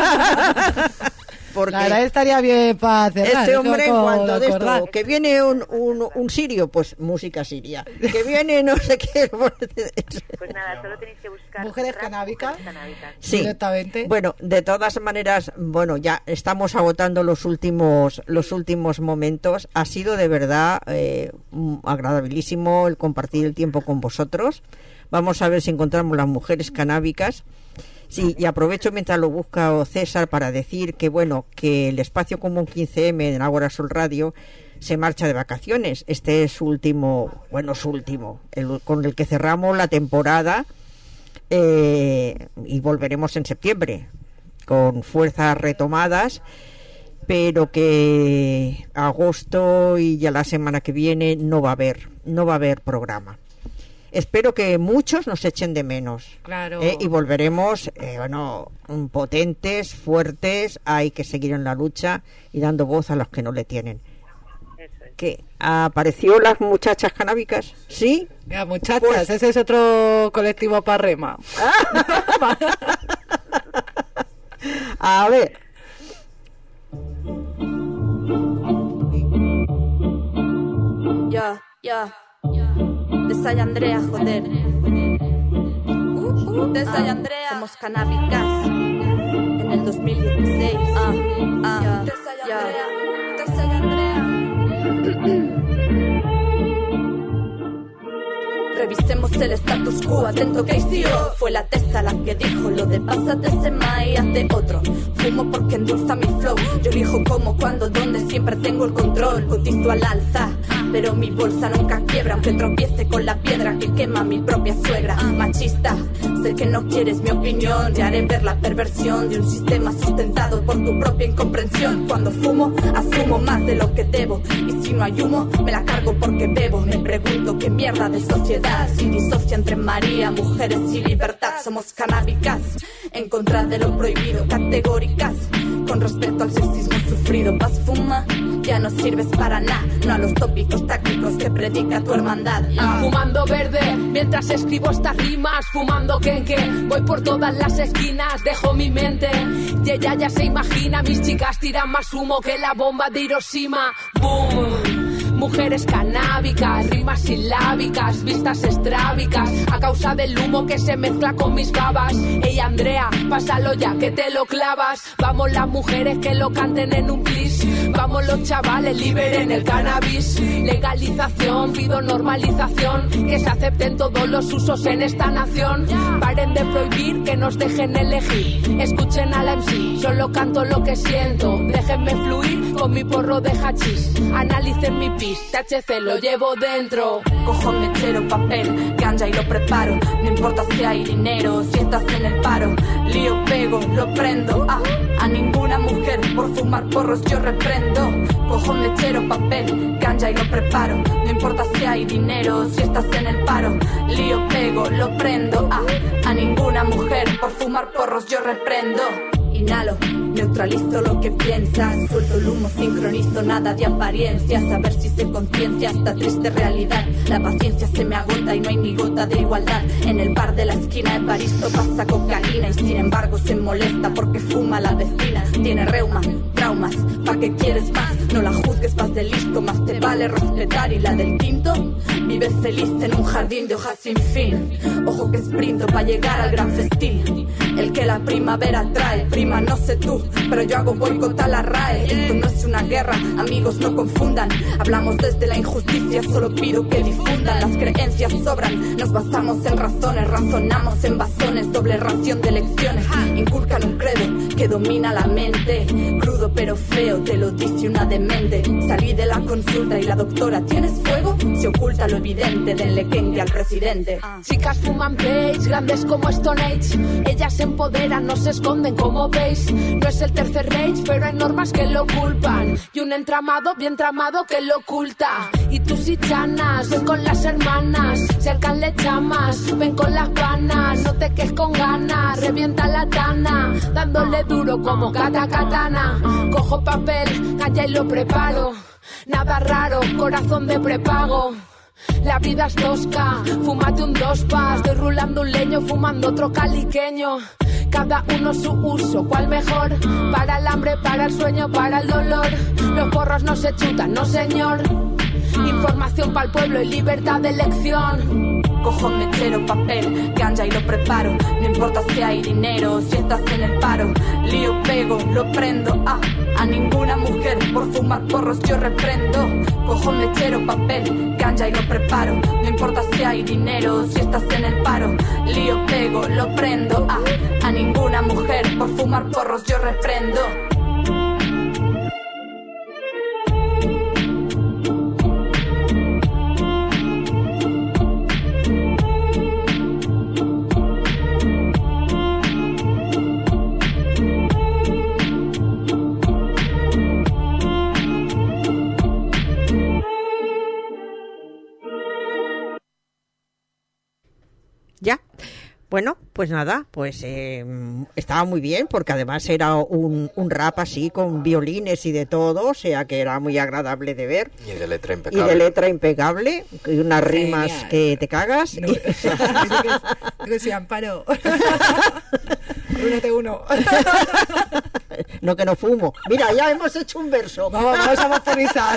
Porque la verdad estaría bien para cerrar. Este hombre, cuando de esto, que viene un sirio, pues música siria. Que viene no sé qué. Pues nada, solo tenéis que buscar mujeres canábicas. Sí, directamente. Bueno, de todas maneras, bueno, ya estamos agotando los últimos momentos. Ha sido de verdad agradabilísimo el compartir el tiempo con vosotros. Vamos a ver si encontramos las mujeres canábicas. Sí, y aprovecho mientras lo busca César para decir que bueno, que el Espacio Común 15M en Ágora Sol Radio se marcha de vacaciones. Este es su último, con el que cerramos la temporada, y volveremos en septiembre con fuerzas retomadas, pero que agosto y ya la semana que viene no va a haber programa. espero que muchos nos echen de menos. Claro. Y volveremos, potentes, fuertes. Hay que seguir en la lucha y dando voz a los que no le tienen. ¿Qué? ¿Apareció las muchachas canábicas? ¿Sí? Ya, muchachas, pues... ese es otro colectivo para rema. A ver. Ya. De Say Andrea, joder. De Say Andrea. Somos canábicas. En el 2016. De Say Andrea. De Say Andrea. Revisemos el status quo, atento que ICO. Fue la testa la que dijo lo de pásate ese ma y hazte otro. Fumo porque endulza mi flow. Yo elijo cómo, cuándo, dónde, siempre tengo el control. Cotizo al alza, pero mi bolsa nunca quiebra. Aunque tropiece con la piedra que quema mi propia suegra. Machista, sé que no quieres mi opinión. Te haré ver la perversión de un sistema sustentado por tu propia incomprensión. Cuando fumo, asumo más de lo que debo. Y si no hay humo, me la cargo porque bebo. Me pregunto qué mierda de sociedad si disocia entre María, mujeres y libertad. Somos canábicas, en contra de lo prohibido, categóricas, con respecto al sexismo sufrido. Paz fuma, ya no sirves para nada, no a los tópicos tácticos que predica tu hermandad. Fumando verde, mientras escribo estas rimas, fumando quenque, voy por todas las esquinas, dejo mi mente, y ella ya se imagina, mis chicas tiran más humo que la bomba de Hiroshima. Boom. Mujeres canábicas, rimas silábicas, vistas estrábicas, a causa del humo que se mezcla con mis babas. Ey Andrea, pásalo ya que te lo clavas. Vamos las mujeres que lo canten en un plis. Vamos los chavales, liberen el cannabis. Legalización, pido normalización, que se acepten todos los usos en esta nación. Paren de prohibir, que nos dejen elegir. Escuchen a la MC, solo canto lo que siento. Déjenme fluir con mi porro de hachís. Analicen mi pis. THC lo llevo dentro. Cojo mechero, papel, ganja y lo preparo. No importa si hay dinero, si estás en el paro. Lío, pego, lo prendo. A ninguna mujer por fumar porros yo reprendo. Cojo mechero, papel, ganja y lo preparo. No importa si hay dinero, si estás en el paro. Lío, pego, lo prendo. A ninguna mujer por fumar porros yo reprendo. Inhalo, neutralizo lo que piensas, suelto el humo, sincronizo nada de apariencias, a ver si se conciencia esta triste realidad. La paciencia se me agota y no hay ni gota de igualdad. En el bar de la esquina de Paristo pasa cocaína y sin embargo se molesta porque fuma la vecina. Tiene reuma, traumas, ¿pa' qué quieres más? No la juzgues, vas de listo, más te vale respetar. Y la del quinto, vive feliz en un jardín de hojas sin fin. Ojo que sprinto pa' llegar al gran festín. El que la primavera trae, prima no sé tú, pero yo hago boicot a la RAE. Esto no es una guerra, amigos no confundan. Hablamos desde la injusticia, solo pido que difundan. Las creencias sobran, nos basamos en razones, razonamos en basones, doble ración de lecciones. Inculcan un credo que domina la mente, crudo pero feo, te lo dice una demente. Salí de la consulta y la doctora, ¿tienes fuego? Se oculta lo evidente, denle quenque al presidente. Chicas fuman page, grandes como Stone Age. Ellas se empoderan, no se esconden como veis. No es el tercer Reich, pero hay normas que lo culpan. Y un entramado bien tramado que lo oculta. Y tú si chanas, ven con las hermanas. Cercanle chamas, ven con las panas. No te quejes con ganas, revienta la tana. Dándole duro como katana. Cojo papel, calla y lo preparo. Nada raro, corazón de prepago. La vida es tosca, fúmate un 2 Estoy rulando un leño, fumando otro caliqueño. Cada uno su uso, ¿cuál mejor? Para el hambre, para el sueño, para el dolor. Los porros no se chutan, no señor. Información para el pueblo y libertad de elección. Cojo mechero, papel, ganja y lo preparo. No importa si hay dinero, si estás en el paro. Lío, pego, lo prendo. A ninguna mujer por fumar porros yo reprendo. Cojo mechero, papel, ganja y lo preparo. No importa si hay dinero, si estás en el paro. Lío, pego, lo prendo. A ninguna mujer por fumar porros yo reprendo. Bueno, pues nada, pues estaba muy bien, porque además era un rap así, con violines y de todo, o sea que era muy agradable de ver. Y de letra impecable. Y unas rimas que te cagas. No, que se Amparo. Uno. No, que no fumo. Mira, ya hemos hecho un verso. Vamos a motorizar.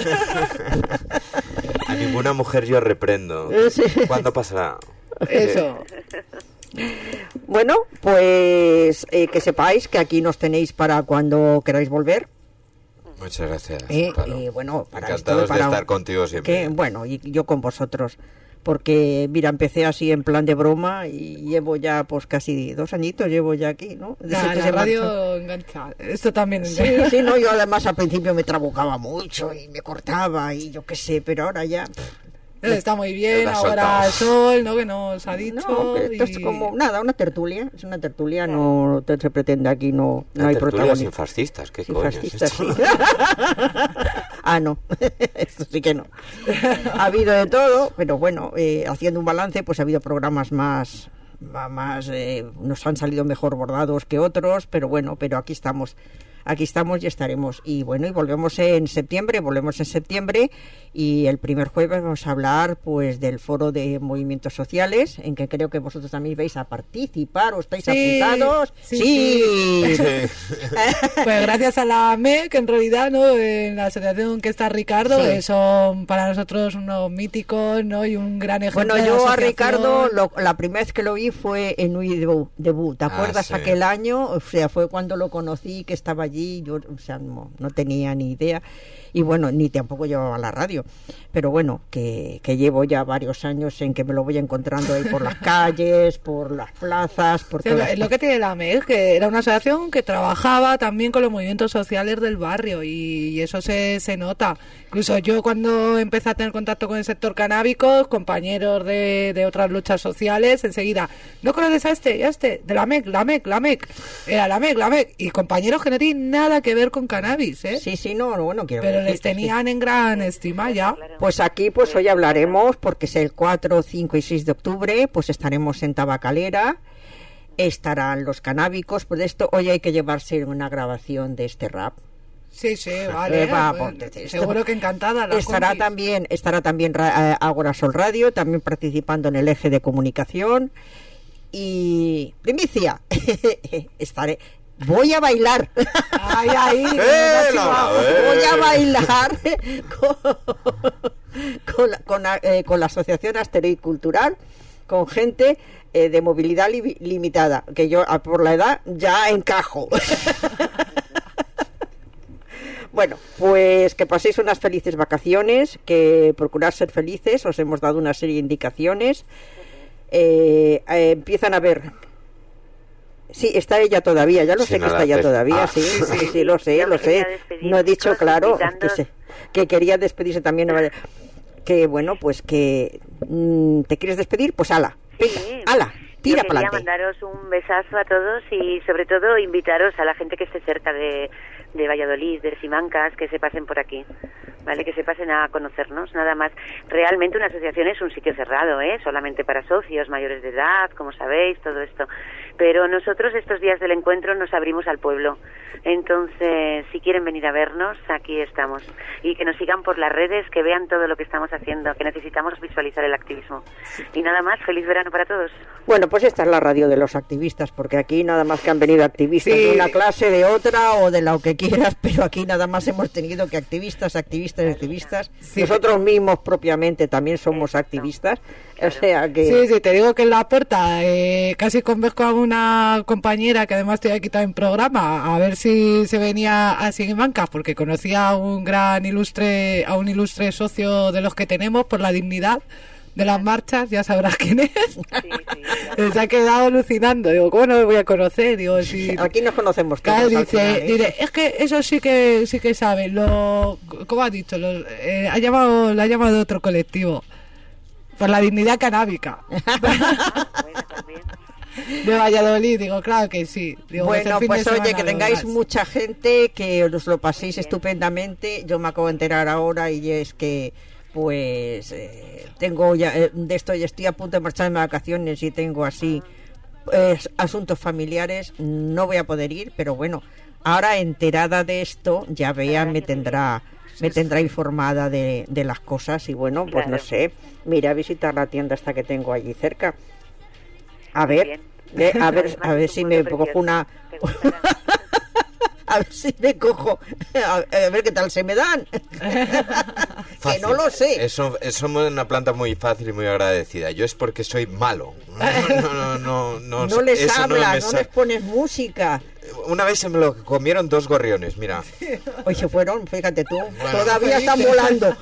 A ninguna mujer yo reprendo. Sí. ¿Cuándo pasará? Eso. Bueno, pues que sepáis que aquí nos tenéis para cuando queráis volver. Muchas gracias. Y bueno, para encantados de estar contigo siempre. Bueno, y yo con vosotros. Porque, mira, empecé así en plan de broma y llevo ya pues casi 2 añitos, llevo ya aquí, ¿no? La radio engancha. Esto también engancha. Sí, no, yo además al principio me trabucaba mucho y me cortaba y yo qué sé, pero ahora ya... Está muy bien, ahora el sol, ¿no? Que nos ha dicho. No, esto es como, nada, una tertulia. Es una tertulia, no se pretende aquí, no hay protagonistas. Sin fascistas, ¿qué sin coño fascistas, es esto? sí. No, esto sí que no. Ha habido de todo, pero bueno, haciendo un balance, pues ha habido programas más nos han salido mejor bordados que otros, pero bueno, pero aquí estamos y estaremos. Y bueno, y volvemos en septiembre y el primer jueves vamos a hablar pues del foro de movimientos sociales, en que creo que vosotros también vais a participar o estáis apuntados. Sí. Pues gracias a la AME, que en realidad, ¿no? En la asociación que está Ricardo, que son para nosotros unos míticos, ¿no? Y un gran ejemplo. Bueno, yo a Ricardo la primera vez que lo vi fue en Nuit Debout. ¿Te acuerdas? Aquel año? O sea, fue cuando lo conocí, que estaba allí. Yo, o sea, no tenía ni idea. Y bueno, ni tampoco llevaba la radio. Pero bueno, que llevo ya varios años en que me lo voy encontrando ahí por las calles, por las plazas, por todas... Es lo que tiene la AMEG, que era una asociación que trabajaba también con los movimientos sociales del barrio, y eso se nota. Incluso yo, cuando empecé a tener contacto con el sector canábico, compañeros de otras luchas sociales, enseguida, ¿no conoces a este y a este? De la AMEG, era la AMEG, y compañeros que no tienen nada que ver con cannabis, ¿eh? Sí, no, bueno, quiero pero les tenían en gran estima ya. Pues aquí, pues hoy hablaremos, porque es el 4, 5 y 6 de octubre, pues estaremos en Tabacalera, estarán los canábicos, pues esto hoy hay que llevarse una grabación de este rap. Sí, vale. Seguro que encantada. Estará también Ágora Sol Radio, también participando en el eje de comunicación. Y primicia, voy a bailar. Voy a bailar con la Asociación Asteroid Cultural, con gente de movilidad limitada, que yo por la edad ya encajo. Bueno, pues que paséis unas felices vacaciones, que procurad ser felices. Os hemos dado una serie de indicaciones. Empiezan a ver. Sí, está ella todavía, ya lo sé que está ella todavía, sí, lo sé. No he dicho, claro, que quería despedirse también. Que bueno, pues que te quieres despedir, pues ala, ala. Tira para adelante. Quería mandaros un besazo a todos y sobre todo invitaros a la gente que esté cerca de Valladolid, de Simancas, que se pasen por aquí, ¿vale? Que se pasen a conocernos, nada más. Realmente una asociación es un sitio cerrado, solamente para socios mayores de edad, como sabéis, todo esto. Pero nosotros estos días del encuentro nos abrimos al pueblo. Entonces, si quieren venir a vernos, aquí estamos. Y que nos sigan por las redes, que vean todo lo que estamos haciendo, que necesitamos visualizar el activismo. Y nada más, feliz verano para todos. Bueno, pues esta es la radio de los activistas, porque aquí nada más que han venido activistas de una clase, de otra o de lo que quieras, pero aquí nada más hemos tenido que activistas. Sí. Nosotros mismos propiamente también somos activistas. Claro. O sea que... Sí, te digo que en la puerta casi convenzco a una compañera que además te había quitado en programa a ver si se venía a Simancas, porque conocía a un ilustre socio de los que tenemos por la dignidad de las marchas, ya sabrás quién es. Sí, se ha quedado alucinando. Digo, ¿cómo no me voy a conocer? Digo, si... Aquí nos conocemos todos. Claro, dice, es que eso sí que sabe. ¿Cómo ha dicho? La ha llamado otro colectivo. Por la dignidad canábica. De Valladolid, digo, claro que sí. Digo, bueno, pues oye, que tengáis mucha gente, que os lo paséis estupendamente. Yo me acabo de enterar ahora y es que pues tengo ya de esto, y estoy a punto de marcharme de vacaciones y tengo así asuntos familiares no voy a poder ir, pero bueno, ahora enterada de esto, ya Bea me tendrá informada de las cosas y bueno, pues Claro. no sé, me iré a visitar la tienda esta que tengo allí cerca. A ver, a ver si me cojo una... A ver si me cojo, a ver qué tal se me dan. Que no lo sé. Eso es una planta muy fácil y muy agradecida. Yo es porque soy malo. No les hablas, no les pones música. Una vez se me lo comieron 2 gorriones, mira. Hoy se fueron, fíjate tú, Bueno. todavía están volando.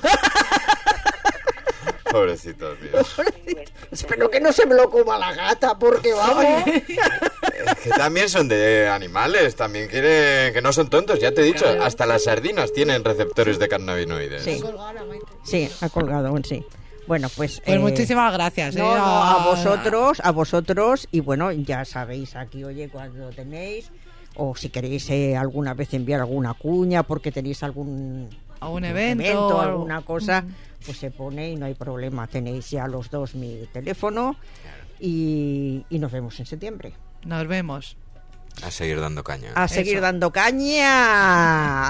Pobrecito, tío. Espero que no se me lo coma la gata, porque vamos. Que también son de animales, también quieren, que no son tontos, ya te he dicho, hasta las sardinas tienen receptores de cannabinoides. Sí, ha colgado, sí. Bueno, pues... Pues muchísimas gracias. No, a vosotros, y bueno, ya sabéis aquí, oye, cuando tenéis, o si queréis alguna vez enviar alguna cuña, porque tenéis algún evento, alguna cosa, pues se pone y no hay problema. Tenéis ya los dos mi teléfono y nos vemos en septiembre. Nos vemos. A seguir dando caña. A seguir dando caña.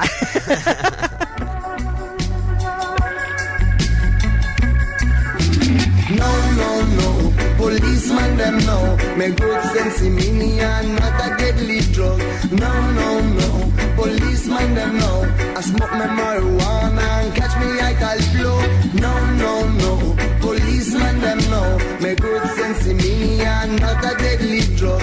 No, policeman them know. Me good sense in me and not a deadly drug. No, policeman them know. I smoke my marijuana and catch me I call flow. No, policeman them know. Me good sense in me and not a deadly drug.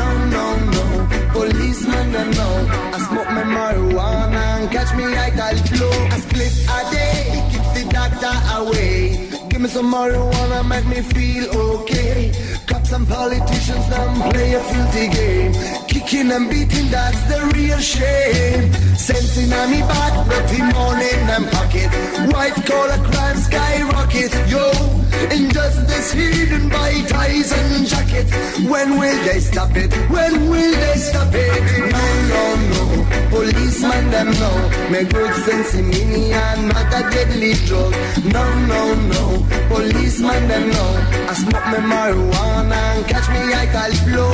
No, policeman them know. I smoke my marijuana and catch me I call flow. I split a day, keep the doctor away. Give me some marijuana, make me feel okay. Cops and politicians, them play a filthy game. Kicking and beating, that's the real shame. Sense in me back, dirty money in them pocket. White collar crime skyrocket, yo. Injustice hidden by ties and jackets. When will they stop it? When will they stop it? No, policeman them know. Me good sense in me and not a deadly drug. No, policeman them know. I smoke me marijuana and catch me I call flow.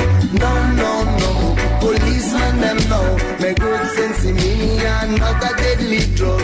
No, policeman them know. Me good sense in me and not a deadly drug.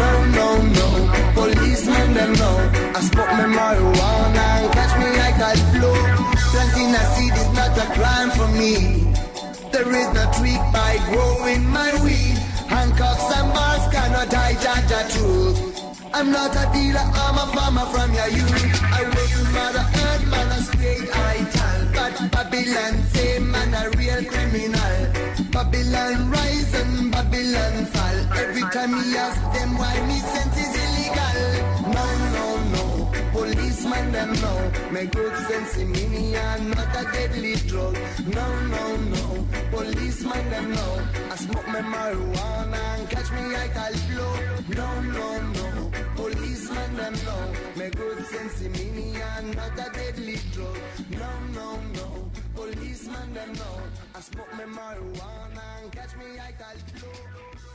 No, policeman them know. I smoke me marijuana and catch me I call flow. Planting a seed is not a crime for me. There is no tweak by growing my weed. Handcuffs and bars cannot hide the truth. I'm not a dealer, I'm a farmer from your youth. I work with Mother Earth, man, a straight ital. But Babylon say man a real criminal. Babylon rise and Babylon fall. Every time he ask them why me sense is illegal. No, policeman them know. Make good sense in me and not a deadly drug. No, policeman them know. I smoke my marijuana and catch me I call flow. No, policeman them know. Make good sense in me and not a deadly drug. No, policeman them know. I smoke my marijuana and catch me I call flow.